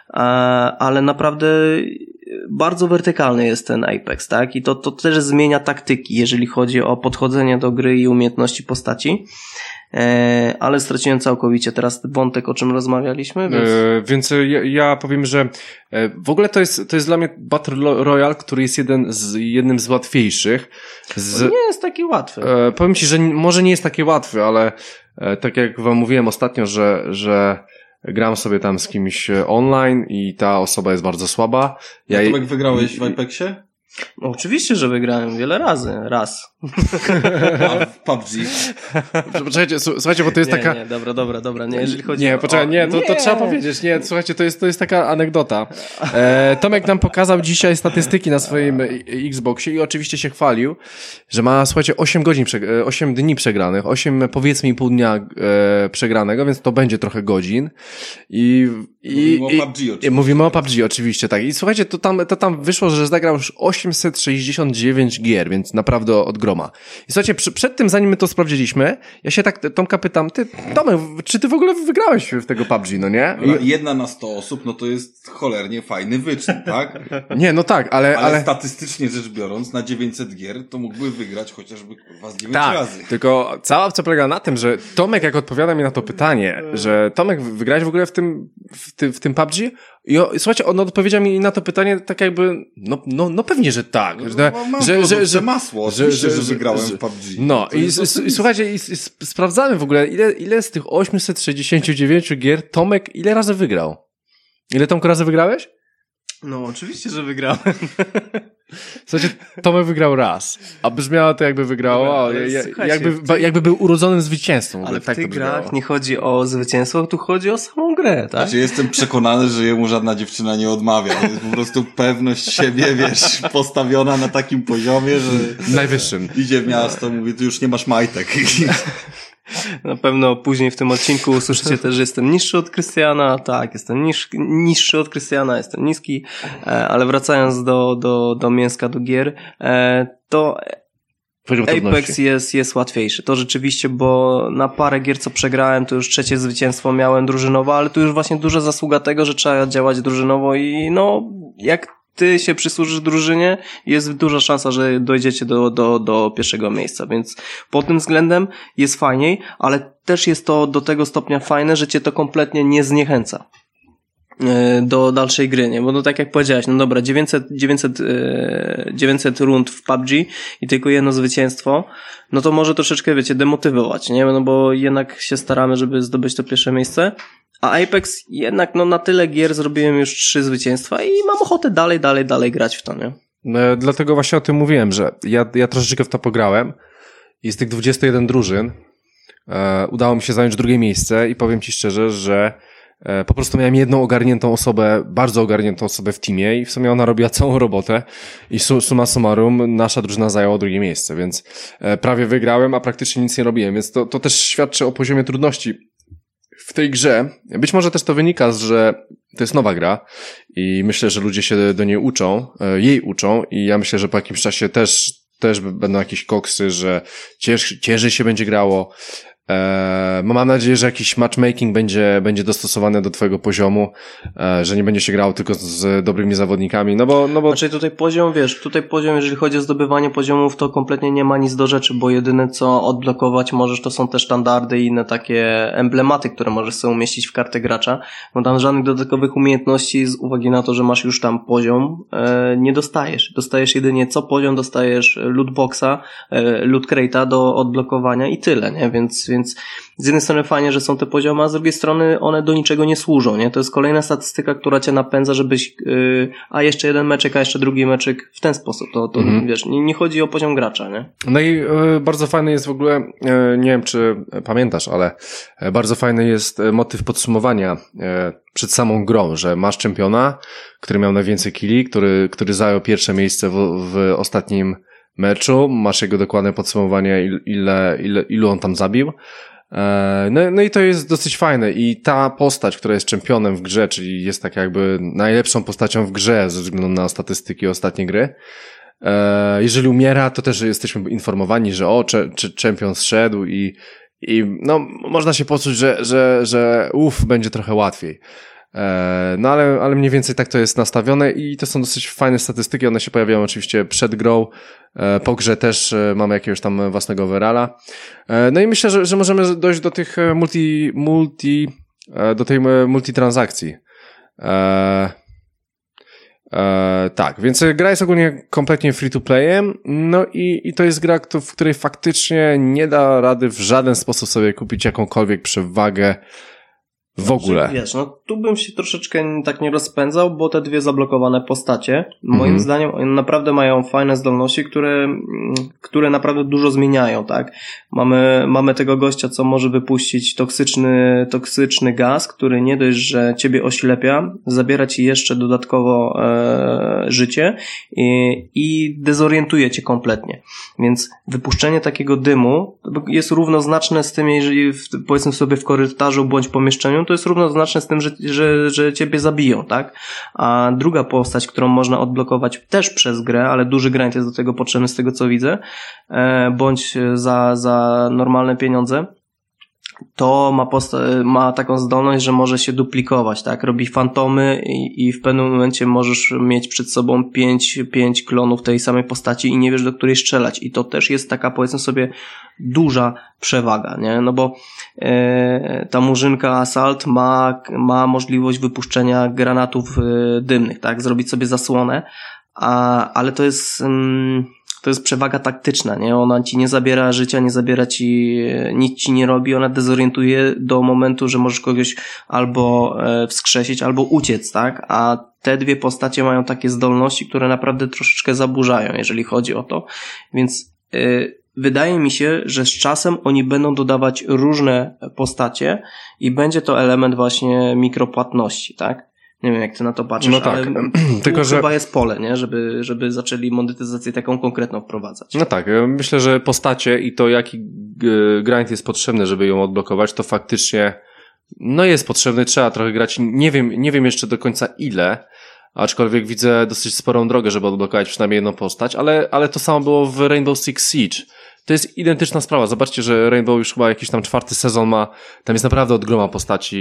a, ale naprawdę bardzo wertykalny jest ten Apex, tak? I to, to też zmienia taktyki, jeżeli chodzi o podchodzenie do gry i umiejętności postaci. E, ale straciłem całkowicie teraz wątek, o czym rozmawialiśmy, więc... E, więc ja, ja powiem, że e, w ogóle to jest, to jest dla mnie Battle Royale, który jest jeden z, jednym z łatwiejszych. Z, to nie jest taki łatwy. E, powiem ci, że może nie jest taki łatwy, ale e, tak jak wam mówiłem ostatnio, że, że gram sobie tam z kimś online i ta osoba jest bardzo słaba. Ja ja jak wygrałeś w Apexie? No, oczywiście, że wygrałem wiele razy. Raz. A w P U B G? Poczekajcie, słuchajcie, bo to jest nie, taka... Nie, dobra, dobra, dobra. Nie, jeżeli chodzi nie o... poczekaj, nie, to, to trzeba powiedzieć. Nie, słuchajcie, to jest, to jest taka anegdota. E, Tomek nam pokazał dzisiaj statystyki na swoim Xboxie i oczywiście się chwalił, że ma, słuchajcie, osiem godzin, osiem dni przegranych, osiem powiedzmy i pół dnia e, przegranego, więc to będzie trochę godzin. I, i, mówimy o P U B G oczywiście. I, mówimy o P U B G oczywiście, tak. I słuchajcie, to tam, to tam wyszło, że zagrał już osiemset sześćdziesiąt dziewięć gier, więc naprawdę od groma. I słuchajcie, przy, przed tym, zanim my to sprawdziliśmy, ja się tak Tomka pytam, ty, Tomek, czy ty w ogóle wygrałeś w tego P U B G, no nie? I... Jedna na sto osób, no to jest cholernie fajny wyczyn, tak? Nie, no tak, ale... Ale, ale... statystycznie rzecz biorąc, na dziewięćset gier, to mógłby wygrać chociażby kurwa z dziewięć tak, razy. Tylko cała opcja polega na tym, że Tomek, jak odpowiada mi na to pytanie, że Tomek, wygrałeś w ogóle w tym, w, ty, w tym P U B G? I o, słuchajcie, on odpowiedział mi na to pytanie tak jakby, no, no, no pewnie, że tak. No, że, mam że, że, że masło, że, że, że wygrałem że, w P U B G. No i, i, i słuchajcie, i, i sprawdzamy w ogóle, ile, ile z tych osiemset sześćdziesiąt dziewięć gier Tomek ile razy wygrał? Ile Tomku razy wygrałeś? No oczywiście, że wygrałem. Słuchajcie, Tomek wygrał raz, a brzmiało to jakby wygrało, Dobra, ja, jakby, tych... jakby był urodzonym zwycięzcą. Ale w tak tych grach nie chodzi o zwycięstwo, tu chodzi o samą grę, tak? Znaczy jestem przekonany, że jemu żadna dziewczyna nie odmawia. To jest po prostu pewność siebie, wiesz, postawiona na takim poziomie, że... Najwyższym. Idzie w miasto, mówi, tu już nie masz majtek. Na pewno później w tym odcinku usłyszycie też, że jestem niższy od Krystiana. Tak, jestem niż, niższy od Krystiana, jestem niski, ale wracając do, do, do mięska, do gier, to Apex jest, jest łatwiejszy. To rzeczywiście, bo na parę gier, co przegrałem, to już trzecie zwycięstwo miałem drużynowo, ale tu już właśnie duża zasługa tego, że trzeba działać drużynowo i no, jak ty się przysłużysz drużynie, jest duża szansa, że dojdziecie do, do, do pierwszego miejsca, więc pod tym względem jest fajniej, ale też jest to do tego stopnia fajne, że cię to kompletnie nie zniechęca do dalszej gry, nie? Bo no tak jak powiedziałeś, no dobra, dziewięćset, dziewięćset, dziewięćset rund w P U B G i tylko jedno zwycięstwo, no to może troszeczkę, wiecie, demotywować, nie? No bo jednak się staramy, żeby zdobyć to pierwsze miejsce, a Apex jednak, no na tyle gier zrobiłem już trzy zwycięstwa i mam ochotę dalej, dalej, dalej grać w to, nie? No, dlatego właśnie o tym mówiłem, że ja, ja troszeczkę w to pograłem i z tych dwudziestu jeden drużyn e, udało mi się zająć drugie miejsce i powiem ci szczerze, że po prostu miałem jedną ogarniętą osobę, bardzo ogarniętą osobę w teamie i w sumie ona robiła całą robotę i summa summarum nasza drużyna zajęła drugie miejsce, więc prawie wygrałem, a praktycznie nic nie robiłem, więc to, to też świadczy o poziomie trudności w tej grze. Być może też to wynika z, że to jest nowa gra i myślę, że ludzie się do niej uczą, jej uczą i ja myślę, że po jakimś czasie też, też będą jakieś koksy, że cięż, ciężej się będzie grało. Eee, mam nadzieję, że jakiś matchmaking będzie, będzie dostosowany do twojego poziomu, eee, że nie będzie się grało tylko z dobrymi zawodnikami, no bo, no bo... Znaczy tutaj poziom, wiesz, tutaj poziom, jeżeli chodzi o zdobywanie poziomów, to kompletnie nie ma nic do rzeczy, bo jedyne co odblokować możesz, to są te standardy i inne takie emblematy, które możesz sobie umieścić w kartę gracza, bo tam żadnych dodatkowych umiejętności z uwagi na to, że masz już tam poziom, e, nie dostajesz. Dostajesz jedynie co poziom, dostajesz lootboxa, e, loot crate'a do odblokowania i tyle, nie? Więc Więc z jednej strony fajnie, że są te poziomy, a z drugiej strony one do niczego nie służą, nie? To jest kolejna statystyka, która cię napędza, żebyś, yy, a jeszcze jeden meczyk, a jeszcze drugi meczyk w ten sposób. To, to mhm. wiesz, nie, nie chodzi o poziom gracza, nie? No i y, bardzo fajny jest w ogóle, y, nie wiem czy pamiętasz, ale y, bardzo fajny jest motyw podsumowania y, przed samą grą, że masz czempiona, który miał najwięcej killi, który, który zajął pierwsze miejsce w, w ostatnim meczu, masz jego dokładne podsumowanie, ile, ile, ilu on tam zabił. No, no i to jest dosyć fajne i ta postać, która jest czempionem w grze, czyli jest tak jakby najlepszą postacią w grze ze względu na statystyki ostatniej gry, jeżeli umiera, to też jesteśmy informowani, że o, czempion zszedł i, i no, można się poczuć, że, że, że uff, będzie trochę łatwiej. No ale, ale mniej więcej tak to jest nastawione i to są dosyć fajne statystyki, one się pojawiają oczywiście przed grą, po grze też mamy jakiegoś tam własnego overalla. No i myślę, że, że możemy dojść do tych multi, multi, do tej multitransakcji. E, e, tak, więc gra jest ogólnie kompletnie free to playem, no i, i to jest gra, w której faktycznie nie da rady w żaden sposób sobie kupić jakąkolwiek przewagę w ogóle. Wiesz, no tu bym się troszeczkę tak nie rozpędzał, bo te dwie zablokowane postacie, moim mhm. zdaniem one naprawdę mają fajne zdolności, które, które naprawdę dużo zmieniają, tak? Mamy, mamy tego gościa, co może wypuścić toksyczny, toksyczny gaz, który nie dość, że ciebie oślepia, zabiera ci jeszcze dodatkowo e, życie i, i dezorientuje cię kompletnie. Więc wypuszczenie takiego dymu jest równoznaczne z tym, jeżeli w, powiedzmy sobie w korytarzu bądź pomieszczeniu, to jest równoznaczne z tym, że, że, że ciebie zabiją, tak? A druga postać, którą można odblokować też przez grę, ale duży grind jest do tego potrzebny z tego, co widzę, e, bądź za, za normalne pieniądze, to ma, posta- ma taką zdolność, że może się duplikować, tak? Robi fantomy i, i w pewnym momencie możesz mieć przed sobą pięć, pięć klonów tej samej postaci i nie wiesz, do której strzelać. I to też jest taka, powiedzmy sobie, duża przewaga, nie? No bo e, ta murzynka Assault ma, ma możliwość wypuszczenia granatów e, dymnych, tak? Zrobić sobie zasłonę, a, ale to jest... Mm, to jest przewaga taktyczna, nie? Ona ci nie zabiera życia, nie zabiera ci, nic ci nie robi, ona dezorientuje do momentu, że możesz kogoś albo e, wskrzesić, albo uciec, tak? A te dwie postacie mają takie zdolności, które naprawdę troszeczkę zaburzają, jeżeli chodzi o to. Więc e, wydaje mi się, że z czasem oni będą dodawać różne postacie i będzie to element właśnie mikropłatności, tak? Nie wiem, jak ty na to patrzysz, no tak. Ale tylko że chyba jest pole, nie? Żeby, żeby zaczęli monetyzację taką konkretną wprowadzać. No tak, myślę, że postacie i to jaki grind jest potrzebny, żeby ją odblokować, to faktycznie no jest potrzebny, trzeba trochę grać. Nie wiem, nie wiem jeszcze do końca ile, aczkolwiek widzę dosyć sporą drogę, żeby odblokować przynajmniej jedną postać, ale, ale to samo było w Rainbow Six Siege. To jest identyczna sprawa. Zobaczcie, że Rainbow już chyba jakiś tam czwarty sezon ma, tam jest naprawdę od groma postaci.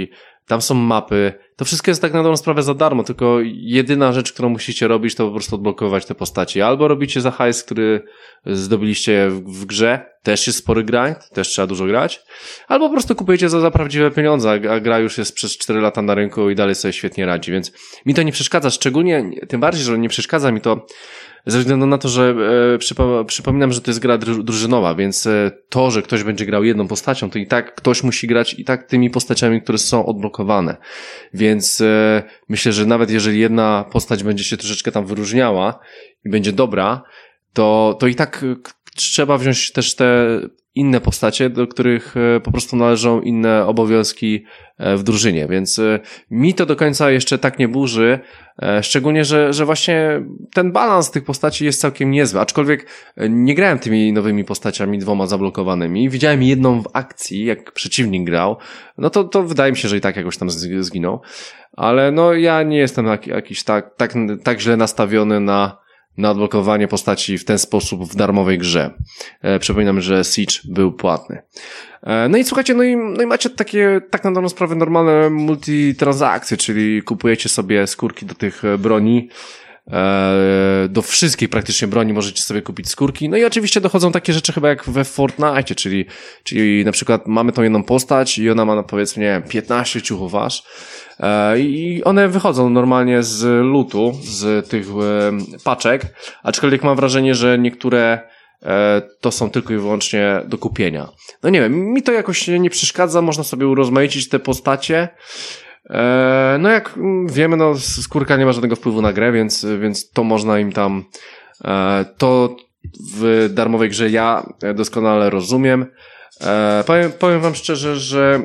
tam są mapy, to wszystko jest tak na dobrą sprawę za darmo, tylko jedyna rzecz, którą musicie robić, to po prostu odblokować te postaci. Albo robicie za hajs, który zdobyliście w, w grze, też jest spory grind, też trzeba dużo grać, albo po prostu kupujecie za, za prawdziwe pieniądze, a, a gra już jest przez cztery lata na rynku i dalej sobie świetnie radzi, więc mi to nie przeszkadza, szczególnie, tym bardziej, że nie przeszkadza mi to ze względu na to, że e, przypo, przypominam, że to jest gra dru, drużynowa, więc e, to, że ktoś będzie grał jedną postacią, to i tak ktoś musi grać i tak tymi postaciami, które są odblokowane. Więc e, myślę, że nawet jeżeli jedna postać będzie się troszeczkę tam wyróżniała i będzie dobra, to, to i tak trzeba wziąć też te inne postacie, do których po prostu należą inne obowiązki w drużynie, więc mi to do końca jeszcze tak nie burzy, szczególnie, że, że właśnie ten balans tych postaci jest całkiem niezły, aczkolwiek nie grałem tymi nowymi postaciami dwoma zablokowanymi, widziałem jedną w akcji, jak przeciwnik grał, no to, to wydaje mi się, że i tak jakoś tam zginął, ale no ja nie jestem jakiś tak, tak, tak źle nastawiony na na odblokowanie postaci w ten sposób w darmowej grze. E, przypominam, że Siege był płatny. E, no i słuchajcie, no i, no i macie takie, tak na dobrą sprawę, normalne multitransakcje, czyli kupujecie sobie skórki do tych broni, e, do wszystkich praktycznie broni możecie sobie kupić skórki, no i oczywiście dochodzą takie rzeczy chyba jak we Fortnite, czyli, czyli na przykład mamy tą jedną postać i ona ma, no, powiedzmy, nie wiem, piętnaście ciuchów aż, i one wychodzą normalnie z lootu, z tych paczek, aczkolwiek mam wrażenie, że niektóre to są tylko i wyłącznie do kupienia. No nie wiem, mi to jakoś nie przeszkadza, można sobie urozmaicić te postacie. No jak wiemy, no skórka nie ma żadnego wpływu na grę, więc, więc to można im tam, to w darmowej grze ja doskonale rozumiem. E, powiem, powiem wam szczerze, że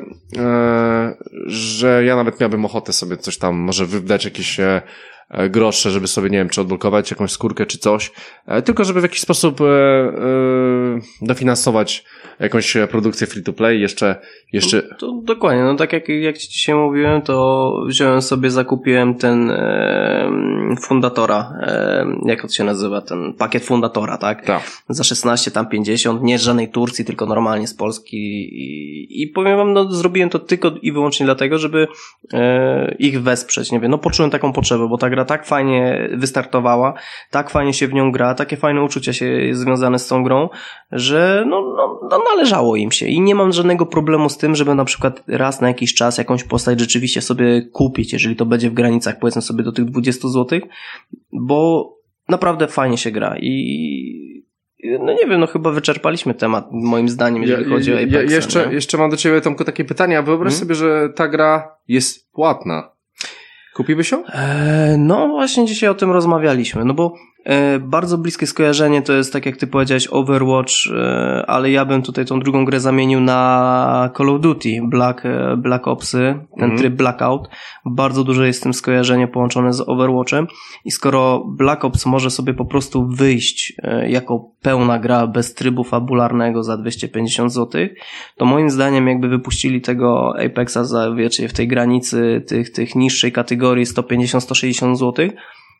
e, że ja nawet miałbym ochotę sobie coś tam, może wydać jakieś e, grosze, żeby sobie, nie wiem, czy odblokować jakąś skórkę, czy coś, e, tylko żeby w jakiś sposób e, e, dofinansować jakąś produkcję free-to-play, jeszcze, jeszcze... No, to dokładnie, no tak jak, jak ci dzisiaj mówiłem, to wziąłem sobie, zakupiłem ten e, Fundatora, e, jak to się nazywa, ten pakiet Fundatora, tak? Tak. Za szesnaście, tam pięćdziesiąt, nie z żadnej Turcji, tylko normalnie z Polski i, i powiem wam, no zrobiłem to tylko i wyłącznie dlatego, żeby e, ich wesprzeć, nie wiem, no poczułem taką potrzebę, bo ta gra tak fajnie wystartowała, tak fajnie się w nią gra, takie fajne uczucia się związane z tą grą, że no, no, no należało im się i nie mam żadnego problemu z tym, żeby na przykład raz na jakiś czas jakąś postać rzeczywiście sobie kupić, jeżeli to będzie w granicach, powiedzmy sobie, do tych dwudziestu złotych, bo naprawdę fajnie się gra i no nie wiem, no chyba wyczerpaliśmy temat, moim zdaniem, jeżeli ja, chodzi o Apexa. Ja jeszcze, jeszcze mam do ciebie, Tomku, takie pytanie, a wyobraź hmm? sobie, że ta gra jest płatna. Kupiłbyś ją? Eee, no właśnie dzisiaj o tym rozmawialiśmy, no bo e, bardzo bliskie skojarzenie to jest, tak jak ty powiedziałeś, Overwatch, e, ale ja bym tutaj tą drugą grę zamienił na Call of Duty, Black, e, Black Opsy, ten mm. tryb Blackout. Bardzo duże jest z tym skojarzenie połączone z Overwatchem i skoro Black Ops może sobie po prostu wyjść e, jako pełna gra bez trybu fabularnego za dwieście pięćdziesiąt złotych, to moim zdaniem jakby wypuścili tego Apexa za, wiecie, w tej granicy tych, tych niższej kategorii sto pięćdziesiąt do stu sześćdziesięciu złotych,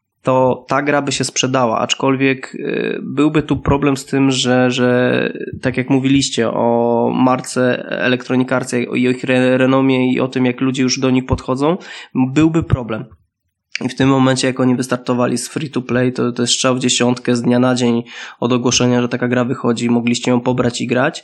to ta gra by się sprzedała, aczkolwiek y, byłby tu problem z tym, że, że tak jak mówiliście o marce Electronic Arts i o ich re- renomie i o tym, jak ludzie już do nich podchodzą, byłby problem. I w tym momencie, jak oni wystartowali z free to play, to, to jest strzał w dziesiątkę z dnia na dzień od ogłoszenia, że taka gra wychodzi, mogliście ją pobrać i grać.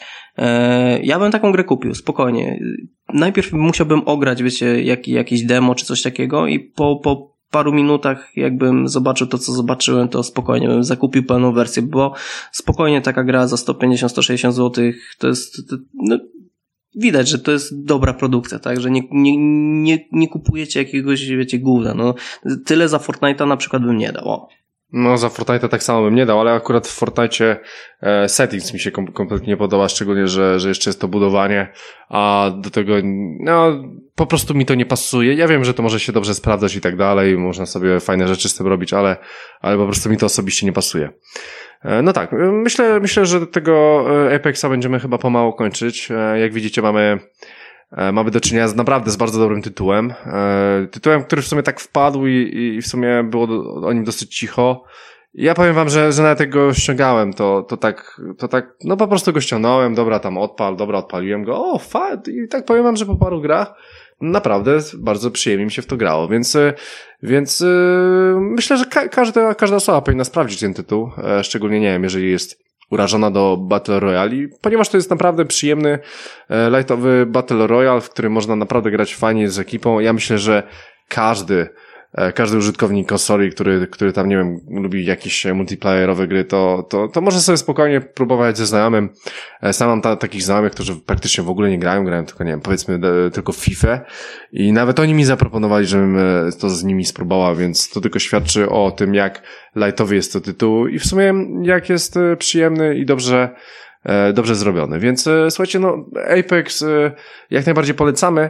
E, ja bym taką grę kupił, spokojnie. Najpierw musiałbym ograć, wiecie, jak, jakieś demo czy coś takiego i po, po paru minutach, jakbym zobaczył to, co zobaczyłem, to spokojnie bym zakupił pełną wersję, bo spokojnie taka gra za sto pięćdziesiąt do stu sześćdziesięciu złotych to jest, to, no, widać, że to jest dobra produkcja, tak, że nie, nie, nie, nie kupujecie jakiegoś, wiecie, gówna, no. Tyle za Fortnite'a na przykład bym nie dał, o. No za Fortnite'a tak samo bym nie dał, ale akurat w Fortnite'cie e, settings mi się kom- kompletnie nie podoba, szczególnie, że, że jeszcze jest to budowanie, a do tego, no, po prostu mi to nie pasuje. Ja wiem, że to może się dobrze sprawdzać i tak dalej, można sobie fajne rzeczy z tym robić, ale, ale po prostu mi to osobiście nie pasuje. E, no tak, myślę, myślę, że tego Apexa będziemy chyba pomału kończyć. E, jak widzicie, mamy Mamy do czynienia z naprawdę z bardzo dobrym tytułem. Tytułem, który w sumie tak wpadł i, i w sumie było do, o nim dosyć cicho. Ja powiem wam, że, że nawet jak go ściągałem, to, to tak, to tak, no po prostu go ściągnąłem, dobra tam odpal, dobra odpaliłem go, o, fajnie, i tak powiem wam, że po paru grach naprawdę bardzo przyjemnie mi się w to grało, więc, więc myślę, że ka- każda, każda osoba powinna sprawdzić ten tytuł, szczególnie, nie wiem, jeżeli jest urażona do Battle Royale, ponieważ to jest naprawdę przyjemny, lightowy Battle Royale, w którym można naprawdę grać fajnie z ekipą. Ja myślę, że każdy Każdy użytkownik konsoli, który, który tam, nie wiem, lubi jakieś multiplayerowe gry, to, to, to może sobie spokojnie próbować ze znajomym. Sam mam ta, takich znajomych, którzy praktycznie w ogóle nie grają, grają tylko, nie wiem, powiedzmy de, tylko w FIFA i nawet oni mi zaproponowali, żebym to z nimi spróbował, więc to tylko świadczy o tym, jak lightowy jest to tytuł i w sumie jak jest przyjemny i dobrze dobrze zrobiony. Więc słuchajcie, no Apex jak najbardziej polecamy.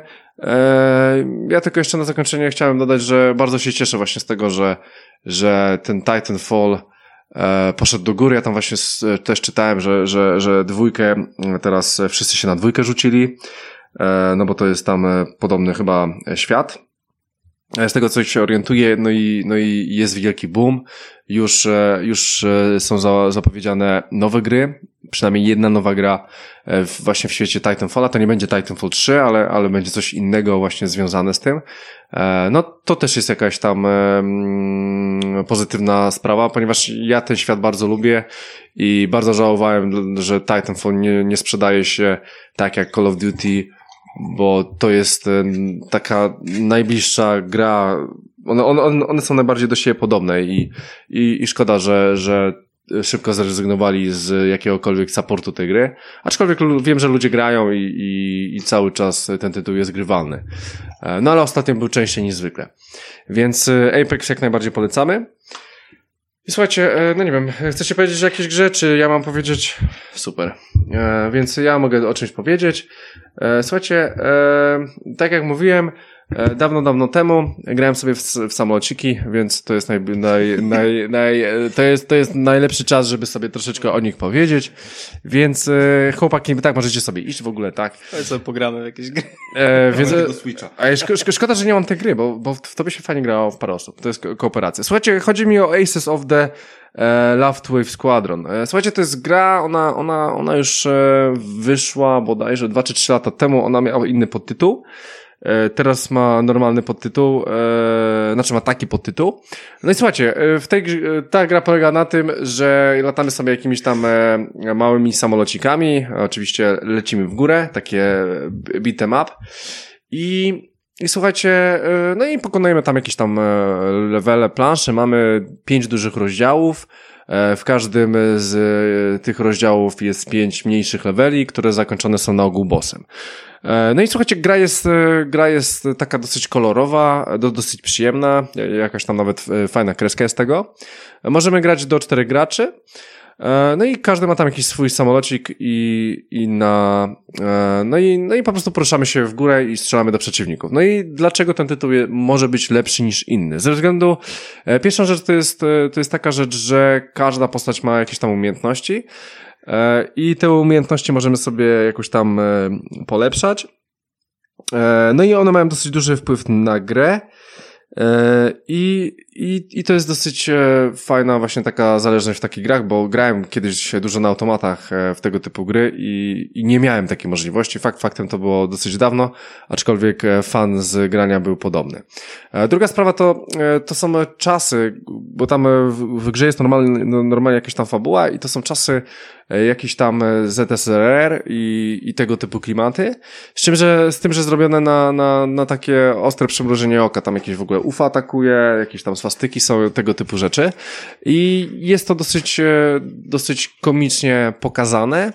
Ja tylko jeszcze na zakończenie chciałem dodać, że bardzo się cieszę właśnie z tego, że, że ten Titanfall poszedł do góry. Ja tam właśnie też czytałem, że, że, że dwójkę, teraz wszyscy się na dwójkę rzucili, no bo to jest tam podobny chyba świat. Z tego, co się orientuję, no i, no i jest wielki boom. Już, już są za, zapowiedziane nowe gry, przynajmniej jedna nowa gra w, właśnie w świecie Titanfalla. To nie będzie Titanfall trzy, ale, ale będzie coś innego właśnie związane z tym. No to też jest jakaś tam um, pozytywna sprawa, ponieważ ja ten świat bardzo lubię i bardzo żałowałem, że Titanfall nie, nie sprzedaje się tak jak Call of Duty, bo to jest taka najbliższa gra, one, one, one są najbardziej do siebie podobne i, i, i szkoda, że, że szybko zrezygnowali z jakiegokolwiek supportu tej gry, aczkolwiek wiem, że ludzie grają i, i, i cały czas ten tytuł jest grywalny. No ale ostatnio był częściej niż zwykle. Więc Apex jak najbardziej polecamy. I słuchajcie, no nie wiem, chcecie powiedzieć o jakiejś grze, czy ja mam powiedzieć? Super. E, więc ja mogę o czymś powiedzieć. E, słuchajcie, e, tak jak mówiłem, e, dawno, dawno temu grałem sobie w, w samolociki, więc to jest naj, naj, naj, naj, to jest, to jest najlepszy czas, żeby sobie troszeczkę o nich powiedzieć. Więc e, chłopaki, tak, możecie sobie iść w ogóle, tak. Ale sobie pogramy w jakieś gry. E, więc, do Switcha. A szko, szkoda, że nie mam tej gry, bo, bo w to by się fajnie grało w parę osób. To jest ko- kooperacja. Słuchajcie, chodzi mi o Aces of the e, Loftwave Squadron. E, słuchajcie, to jest gra, ona, ona, ona już e, wyszła bodajże dwa czy trzy lata temu, ona miała inny podtytuł. E, teraz ma normalny podtytuł, e, znaczy ma taki podtytuł. No i słuchajcie, w tej, ta gra polega na tym, że latamy sobie jakimiś tam e, małymi samolocikami, oczywiście lecimy w górę, takie beat em up i I słuchajcie, no i pokonujemy tam jakieś tam levele, plansze, mamy pięć dużych rozdziałów, w każdym z tych rozdziałów jest pięć mniejszych leveli, które zakończone są na ogół bossem. No i słuchajcie, gra jest, gra jest taka dosyć kolorowa, dosyć przyjemna, jakaś tam nawet fajna kreska jest tego. Możemy grać do czterech graczy. No i każdy ma tam jakiś swój samolocik i, i na, no i, no i po prostu poruszamy się w górę i strzelamy do przeciwników. No i dlaczego ten tytuł je, może być lepszy niż inny? Ze względu, pierwsza rzecz to jest, to jest taka rzecz, że każda postać ma jakieś tam umiejętności i te umiejętności możemy sobie jakoś tam polepszać. No i one mają dosyć duży wpływ na grę. I, i, i to jest dosyć fajna właśnie taka zależność w takich grach, bo grałem kiedyś dużo na automatach w tego typu gry i, i nie miałem takiej możliwości. Fakt faktem to było dosyć dawno, aczkolwiek fan z grania był podobny. Druga sprawa to, to są czasy, bo tam w, w grze jest normalnie, normalnie jakaś tam fabuła i to są czasy jakiś tam Z S R R i, i tego typu klimaty, z czym, że, z tym, że zrobione na, na, na takie ostre przymrużenie oka, tam jakieś w ogóle U F O atakuje, jakieś tam swastyki są, tego typu rzeczy i jest to dosyć, dosyć komicznie pokazane,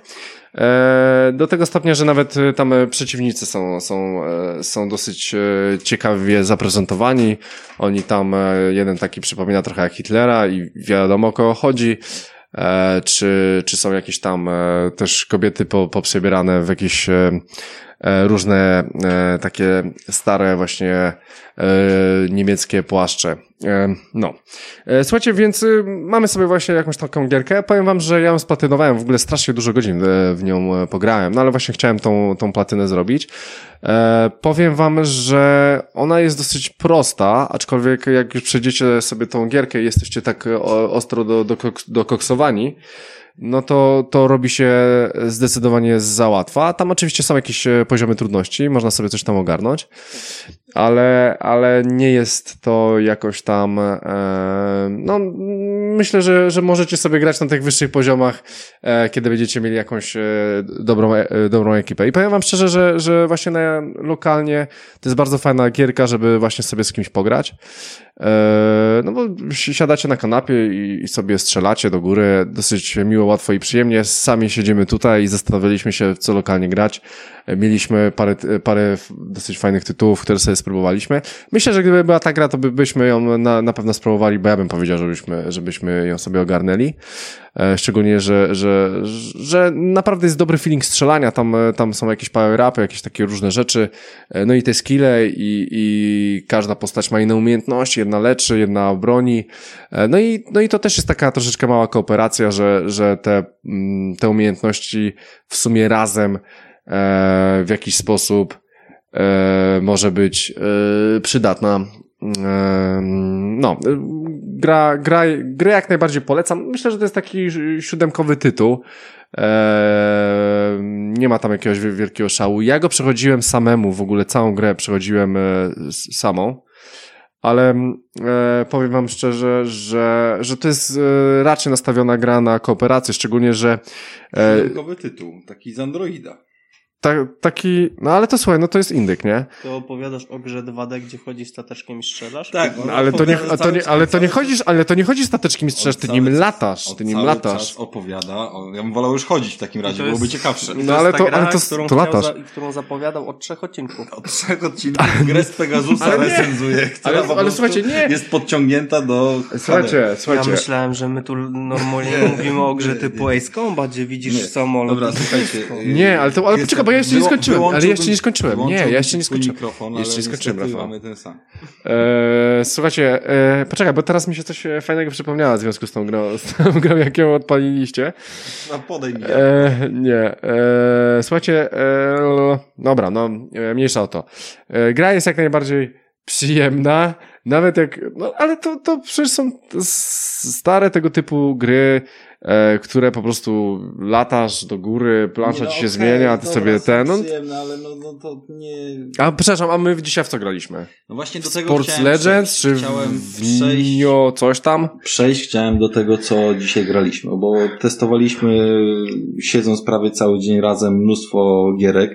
do tego stopnia, że nawet tam przeciwnicy są, są, są dosyć ciekawie zaprezentowani, oni tam, jeden taki przypomina trochę jak Hitlera i wiadomo o kogo chodzi. E, czy, czy są jakieś tam e, też kobiety po, poprzebierane w jakieś e, e, różne e, takie stare właśnie e, niemieckie płaszcze. E, no. E, słuchajcie, więc y, mamy sobie właśnie jakąś taką gierkę. Powiem wam, że ja ją splatynowałem, w ogóle strasznie dużo godzin e, w nią e, pograłem, no ale właśnie chciałem tą, tą platynę zrobić. E, powiem wam, że ona jest dosyć prosta, aczkolwiek jak już przejdziecie sobie tą gierkę i jesteście tak o, ostro do, do, dokoksowani, no to, to robi się zdecydowanie za łatwa. Tam oczywiście są jakieś poziomy trudności, można sobie coś tam ogarnąć, ale, ale nie jest to jakoś tam, e, no myślę, że, że możecie sobie grać na tych wyższych poziomach, e, kiedy będziecie mieli jakąś e, dobrą, e, dobrą ekipę. I powiem wam szczerze, że, że właśnie na, lokalnie to jest bardzo fajna gierka, żeby właśnie sobie z kimś pograć. E, no bo siadacie na kanapie i, i sobie strzelacie do góry, dosyć miło, łatwo i przyjemnie. Sami siedzimy tutaj i zastanawialiśmy się, co lokalnie grać. Mieliśmy parę, parę dosyć fajnych tytułów, które sobie spróbowaliśmy. Myślę, że gdyby była ta gra, to by, byśmy ją na, na pewno spróbowali, bo ja bym powiedział, żebyśmy, żebyśmy ją sobie ogarnęli. E, szczególnie, że, że, że naprawdę jest dobry feeling strzelania. Tam, tam są jakieś power-upy, jakieś takie różne rzeczy. E, no i te skille i, i każda postać ma inne umiejętności. Jedna leczy, jedna broni. E, no i, no i to też jest taka troszeczkę mała kooperacja, że, że te, te umiejętności w sumie razem w jakiś sposób e, może być e, przydatna. E, no, gra, gra, grę jak najbardziej polecam. Myślę, że to jest taki siódemkowy tytuł. E, nie ma tam jakiegoś wielkiego szału. Ja go przechodziłem samemu, w ogóle całą grę przechodziłem e, samą. Ale e, powiem wam szczerze, że, że to jest e, raczej nastawiona gra na kooperację, szczególnie, że e, siódemkowy tytuł, taki z Androida. Ta, taki, no ale to słuchaj, no to jest indyk, nie? To opowiadasz o grze dwa D, gdzie chodzisz stateczkiem i strzelasz? Tak, no, ale to nie, a to nie, ale to nie chodzisz, ale to nie chodzisz stateczkiem i strzelasz, ty nim czas, latasz, ty nim cały latasz. Czas opowiada, o, ja bym wolał już chodzić w takim razie, byłoby ciekawsze. No ale to, gra, ale to, którą to latasz. Za, którą zapowiadał od trzech odcinków. Od trzech odcinków grę z Pegasusa recenzuje, która ale, ale słuchajcie, nie. jest podciągnięta do... Słuchajcie, słuchajcie. Ja myślałem, że my tu normalnie mówimy o grze typu Ace Combat, gdzie widzisz nie. samolot. Dobra, słuchajcie. Nie, ale to, ale poczekaj, bo ja jeszcze nie skończyłem. Ale jeszcze nie skończyłem. Nie, ja jeszcze nie skończyłem. Mikrofon, jeszcze nie skończyłem, Rafał. Mamy ten sam. Eee, słuchajcie, e, poczekaj, bo teraz mi się coś fajnego przypomniało w związku z tą grą, z tą grą, jak ją odpaliliście. A podaj mi. E, nie. E, słuchajcie, e, dobra, no, mniejsza o to. E, gra jest jak najbardziej przyjemna, nawet jak, no, ale to, to przecież są stare tego typu gry, e, które po prostu latasz do góry, plansza no, ci się okay, zmienia, ty dobra, sobie ten, no. przyjemne, ale no, no to nie... A, przepraszam, a my dzisiaj w co graliśmy? No właśnie do tego Sports chciałem Legends, przejść. czy chciałem w Nio coś tam? Przejść chciałem do tego, co dzisiaj graliśmy, bo testowaliśmy, siedząc prawie cały dzień razem, mnóstwo gierek.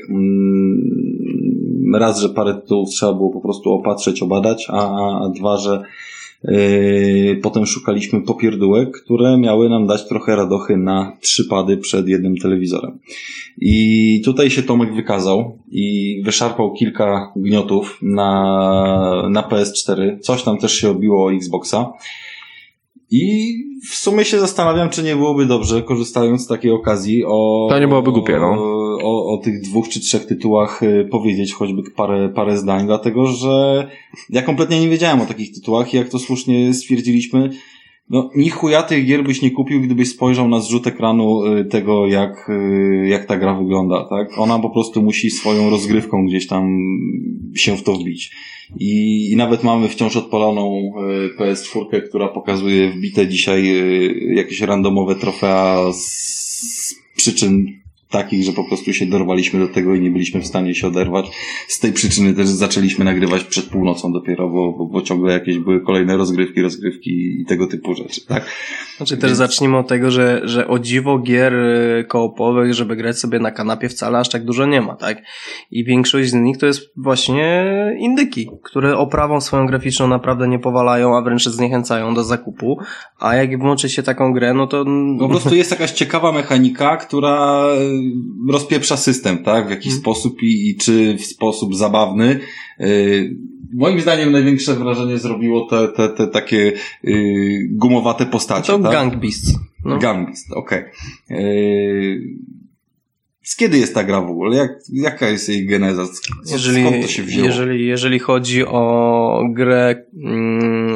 Raz, że parę tytułów trzeba było po prostu opatrzeć, obadać, a, a dwa, że yy, potem szukaliśmy popierdółek, które miały nam dać trochę radochy na trzy pady przed jednym telewizorem. I tutaj się Tomek wykazał i wyszarpał kilka gniotów na, na P S cztery. Coś tam też się odbiło o Xboxa. I w sumie się zastanawiam, czy nie byłoby dobrze, korzystając z takiej okazji, o... To nie byłoby głupie, no. O, o tych dwóch czy trzech tytułach powiedzieć choćby parę, parę zdań, dlatego że ja kompletnie nie wiedziałem o takich tytułach i jak to słusznie stwierdziliśmy, no ni chuja tych gier byś nie kupił, gdybyś spojrzał na zrzut ekranu tego, jak, jak ta gra wygląda, tak? Ona po prostu musi swoją rozgrywką gdzieś tam się w to wbić. I, i nawet mamy wciąż odpaloną P S cztery, która pokazuje wbite dzisiaj jakieś randomowe trofea z, z przyczyn takich, że po prostu się dorwaliśmy do tego i nie byliśmy w stanie się oderwać. Z tej przyczyny też zaczęliśmy nagrywać przed północą dopiero, bo, bo, bo ciągle jakieś były kolejne rozgrywki, rozgrywki i tego typu rzeczy, tak? Znaczy Więc... też zacznijmy od tego, że, że o dziwo gier koopowych, żeby grać sobie na kanapie wcale aż tak dużo nie ma, tak? I większość z nich to jest właśnie indyki, które oprawą swoją graficzną naprawdę nie powalają, a wręcz zniechęcają do zakupu, a jak włączy się taką grę, no to... Po prostu jest jakaś ciekawa mechanika, która rozpieprza system, tak? W jakiś hmm. sposób i, i czy w sposób zabawny. Yy, moim zdaniem największe wrażenie zrobiło te, te, te takie yy, gumowate postacie. To tak? Gang Beasts. No. Gang Beasts, okej. Okay. Yy, z kiedy jest ta gra w ogóle? Jak, jaka jest jej geneza? Co, jeżeli, skąd to się wzięło? Jeżeli, jeżeli chodzi o grę mm,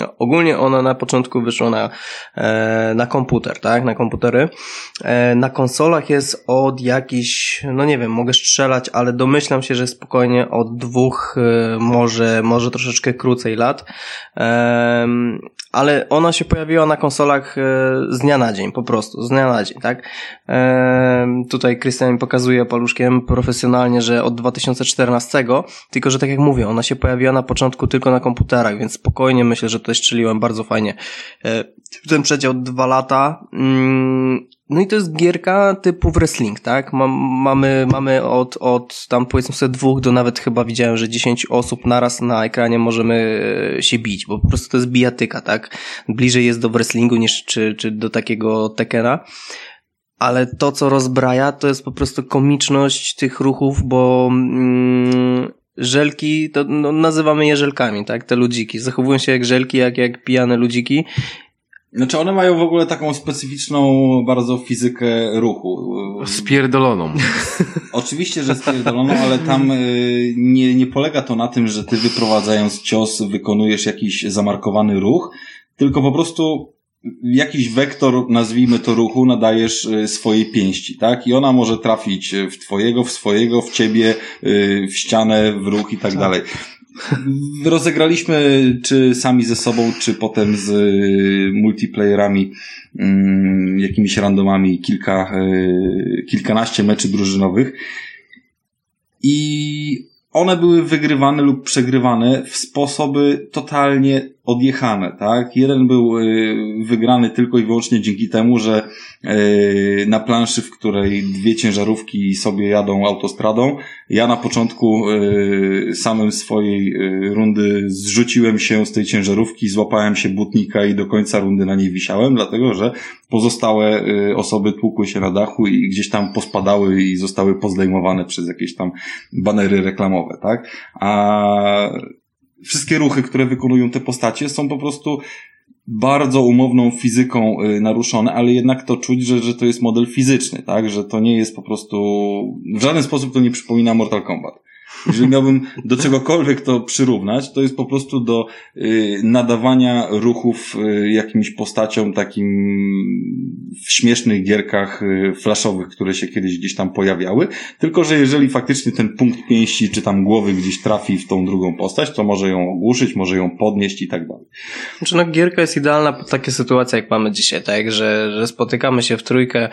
ogólnie ona na początku wyszła na, e, na komputer, tak, na komputery. E, na konsolach jest od jakichś, no nie wiem, mogę strzelać, ale domyślam się, że spokojnie od dwóch, e, może, może troszeczkę krócej lat. E, ale ona się pojawiła na konsolach e, z dnia na dzień, po prostu, z dnia na dzień, tak. E, tutaj Krystian mi pokazuje paluszkiem profesjonalnie, że od dwa tysiące czternastego, tylko że tak jak mówię, ona się pojawiła na początku tylko na komputerach, więc spokojnie myślę, że tutaj strzeliłem bardzo fajnie. E, ten przedział dwa lata. Mm, no i to jest gierka typu wrestling, tak? Mam, mamy, mamy od, od tam powiedzmy sobie dwóch do nawet chyba widziałem, że dziesięć osób naraz na ekranie możemy się bić, bo po prostu to jest bijatyka, tak? Bliżej jest do wrestlingu niż czy, czy do takiego Tekkena. Ale to, co rozbraja, to jest po prostu komiczność tych ruchów, bo mm, żelki, to no, nazywamy je żelkami, tak? Te ludziki. Zachowują się jak żelki, jak, jak pijane ludziki. Znaczy one mają w ogóle taką specyficzną bardzo fizykę ruchu. Spierdoloną. Oczywiście, że spierdoloną, ale tam y, nie, nie polega to na tym, że ty wyprowadzając cios wykonujesz jakiś zamarkowany ruch, tylko po prostu jakiś wektor, nazwijmy to ruchu, nadajesz swojej pięści, tak? I ona może trafić w twojego, w swojego, w ciebie, w ścianę, w ruch i tak dalej. Rozegraliśmy czy sami ze sobą, czy potem z multiplayerami, jakimiś randomami kilka, kilkanaście meczy drużynowych i one były wygrywane lub przegrywane w sposoby totalnie odjechane, tak? Jeden był y, wygrany tylko i wyłącznie dzięki temu, że y, na planszy, w której dwie ciężarówki sobie jadą autostradą, ja na początku y, samym swojej y, rundy zrzuciłem się z tej ciężarówki, złapałem się butnika i do końca rundy na niej wisiałem, dlatego że pozostałe y, osoby tłukły się na dachu i gdzieś tam pospadały i zostały pozdejmowane przez jakieś tam banery reklamowe, tak? A wszystkie ruchy, które wykonują te postacie, są po prostu bardzo umowną fizyką naruszone, ale jednak to czuć, że, że to jest model fizyczny, tak? Że to nie jest po prostu, w żaden sposób to nie przypomina Mortal Kombat. Jeżeli miałbym do czegokolwiek to przyrównać, to jest po prostu do y, nadawania ruchów y, jakimś postaciom takim w śmiesznych gierkach y, flashowych, które się kiedyś gdzieś tam pojawiały, tylko że jeżeli faktycznie ten punkt pięści czy tam głowy gdzieś trafi w tą drugą postać, to może ją ogłuszyć, może ją podnieść i tak dalej. Znaczy no gierka jest idealna pod takie sytuacje jak mamy dzisiaj, tak, że, że spotykamy się w trójkę,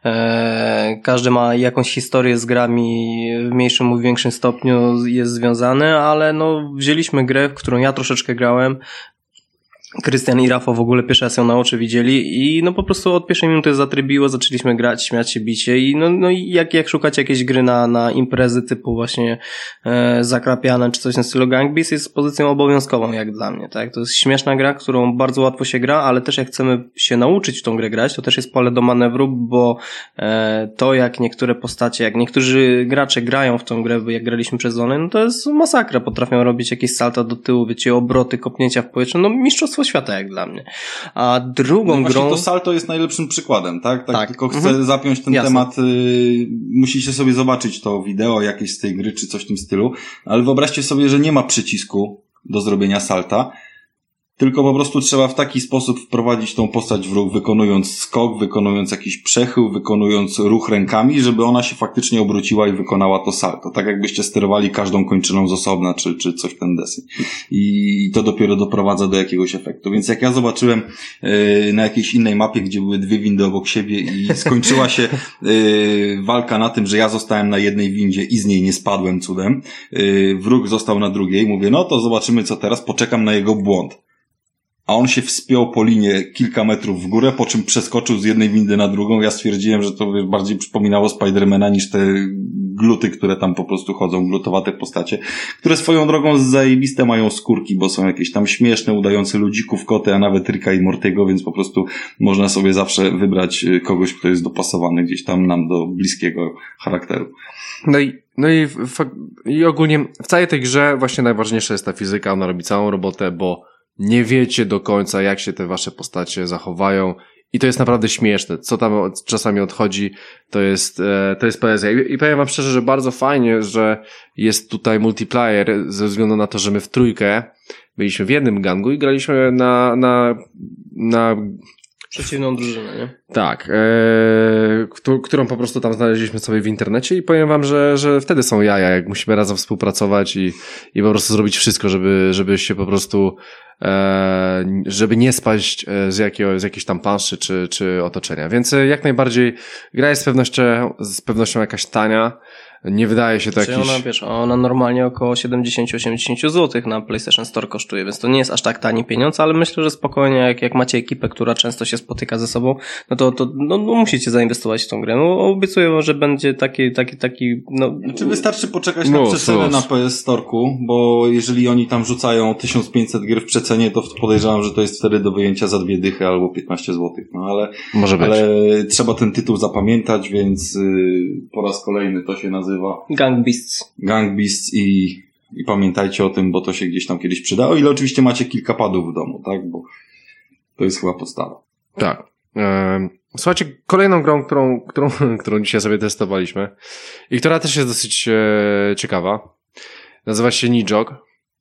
e, każdy ma jakąś historię z grami w mniejszym lub większym stopniu jest związany, ale no wzięliśmy grę, w którą ja troszeczkę grałem. Krystian i Rafał w ogóle pierwszy raz ją na oczy widzieli i no po prostu od pierwszej minuty zatrybiło, zaczęliśmy grać, śmiać się, bić się i no, no i jak, jak szukacie jakiejś gry na, na imprezy typu właśnie e, Zakrapiane czy coś na stylu Gang Beasts jest pozycją obowiązkową jak dla mnie, tak? To jest śmieszna gra, którą bardzo łatwo się gra, ale też jak chcemy się nauczyć w tą grę grać, to też jest pole do manewru, bo e, to jak niektóre postacie, jak niektórzy gracze grają w tą grę, bo jak graliśmy przez online, no to jest masakra, potrafią robić jakieś salta do tyłu, wiecie, obroty, kopnięcia w powietrzu, no mistrzostwo świata jak dla mnie. A drugą no grą... to salto jest najlepszym przykładem, tak? Tak, tak. tylko chcę mhm. zapiąć ten Jasne. temat. Y, musicie sobie zobaczyć to wideo jakieś z tej gry, czy coś w tym stylu, ale wyobraźcie sobie, że nie ma przycisku do zrobienia salta, tylko po prostu trzeba w taki sposób wprowadzić tą postać w ruch, wykonując skok, wykonując jakiś przechył, wykonując ruch rękami, żeby ona się faktycznie obróciła i wykonała to salto. Tak jakbyście sterowali każdą kończyną z osobna, czy, czy coś w ten deseń. I to dopiero doprowadza do jakiegoś efektu. Więc jak ja zobaczyłem yy, na jakiejś innej mapie, gdzie były dwie windy obok siebie i skończyła się yy, walka na tym, że ja zostałem na jednej windzie i z niej nie spadłem cudem, yy, wróg został na drugiej, mówię, no to zobaczymy co teraz, poczekam na jego błąd. A on się wspiął po linie kilka metrów w górę, po czym przeskoczył z jednej windy na drugą. Ja stwierdziłem, że to bardziej przypominało Spidermana niż te gluty, które tam po prostu chodzą, glutowate postacie, które swoją drogą zajebiste mają skórki, bo są jakieś tam śmieszne, udające ludzików, koty, a nawet Ricka i Mortiego, więc po prostu można sobie zawsze wybrać kogoś, kto jest dopasowany gdzieś tam nam do bliskiego charakteru. No i, no i, i ogólnie w całej tej grze właśnie najważniejsza jest ta fizyka, ona robi całą robotę, bo nie wiecie do końca, jak się te wasze postacie zachowają i to jest naprawdę śmieszne. Co tam czasami odchodzi, to jest, e, to jest poezja. I, I powiem wam szczerze, że bardzo fajnie, że jest tutaj multiplayer, ze względu na to, że my w trójkę byliśmy w jednym gangu i graliśmy na, na, na przeciwną drużynę, nie? Tak, e, którą po prostu tam znaleźliśmy sobie w internecie i powiem wam, że, że wtedy są jaja, jak musimy razem współpracować i, i po prostu zrobić wszystko, żeby, żeby się po prostu, e, żeby nie spaść z, jakiego, z jakiejś tam panszy czy, czy otoczenia. Więc jak najbardziej gra jest z pewnością, z pewnością jakaś tania. Nie wydaje się to Czyli jakiś... ona, wiesz, ona normalnie około siedemdziesiąt do osiemdziesięciu złotych na PlayStation Store kosztuje, więc to nie jest aż tak tani pieniądz, ale myślę, że spokojnie, jak, jak macie ekipę, która często się spotyka ze sobą, no to, to no, no musicie zainwestować w tą grę. No, obiecuję, że będzie taki, taki, taki, no... Znaczy wystarczy poczekać na Los, przecenę los. na P S Store'ku, bo jeżeli oni tam rzucają tysiąc pięćset gier w przecenie, to podejrzewam, że to jest wtedy do wyjęcia za dwie dychy albo piętnaście złotych. No ale, Może być. ale trzeba ten tytuł zapamiętać, więc yy, po raz kolejny to się nazywa Gang Beasts. Gang Beasts i, i pamiętajcie o tym, bo to się gdzieś tam kiedyś przyda. O ile oczywiście macie kilka padów w domu, tak? Bo to jest chyba podstawa. Tak. Ehm, Słuchajcie, kolejną grą, którą, którą, którą dzisiaj sobie testowaliśmy i która też jest dosyć e, ciekawa, nazywa się Nidhogg.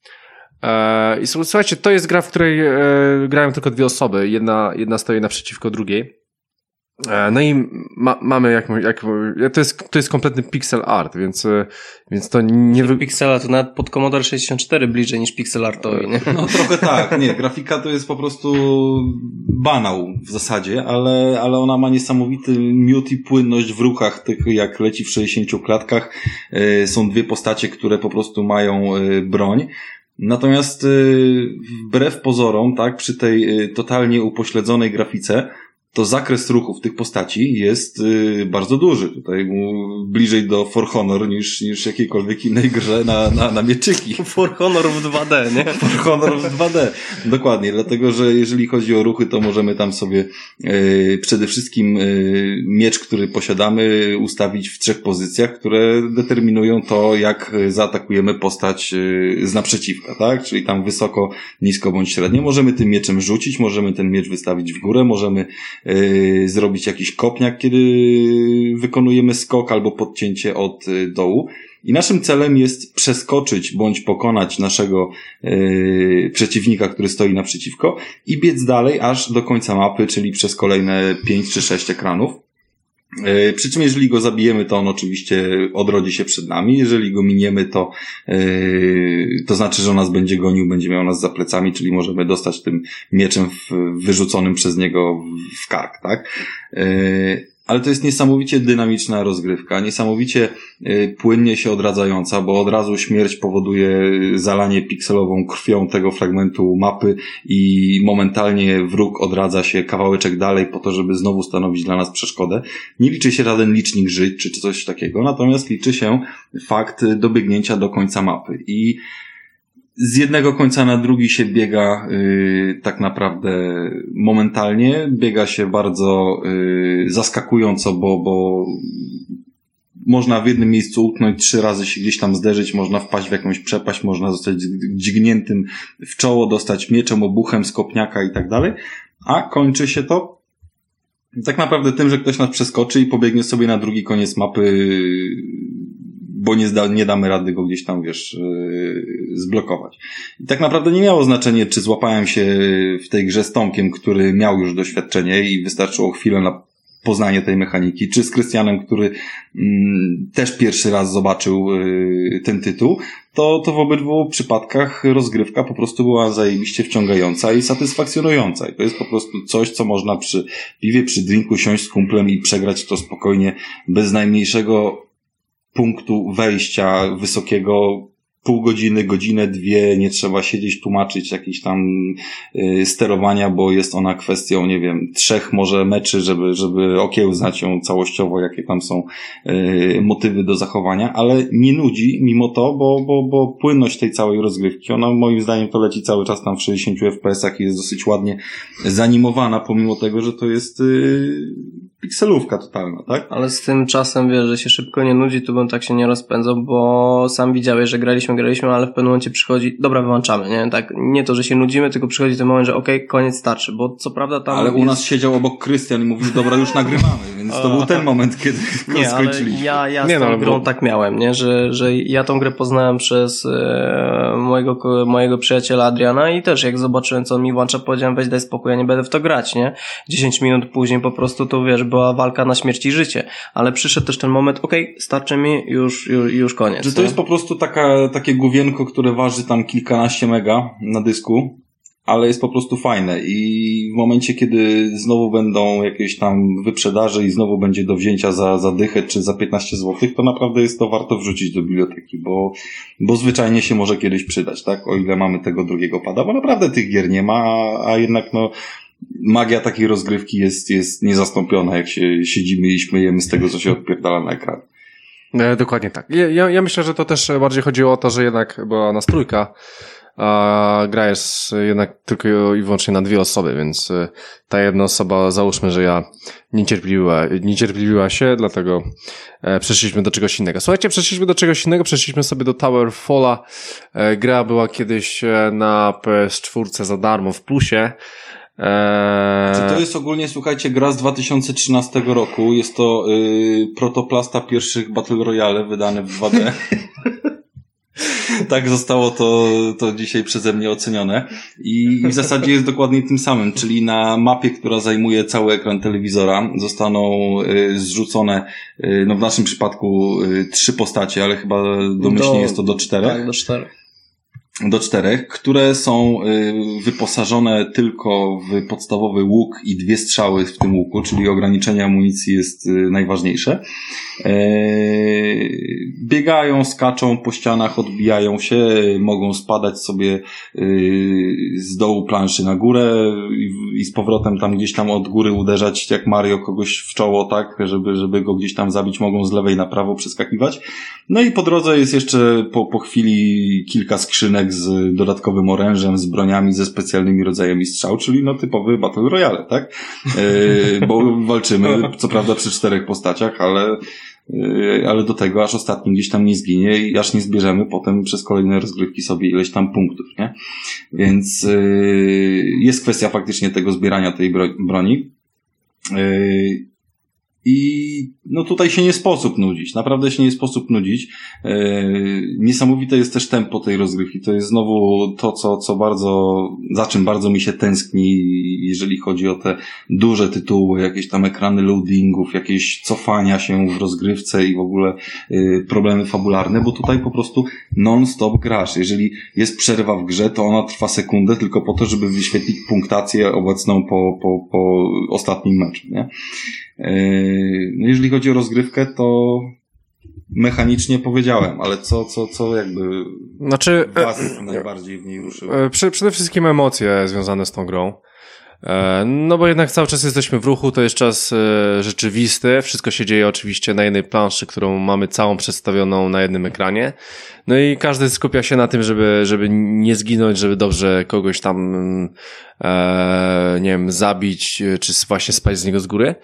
E, I słuchajcie, to jest gra, w której e, grają tylko dwie osoby. Jedna, jedna stoi naprzeciwko drugiej. E, no i ma, mamy jak, jak to jest, to jest kompletny pixel art, więc, więc to nie wy... Pixela to nawet pod Commodore sześćdziesiąt cztery bliżej niż pixel artowi, nie? No trochę tak, nie, grafika to jest po prostu banał w zasadzie, ale, ale ona ma niesamowity miód i płynność w ruchach, tych jak leci w sześćdziesięciu klatkach. E, są dwie postacie, które po prostu mają e, broń. Natomiast e, wbrew pozorom, tak, przy tej e, totalnie upośledzonej grafice, to zakres ruchów tych postaci jest y, bardzo duży. Tutaj mu bliżej do For Honor niż, niż jakiejkolwiek innej grze na, na, na mieczyki. For Honor w dwa D, nie? For Honor w dwa D. Dokładnie, dlatego, że jeżeli chodzi o ruchy, to możemy tam sobie y, przede wszystkim y, miecz, który posiadamy, ustawić w trzech pozycjach, które determinują to, jak zaatakujemy postać y, z naprzeciwka, tak? Czyli tam wysoko, nisko bądź średnio. Możemy tym mieczem rzucić, możemy ten miecz wystawić w górę, możemy Yy, zrobić jakiś kopniak, kiedy wykonujemy skok albo podcięcie od y, dołu. I naszym celem jest przeskoczyć bądź pokonać naszego yy, przeciwnika, który stoi naprzeciwko i biec dalej aż do końca mapy, czyli przez kolejne pięć czy sześć ekranów. Yy, przy czym jeżeli go zabijemy, to on oczywiście odrodzi się przed nami. Jeżeli go miniemy, to yy, to znaczy, że on nas będzie gonił, będzie miał nas za plecami, czyli możemy dostać tym mieczem w, wyrzuconym przez niego w kark, tak? Yy, ale to jest niesamowicie dynamiczna rozgrywka, niesamowicie y, płynnie się odradzająca, bo od razu śmierć powoduje zalanie pikselową krwią tego fragmentu mapy i momentalnie wróg odradza się kawałeczek dalej po to, żeby znowu stanowić dla nas przeszkodę. Nie liczy się żaden licznik żyć czy coś takiego, natomiast liczy się fakt dobiegnięcia do końca mapy i z jednego końca na drugi się biega y, tak naprawdę momentalnie, biega się bardzo y, zaskakująco, bo, bo można w jednym miejscu utknąć, trzy razy się gdzieś tam zderzyć, można wpaść w jakąś przepaść, można zostać dźgniętym w czoło, dostać mieczem, obuchem z kopniaka i tak dalej, a kończy się to tak naprawdę tym, że ktoś nas przeskoczy i pobiegnie sobie na drugi koniec mapy, bo nie, zda, nie damy rady go gdzieś tam, wiesz, yy, zblokować. I tak naprawdę nie miało znaczenia, czy złapałem się w tej grze z Tomkiem, który miał już doświadczenie i wystarczyło chwilę na poznanie tej mechaniki, czy z Krystianem, który mm, też pierwszy raz zobaczył yy, ten tytuł, to, to w obydwu przypadkach rozgrywka po prostu była zajebiście wciągająca i satysfakcjonująca. I to jest po prostu coś, co można przy piwie, przy drinku siąść z kumplem i przegrać to spokojnie, bez najmniejszego punktu wejścia wysokiego, pół godziny, godzinę, dwie, nie trzeba siedzieć, tłumaczyć jakieś tam y, sterowania, bo jest ona kwestią, nie wiem, trzech może meczy, żeby, żeby okiełznać ją całościowo, jakie tam są y, motywy do zachowania, ale nie nudzi mimo to, bo, bo, bo płynność tej całej rozgrywki, ona moim zdaniem to leci cały czas tam w sześćdziesięciu F P S ach i jest dosyć ładnie zanimowana, pomimo tego, że to jest y, pikselówka totalna, tak? Ale z tym czasem, wiesz, że się szybko nie nudzi, to bym tak się nie rozpędzał, bo sam widziałeś, że graliśmy, graliśmy, ale w pewnym momencie przychodzi, dobra, wyłączamy, nie? Tak, nie to, że się nudzimy, tylko przychodzi ten moment, że okej, okay, koniec, starczy, bo co prawda tam... Ale jest... u nas siedział obok Krystian i mówił, dobra, już nagrywamy, więc to był ten moment, kiedy nie, skończyliśmy. Ale ja, ja z nie, tą no, grą bo... tak miałem, nie? Że, że ja tą grę poznałem przez e, mojego, mojego przyjaciela Adriana i też jak zobaczyłem, co on mi włącza, powiedziałem, weź daj spokój, ja nie będę w to grać, nie? dziesięć minut później po prostu to, wiesz, była walka na śmierć i życie, ale przyszedł też ten moment, okej, okay, starczy mi, już, już, już koniec. Że to nie? Jest po prostu taka, takie główienko, które waży tam kilkanaście mega na dysku, ale jest po prostu fajne i w momencie, kiedy znowu będą jakieś tam wyprzedaże i znowu będzie do wzięcia za, za dychę czy za piętnaście złotych, to naprawdę jest to warto wrzucić do biblioteki, bo, bo zwyczajnie się może kiedyś przydać, tak? O ile mamy tego drugiego pada, bo naprawdę tych gier nie ma, a, a jednak no magia takiej rozgrywki jest, jest niezastąpiona, jak się siedzimy i śmiejemy z tego, co się odpierdala na ekran. E, dokładnie tak. Ja, ja myślę, że to też bardziej chodziło o to, że jednak była nas trójka, a gra jest jednak tylko i wyłącznie na dwie osoby, więc ta jedna osoba, załóżmy, że ja niecierpliwiła, niecierpliwiła się, dlatego e, przeszliśmy do czegoś innego. Słuchajcie, przeszliśmy do czegoś innego, przeszliśmy sobie do Towerfalla. E, gra była kiedyś na P S cztery za darmo w plusie. Eee... Czy to jest ogólnie, słuchajcie, gra z dwa tysiące trzynastego roku. Jest to yy, protoplasta pierwszych Battle Royale wydane w dwa D. Tak zostało to, to dzisiaj przeze mnie ocenione. I w zasadzie jest dokładnie tym samym, czyli na mapie, która zajmuje cały ekran telewizora, zostaną y, zrzucone, y, no w naszym przypadku y, trzy postacie, ale chyba domyślnie do, jest to do czterech. Tak, do czterech. Do czterech, które są y, wyposażone tylko w podstawowy łuk i dwie strzały w tym łuku, czyli ograniczenie amunicji jest y, najważniejsze. Y, biegają, skaczą po ścianach, odbijają się, mogą spadać sobie y, z dołu planszy na górę i, i z powrotem tam gdzieś tam od góry uderzać jak Mario kogoś w czoło, tak, żeby, żeby go gdzieś tam zabić, mogą z lewej na prawo przeskakiwać. No i po drodze jest jeszcze po, po chwili kilka skrzynek z dodatkowym orężem, z broniami, ze specjalnymi rodzajami strzał, czyli no typowy Battle Royale, tak? Yy, bo walczymy, co prawda przy czterech postaciach, ale yy, ale do tego aż ostatni gdzieś tam nie zginie i aż nie zbierzemy potem przez kolejne rozgrywki sobie ileś tam punktów, nie? Więc yy, jest kwestia faktycznie tego zbierania tej bro- broni. Yy, I no tutaj się nie sposób nudzić, naprawdę się nie sposób nudzić. Yy, niesamowite jest też tempo tej rozgrywki, to jest znowu to, co, co bardzo, za czym bardzo mi się tęskni, jeżeli chodzi o te duże tytuły, jakieś tam ekrany loadingów, jakieś cofania się w rozgrywce i w ogóle yy, problemy fabularne, bo tutaj po prostu non-stop grasz. Jeżeli jest przerwa w grze, to ona trwa sekundę tylko po to, żeby wyświetlić punktację obecną po, po, po ostatnim meczu, nie? No jeżeli chodzi o rozgrywkę, to mechanicznie powiedziałem, ale co, co, co jakby znaczy, was e, najbardziej w niej ruszyło? E, przede wszystkim emocje związane z tą grą. E, no bo jednak cały czas jesteśmy w ruchu, to jest czas e, rzeczywisty, wszystko się dzieje oczywiście na jednej planszy, którą mamy całą przedstawioną na jednym ekranie. No i każdy skupia się na tym, żeby, żeby nie zginąć, żeby dobrze kogoś tam e, nie wiem, zabić, czy właśnie spaść z niego z góry.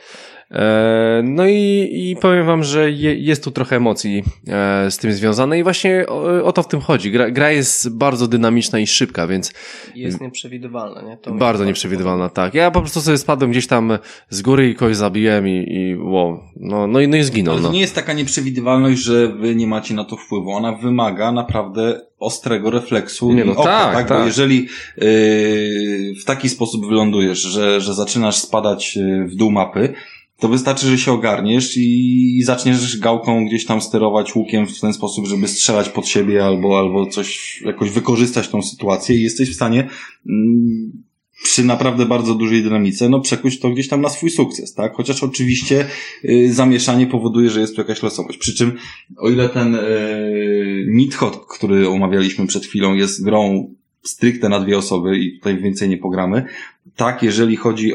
No i, i powiem wam, że je, jest tu trochę emocji e, z tym związane i właśnie o, o to w tym chodzi. Gra, gra jest bardzo dynamiczna i szybka, więc... Jest nieprzewidywalna, nie? To bardzo nieprzewidywalna, tak. Ja po prostu sobie spadłem gdzieś tam z góry i kogoś zabiłem i, i wow. No, no, i, no i zginął. Ale to no. nie jest taka nieprzewidywalność, że wy nie macie na to wpływu. Ona wymaga naprawdę ostrego refleksu nie, no, oka, tak, tak? tak. Bo jeżeli yy, w taki sposób wylądujesz, że, że zaczynasz spadać w dół mapy, to wystarczy, że się ogarniesz i zaczniesz gałką gdzieś tam sterować łukiem w ten sposób, żeby strzelać pod siebie albo, albo coś, jakoś wykorzystać tą sytuację i jesteś w stanie mm, przy naprawdę bardzo dużej dynamice, no przekuć to gdzieś tam na swój sukces, tak? Chociaż oczywiście y, zamieszanie powoduje, że jest tu jakaś losowość. Przy czym, o ile ten y, Nidhogg, który omawialiśmy przed chwilą, jest grą stricte na dwie osoby i tutaj więcej nie pogramy, tak, jeżeli chodzi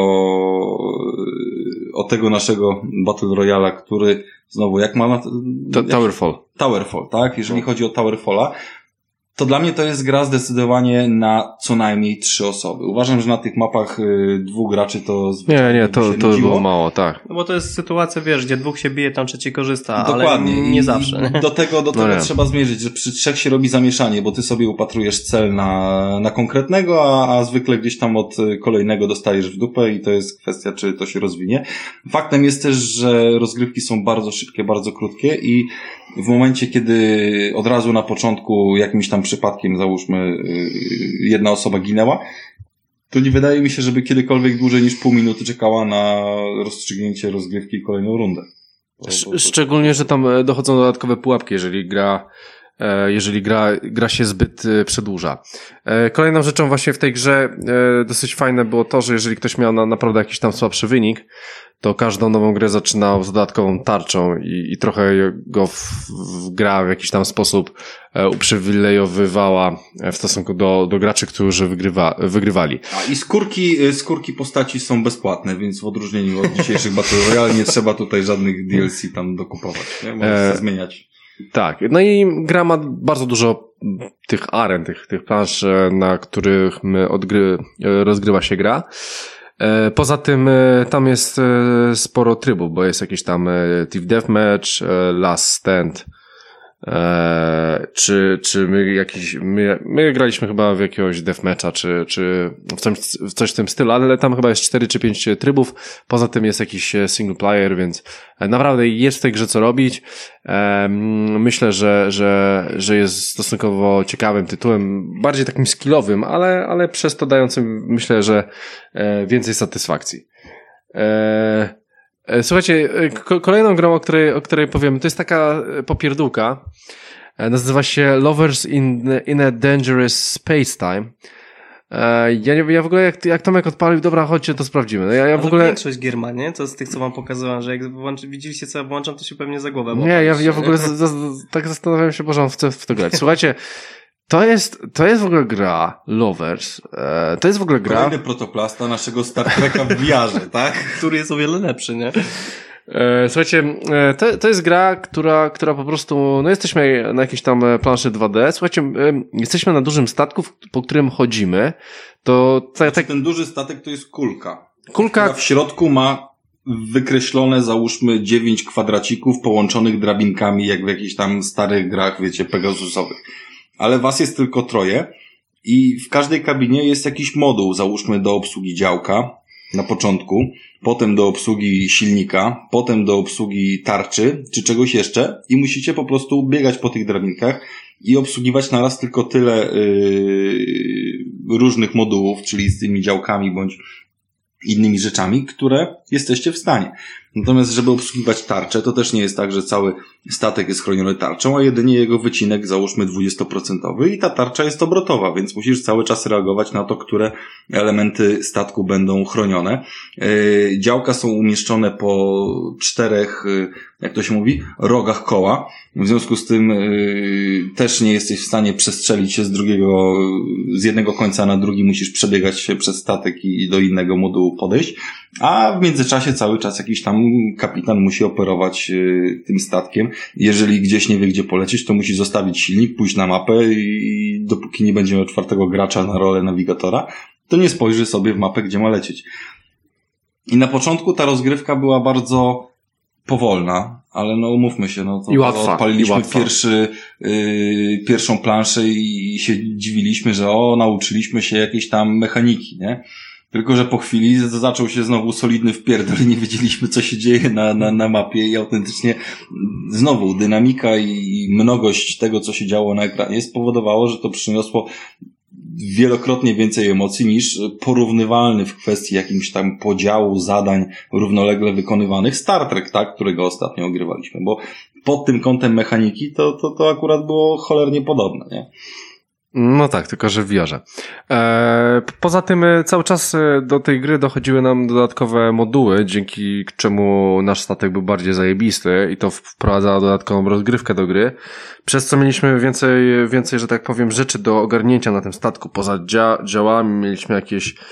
o o tego naszego Battle Royale'a, który znowu, jak ma na... To, Towerfall. Towerfall, tak? Jeżeli chodzi o Towerfalla, to dla mnie to jest gra zdecydowanie na co najmniej trzy osoby. Uważam, że na tych mapach y, dwóch graczy to zwyczajnie nie, nie, to, to było mało, tak. No bo to jest sytuacja, wiesz, gdzie dwóch się bije, tam trzeci korzysta, dokładnie. Ale nie zawsze. Nie? Do tego, do tego no trzeba zmierzyć, że przy trzech się robi zamieszanie, bo ty sobie upatrujesz cel na, na konkretnego, a, a zwykle gdzieś tam od kolejnego dostajesz w dupę i to jest kwestia, czy to się rozwinie. Faktem jest też, że rozgrywki są bardzo szybkie, bardzo krótkie i w momencie, kiedy od razu na początku jakimś tam przypadkiem, załóżmy, jedna osoba ginęła, to nie wydaje mi się, żeby kiedykolwiek dłużej niż pół minuty czekała na rozstrzygnięcie rozgrywki i kolejną rundę. To, to, to... Szczególnie, że tam dochodzą dodatkowe pułapki, jeżeli gra jeżeli gra, gra się zbyt przedłuża. Kolejną rzeczą właśnie w tej grze dosyć fajne było to, że jeżeli ktoś miał na, naprawdę jakiś tam słabszy wynik, to każdą nową grę zaczynał z dodatkową tarczą i, i trochę go w, w gra w jakiś tam sposób uprzywilejowywała w stosunku do, do graczy, którzy wygrywa, wygrywali. A i skórki, skórki postaci są bezpłatne, więc w odróżnieniu od dzisiejszych Battle Royale nie trzeba tutaj żadnych D L C tam dokupować, nie? Możesz e... zmieniać. Tak, no i gra ma bardzo dużo tych aren, tych, tych plansz, na których my odgry, rozgrywa się gra. Poza tym tam jest sporo trybów, bo jest jakiś tam Team Deathmatch, Last Stand, czy, czy my jakiś, my, my graliśmy chyba w jakiegoś deathmatcha, czy, czy w coś, w coś w tym stylu, ale tam chyba jest cztery czy pięć trybów, poza tym jest jakiś single player, więc naprawdę jest w tej grze co robić. Myślę, że, że, że jest stosunkowo ciekawym tytułem, bardziej takim skillowym, ale, ale przez to dającym, myślę, że więcej satysfakcji. Słuchajcie, kolejną grą, o której, o której powiem, to jest taka popierdółka. Nazywa się Lovers in, in a Dangerous Space Time. Ja, nie, ja w ogóle jak, jak Tomek odpalił, dobra, chodźcie, to sprawdzimy. No ja, ja w ogóle... większość gier ma, nie? Co z tych, co wam pokazywałem, że jak włączy, widzieliście, co ja włączam, to się pewnie za głowę. Nie, ja, ja w ogóle z, z, tak zastanawiam się, Boże, on chce w to grać. Słuchajcie, to jest, to jest w ogóle gra Lovers. E, to jest w ogóle gra... Kolejny protoplasta naszego Star Treka w V R-ze, tak? Który jest o wiele lepszy, nie? E, słuchajcie, e, to, to jest gra, która, która po prostu, no jesteśmy na jakiejś tam planszy dwa D. Słuchajcie, e, jesteśmy na dużym statku, po którym chodzimy. To tak, tak... Ten duży statek to jest kulka. Kulka. Która w środku ma wykreślone, załóżmy, dziewięć kwadracików połączonych drabinkami, jak w jakichś tam starych grach, wiecie, Pegasusowych. Ale was jest tylko troje i w każdej kabinie jest jakiś moduł, załóżmy do obsługi działka na początku, potem do obsługi silnika, potem do obsługi tarczy czy czegoś jeszcze i musicie po prostu biegać po tych drabinkach i obsługiwać naraz tylko tyle yy, różnych modułów, czyli z tymi działkami bądź innymi rzeczami, które jesteście w stanie. Natomiast, żeby obsługiwać tarczę, to też nie jest tak, że cały statek jest chroniony tarczą, a jedynie jego wycinek, załóżmy dwudziestoprocentowy i ta tarcza jest obrotowa, więc musisz cały czas reagować na to, które elementy statku będą chronione. Yy, działka są umieszczone po czterech, yy, jak to się mówi, rogach koła. W związku z tym yy, też nie jesteś w stanie przestrzelić się z drugiego, z jednego końca na drugi, musisz przebiegać się przez statek i do innego modułu podejść, a w międzyczasie cały czas jakiś tam kapitan musi operować yy, tym statkiem. Jeżeli gdzieś nie wie, gdzie polecieć, to musi zostawić silnik, pójść na mapę i dopóki nie będzie miał czwartego gracza na rolę nawigatora, to nie spojrzy sobie w mapę, gdzie ma lecieć. I na początku ta rozgrywka była bardzo powolna, ale no umówmy się, no to I łatwa, odpaliliśmy i łatwa. pierwszy, yy, pierwszą planszę i się dziwiliśmy, że o, nauczyliśmy się jakiejś tam mechaniki, nie? Tylko że po chwili zaczął się znowu solidny wpierdol i nie wiedzieliśmy, co się dzieje na, na, na mapie i autentycznie znowu dynamika i mnogość tego, co się działo na ekranie spowodowało, że to przyniosło wielokrotnie więcej emocji niż porównywalny w kwestii jakimś tam podziału zadań równolegle wykonywanych Star Trek, tak, którego ostatnio ogrywaliśmy, bo pod tym kątem mechaniki to, to, to akurat było cholernie podobne, nie? No tak, tylko że w V R-ze. Eee, poza tym cały czas do tej gry dochodziły nam dodatkowe moduły, dzięki czemu nasz statek był bardziej zajebisty i to wprowadzało dodatkową rozgrywkę do gry, przez co mieliśmy więcej, więcej, że tak powiem, rzeczy do ogarnięcia na tym statku. Poza dzia- działami mieliśmy jakieś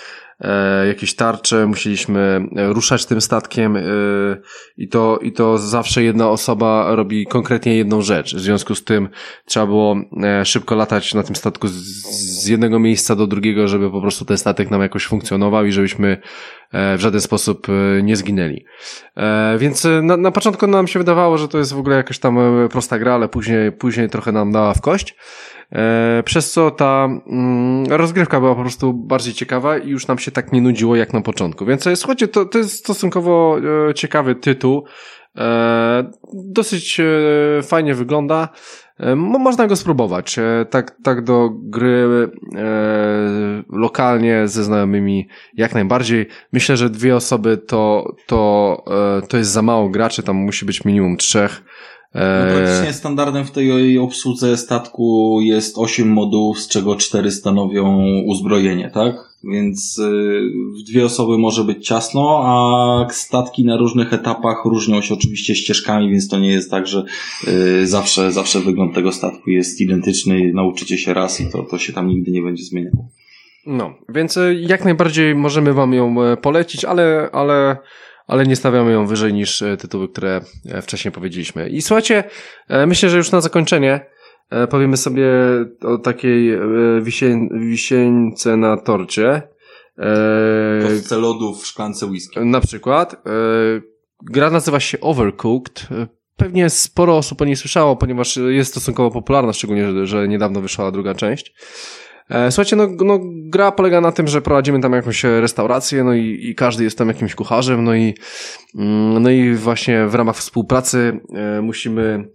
e, jakieś tarcze, musieliśmy ruszać tym statkiem e, i to i to zawsze jedna osoba robi konkretnie jedną rzecz. W związku z tym trzeba było e, szybko latać na tym statku z, z jednego miejsca do drugiego, żeby po prostu ten statek nam jakoś funkcjonował i żebyśmy w żaden sposób nie zginęli. E, więc na, na początku nam się wydawało, że to jest w ogóle jakaś tam prosta gra, ale później, później trochę nam dała w kość. E, przez co ta mm, rozgrywka była po prostu bardziej ciekawa i już nam się tak nie nudziło jak na początku. Więc słuchajcie, to, to jest stosunkowo e, ciekawy tytuł. E, dosyć e, fajnie wygląda. E, można go spróbować. E, tak, tak do gry e, lokalnie ze znajomymi jak najbardziej. Myślę, że dwie osoby to, to, e, to jest za mało graczy, tam musi być minimum trzech. No, praktycznie standardem w tej obsłudze statku jest osiem modułów, z czego cztery stanowią uzbrojenie, tak? Więc w dwie osoby może być ciasno, a statki na różnych etapach różnią się oczywiście ścieżkami, więc to nie jest tak, że zawsze, zawsze wygląd tego statku jest identyczny, nauczycie się raz i to, to się tam nigdy nie będzie zmieniało. No, więc jak najbardziej możemy wam ją polecić, ale, ale ale nie stawiamy ją wyżej niż tytuły, które wcześniej powiedzieliśmy. I słuchajcie, myślę, że już na zakończenie powiemy sobie o takiej wisień, wisieńce na torcie. Kostce lodu w szklance whisky. Na przykład. Gra nazywa się Overcooked. Pewnie sporo osób o niej słyszało, ponieważ jest stosunkowo popularna, szczególnie, że, że niedawno wyszła druga część. Słuchajcie, no, no gra polega na tym, że prowadzimy tam jakąś restaurację, no i, i każdy jest tam jakimś kucharzem, no i no i właśnie w ramach współpracy e, musimy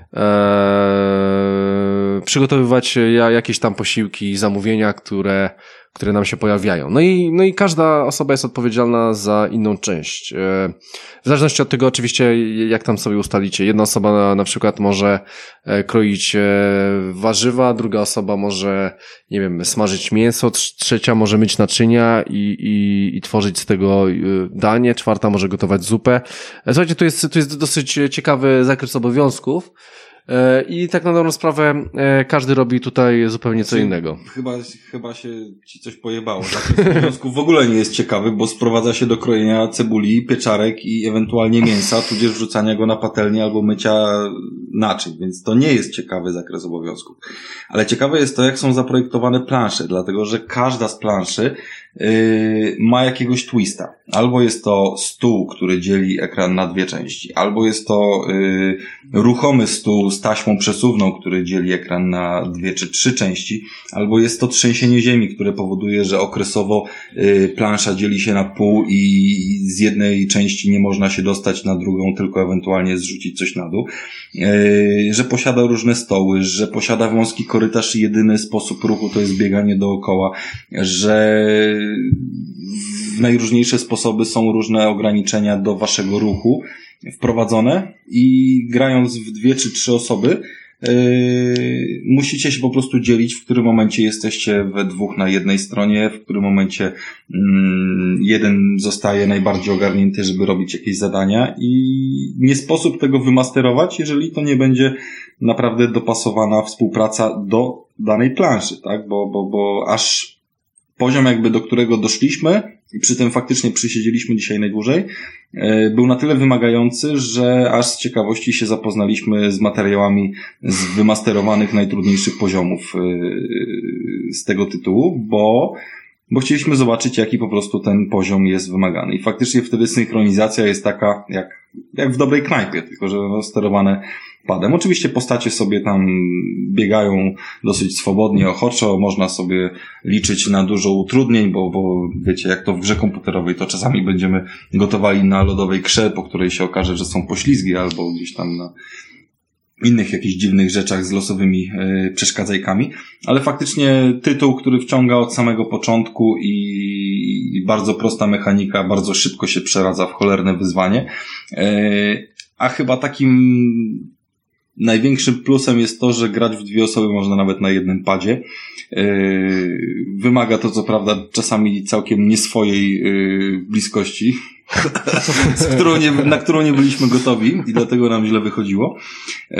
e, przygotowywać jakieś tam posiłki, zamówienia, które które nam się pojawiają. No i, no i każda osoba jest odpowiedzialna za inną część. W zależności od tego oczywiście, jak tam sobie ustalicie. Jedna osoba na, na przykład może kroić warzywa, druga osoba może, nie wiem, smażyć mięso, trzecia może myć naczynia i, i, i tworzyć z tego danie, czwarta może gotować zupę. Słuchajcie, to jest, to jest dosyć ciekawy zakres obowiązków. I tak na dobrą sprawę każdy robi tutaj zupełnie co innego. Chyba, chyba się ci coś pojebało. Zakres obowiązków w ogóle nie jest ciekawy, bo sprowadza się do krojenia cebuli, pieczarek i ewentualnie mięsa, tudzież wrzucania go na patelnię albo mycia naczyń, więc to nie jest ciekawy zakres obowiązków. Ale ciekawe jest to, jak są zaprojektowane plansze, dlatego że każda z planszy Yy, ma jakiegoś twista. Albo jest to stół, który dzieli ekran na dwie części, albo jest to yy, ruchomy stół z taśmą przesuwną, który dzieli ekran na dwie czy trzy części, albo jest to trzęsienie ziemi, które powoduje, że okresowo yy, plansza dzieli się na pół i z jednej części nie można się dostać na drugą, tylko ewentualnie zrzucić coś na dół, yy, że posiada różne stoły, że posiada wąski korytarz i jedyny sposób ruchu to jest bieganie dookoła, że w najróżniejsze sposoby są różne ograniczenia do waszego ruchu wprowadzone i grając w dwie czy trzy osoby yy, musicie się po prostu dzielić, w którym momencie jesteście we dwóch na jednej stronie, w którym momencie yy, jeden zostaje najbardziej ogarnięty, żeby robić jakieś zadania i nie sposób tego wymasterować, jeżeli to nie będzie naprawdę dopasowana współpraca do danej planszy, tak? Bo, bo, bo aż poziom jakby, do którego doszliśmy i przy tym faktycznie przysiedzieliśmy dzisiaj najdłużej, był na tyle wymagający, że aż z ciekawości się zapoznaliśmy z materiałami z wymasterowanych najtrudniejszych poziomów z tego tytułu, bo, bo chcieliśmy zobaczyć, jaki po prostu ten poziom jest wymagany. I faktycznie wtedy synchronizacja jest taka jak, jak w dobrej knajpie, tylko że no, sterowane padem. Oczywiście postacie sobie tam biegają dosyć swobodnie, ochoczo, można sobie liczyć na dużo utrudnień, bo, bo wiecie, jak to w grze komputerowej, to czasami będziemy gotowali na lodowej krze, po której się okaże, że są poślizgi, albo gdzieś tam na innych jakichś dziwnych rzeczach z losowymi yy, przeszkadzajkami, ale faktycznie tytuł, który wciąga od samego początku i, i bardzo prosta mechanika, bardzo szybko się przeradza w cholerne wyzwanie, yy, a chyba takim największym plusem jest to, że grać w dwie osoby można nawet na jednym padzie. Yy, wymaga to co prawda czasami całkiem nie swojej yy, bliskości, z którą nie, na którą nie byliśmy gotowi i dlatego nam źle wychodziło.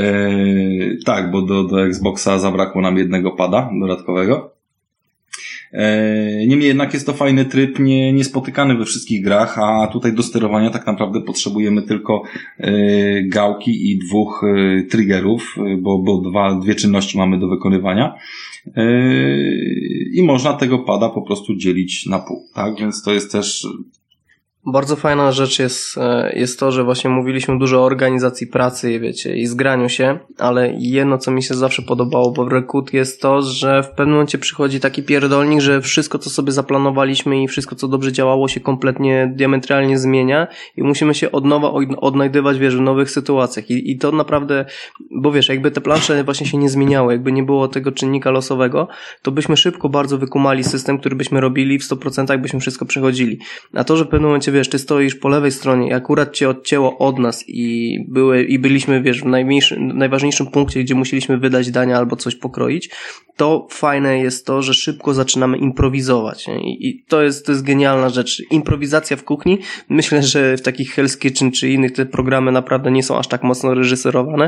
Yy, tak, bo do, do Xboxa zabrakło nam jednego pada dodatkowego. Niemniej jednak jest to fajny tryb, nie, niespotykany we wszystkich grach, a tutaj do sterowania tak naprawdę potrzebujemy tylko gałki i dwóch triggerów, bo, bo dwa, dwie czynności mamy do wykonywania. I można tego pada po prostu dzielić na pół, tak? Więc to jest też... Bardzo fajna rzecz jest, jest to, że właśnie mówiliśmy dużo o organizacji pracy, wiecie, i zgraniu się, ale jedno, co mi się zawsze podobało w Overcooked jest to, że w pewnym momencie przychodzi taki pierdolnik, że wszystko, co sobie zaplanowaliśmy i wszystko, co dobrze działało, się kompletnie diametralnie zmienia i musimy się od nowa odnajdywać, wiesz, w nowych sytuacjach i, i to naprawdę, bo wiesz, jakby te plansze właśnie się nie zmieniały, jakby nie było tego czynnika losowego, to byśmy szybko bardzo wykumali system, który byśmy robili w sto procent byśmy wszystko przechodzili. A to, że w pewnym momencie wiesz, ty stoisz po lewej stronie i akurat cię odcięło od nas i były, i byliśmy, wiesz, w najmniejszym, najważniejszym punkcie, gdzie musieliśmy wydać dania albo coś pokroić, to fajne jest to, że szybko zaczynamy improwizować. I, i to jest, to jest genialna rzecz. Improwizacja w kuchni. Myślę, że w takich Hell's Kitchen czy innych te programy naprawdę nie są aż tak mocno reżyserowane,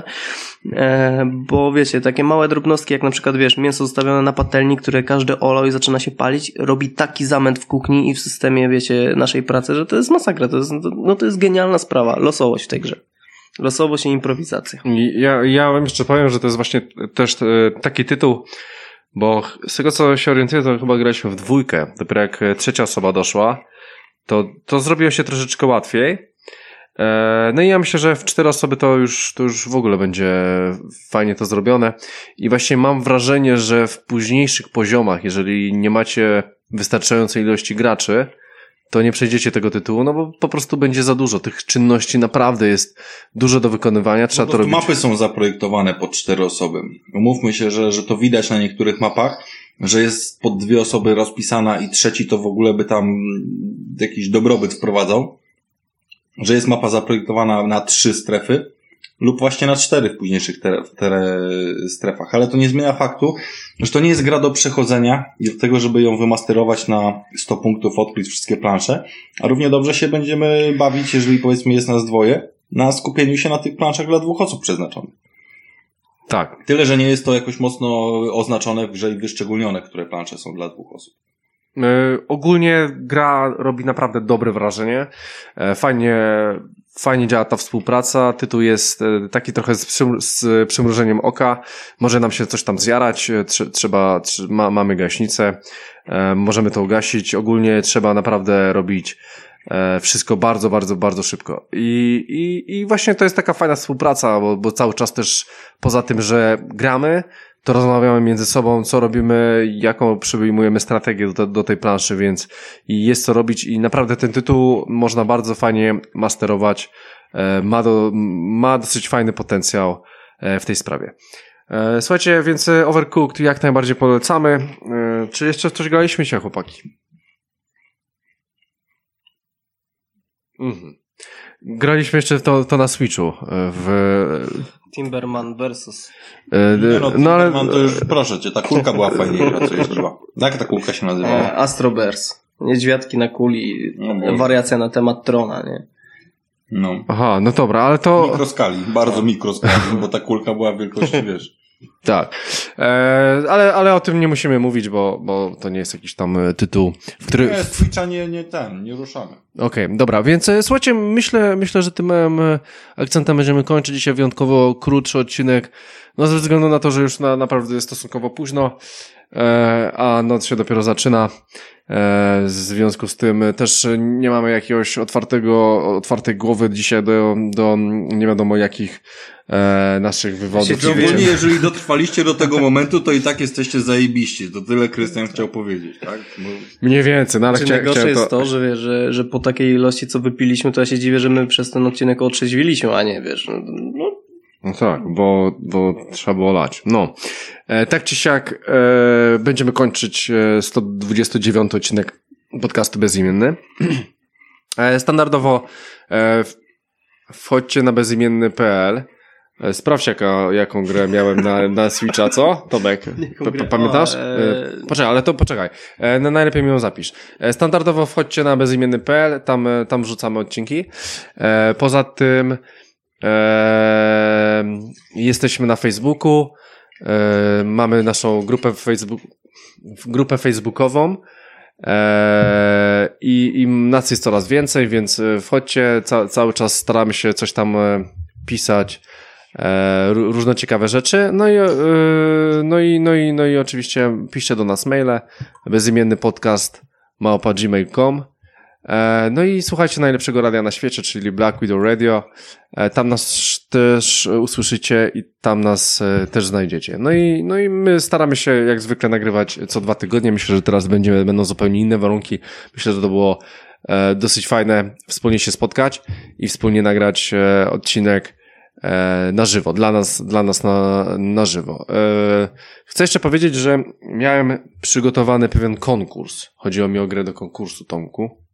e, bo wiecie, takie małe drobnostki, jak na przykład, wiesz, mięso zostawione na patelni, które każdy olał i zaczyna się palić, robi taki zamęt w kuchni i w systemie, wiecie, naszej pracy, że to jest masakra. To jest, no to jest genialna sprawa. Losowość w tej grze. Losowość i improwizacja. Ja, ja wam jeszcze powiem, że to jest właśnie też taki tytuł, bo z tego co się orientuję, to chyba graliśmy w dwójkę. Dopiero jak trzecia osoba doszła, to, to zrobiło się troszeczkę łatwiej. No i ja myślę, że w cztery osoby to już, to już w ogóle będzie fajnie to zrobione. I właśnie mam wrażenie, że w późniejszych poziomach, jeżeli nie macie wystarczającej ilości graczy, to nie przejdziecie tego tytułu, no bo po prostu będzie za dużo. Tych czynności naprawdę jest dużo do wykonywania, trzeba to robić. Mapy są zaprojektowane pod cztery osoby. Umówmy się, że, że to widać na niektórych mapach, że jest pod dwie osoby rozpisana i trzeci to w ogóle by tam jakiś dobrobyt wprowadzał. Że jest mapa zaprojektowana na trzy strefy lub właśnie na cztery w późniejszych te, te strefach. Ale to nie zmienia faktu, że to nie jest gra do przechodzenia i do tego, żeby ją wymasterować na sto punktów, odkryć wszystkie plansze, a równie dobrze się będziemy bawić, jeżeli powiedzmy jest nas dwoje, na skupieniu się na tych planszach dla dwóch osób przeznaczonych. Tak. Tyle, że nie jest to jakoś mocno oznaczone w grze i wyszczególnione, które plansze są dla dwóch osób. Yy, ogólnie gra robi naprawdę dobre wrażenie. Yy, fajnie, fajnie działa ta współpraca. Tytuł jest yy, taki trochę z, przym- z przymrużeniem oka. Może nam się coś tam zjarać. Trze- trzeba, tr- ma- mamy gaśnicę. Yy, możemy to ugasić. Ogólnie trzeba naprawdę robić yy, wszystko bardzo, bardzo, bardzo szybko. I, i, i właśnie to jest taka fajna współpraca, bo, bo cały czas też poza tym, że gramy, to rozmawiamy między sobą, co robimy, jaką przyjmujemy strategię do, do tej planszy, więc i jest co robić i naprawdę ten tytuł można bardzo fajnie masterować, ma, do, ma dosyć fajny potencjał w tej sprawie. Słuchajcie, więc Overcooked jak najbardziej polecamy. Czy jeszcze w coś graliśmy się, chłopaki? Mhm. Graliśmy jeszcze to, to na Switchu w... Timberman versus. Nie no, no ale to już, proszę cię, ta kulka była fajniejsza, co jeździła. Jak ta kulka się nazywała? E, Astro Bears. Niedźwiadki na kuli, no wariacja na temat trona, nie? No. Aha, no dobra, ale to... Mikroskali, bardzo mikroskali, bo ta kulka była wielkości, wiesz. Tak, e, ale, ale o tym nie musimy mówić, bo, bo to nie jest jakiś tam tytuł, w który... Nie, Switcha nie, nie ten, nie ruszamy. Okej, okay, dobra, więc słuchajcie, myślę, myślę, że tym małym akcentem będziemy kończyć dzisiaj wyjątkowo krótszy odcinek, no ze względu na to, że już na, naprawdę jest stosunkowo późno, e, a noc się dopiero zaczyna. W związku z tym też nie mamy jakiegoś otwartego, otwartej głowy dzisiaj do, do nie wiadomo jakich e, naszych wywodów. Ogólnie, jeżeli dotrwaliście do tego momentu, to i tak jesteście zajebiści. To tyle Krystian chciał powiedzieć, tak? Bo... Mniej więcej, no ale Czy chcia, najgorsze chciałem to... jest to, że, wiesz, że, że po takiej ilości, co wypiliśmy, to ja się dziwię, że my przez ten odcinek otrzeźwiliśmy, a nie, wiesz, no... No tak, bo, bo trzeba było lać. No, e, tak czy siak e, będziemy kończyć e, sto dwudziesty dziewiąty odcinek podcastu Bezimienny. E, standardowo e, wchodźcie na bezimienny kropka p l. E, sprawdź jaka, jaką grę miałem na, na Switcha, co? Tomek, p- p- pamiętasz? E, poczekaj, ale to poczekaj. E, no, najlepiej mi ją zapisz. E, standardowo wchodźcie na bezimienny kropka p l, tam, tam wrzucamy odcinki. E, poza tym Eee, jesteśmy na Facebooku, eee, mamy naszą grupę w Facebooku. w grupę facebookową e, i, i nas jest coraz więcej, więc wchodźcie, ca, cały czas staramy się coś tam pisać, e, różne ciekawe rzeczy, no i, e, no i, no i, no i oczywiście piszcie do nas maile, bezimienny podcast małpa gmail kropka com. No i słuchajcie najlepszego radia na świecie, czyli Black Widow Radio. Tam nas też usłyszycie i tam nas też znajdziecie. No i, no i my staramy się jak zwykle nagrywać co dwa tygodnie. Myślę, że teraz będziemy, będą zupełnie inne warunki. Myślę, że to było dosyć fajne wspólnie się spotkać i wspólnie nagrać odcinek na żywo, dla nas, dla nas na, na żywo. Chcę jeszcze powiedzieć, że miałem przygotowany pewien konkurs. Chodziło mi o grę do konkursu, Tomku.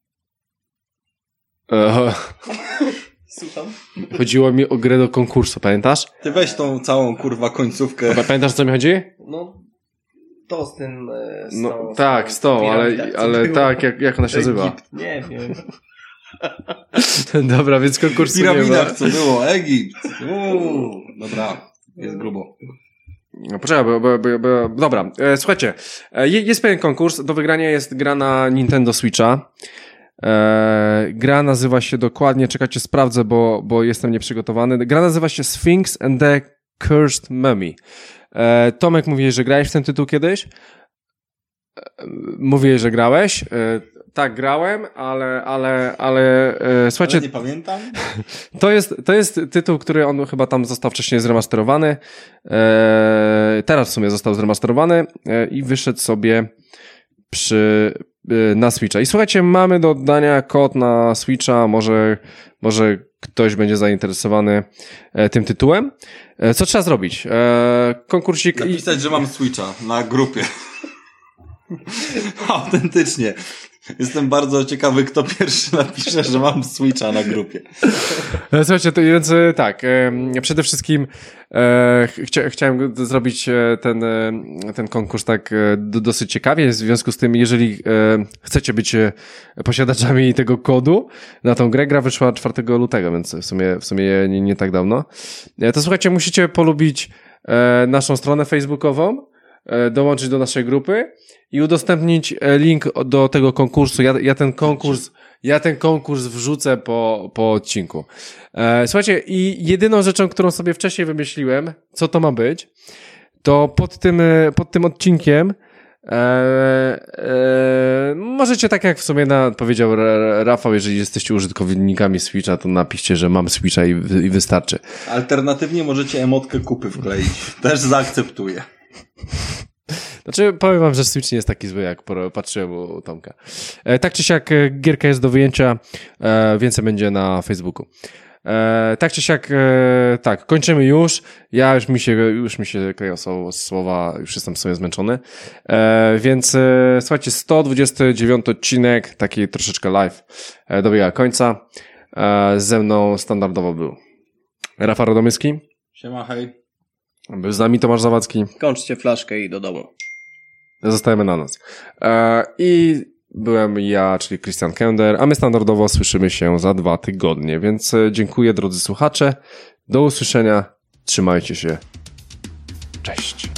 Słucham? Chodziło mi o grę do konkursu, pamiętasz? Ty weź tą całą kurwa końcówkę. Pamiętasz, co mi chodzi? No, to z tym... E, z no tą, tak, z tą, ale, ale tak, jak, jak ona się nazywa? Nie wiem. Dobra, więc konkursu nie ma. Piramidach, co było, Egipt. Uuu, dobra, jest grubo. No poczekaj, bo, bo, bo, bo dobra, e, słuchajcie, e, jest pewien konkurs, do wygrania jest gra na Nintendo Switcha. E, gra nazywa się dokładnie, czekajcie, sprawdzę, bo, bo jestem nieprzygotowany. Gra nazywa się Sphinx and the Cursed Mummy. E, Tomek, mówiłeś, że grałeś w ten tytuł kiedyś? E, mówiłeś, że grałeś? E, tak, grałem, ale, ale, ale e, słuchajcie... Ale nie pamiętam. To jest, to jest tytuł, który on chyba tam został wcześniej zremasterowany. E, teraz w sumie został zremasterowany e, i wyszedł sobie przy... na Switcha. I słuchajcie, mamy do oddania kod na Switcha, może, może ktoś będzie zainteresowany e, tym tytułem. E, co trzeba zrobić? E, konkursik... Napisać, że mam Switcha na grupie. Autentycznie. Jestem bardzo ciekawy, kto pierwszy napisze, że mam Switcha na grupie. Słuchajcie, to więc tak, e, przede wszystkim e, chcia, chciałem zrobić ten, ten konkurs tak do, dosyć ciekawie, w związku z tym, jeżeli e, chcecie być posiadaczami tego kodu na tą grę, gra wyszła czwartego lutego, więc w sumie, w sumie nie, nie tak dawno, e, to słuchajcie, musicie polubić e, naszą stronę facebookową, e, dołączyć do naszej grupy i udostępnić link do tego konkursu. Ja, ja ten konkurs, ja ten konkurs wrzucę po, po odcinku. E, słuchajcie, i jedyną rzeczą, którą sobie wcześniej wymyśliłem, co to ma być, to pod tym, pod tym odcinkiem e, e, możecie, tak jak w sumie na, powiedział Rafał, jeżeli jesteście użytkownikami Switcha, to napiszcie, że mam Switcha i, i wystarczy. Alternatywnie możecie emotkę kupy wkleić. Też zaakceptuję. Znaczy, powiem wam, że Switch nie jest taki zły, jak patrzyłem u Tomka. E, tak czy siak, gierka jest do wyjęcia, e, więcej będzie na Facebooku. E, tak czy siak, e, tak, kończymy już. Ja już mi się, już mi się kleją słowa, już jestem sobie zmęczony. E, więc e, słuchajcie, sto dwudziesty dziewiąty odcinek, taki troszeczkę live, e, dobiega końca. E, ze mną standardowo był Rafał Radomyski. Siema, hej. Był z nami Tomasz Zawadzki. Kończcie flaszkę i do domu. Zostajemy na noc. E, I byłem ja, czyli Christian Kender, a my standardowo słyszymy się za dwa tygodnie, więc dziękuję drodzy słuchacze. Do usłyszenia. Trzymajcie się. Cześć.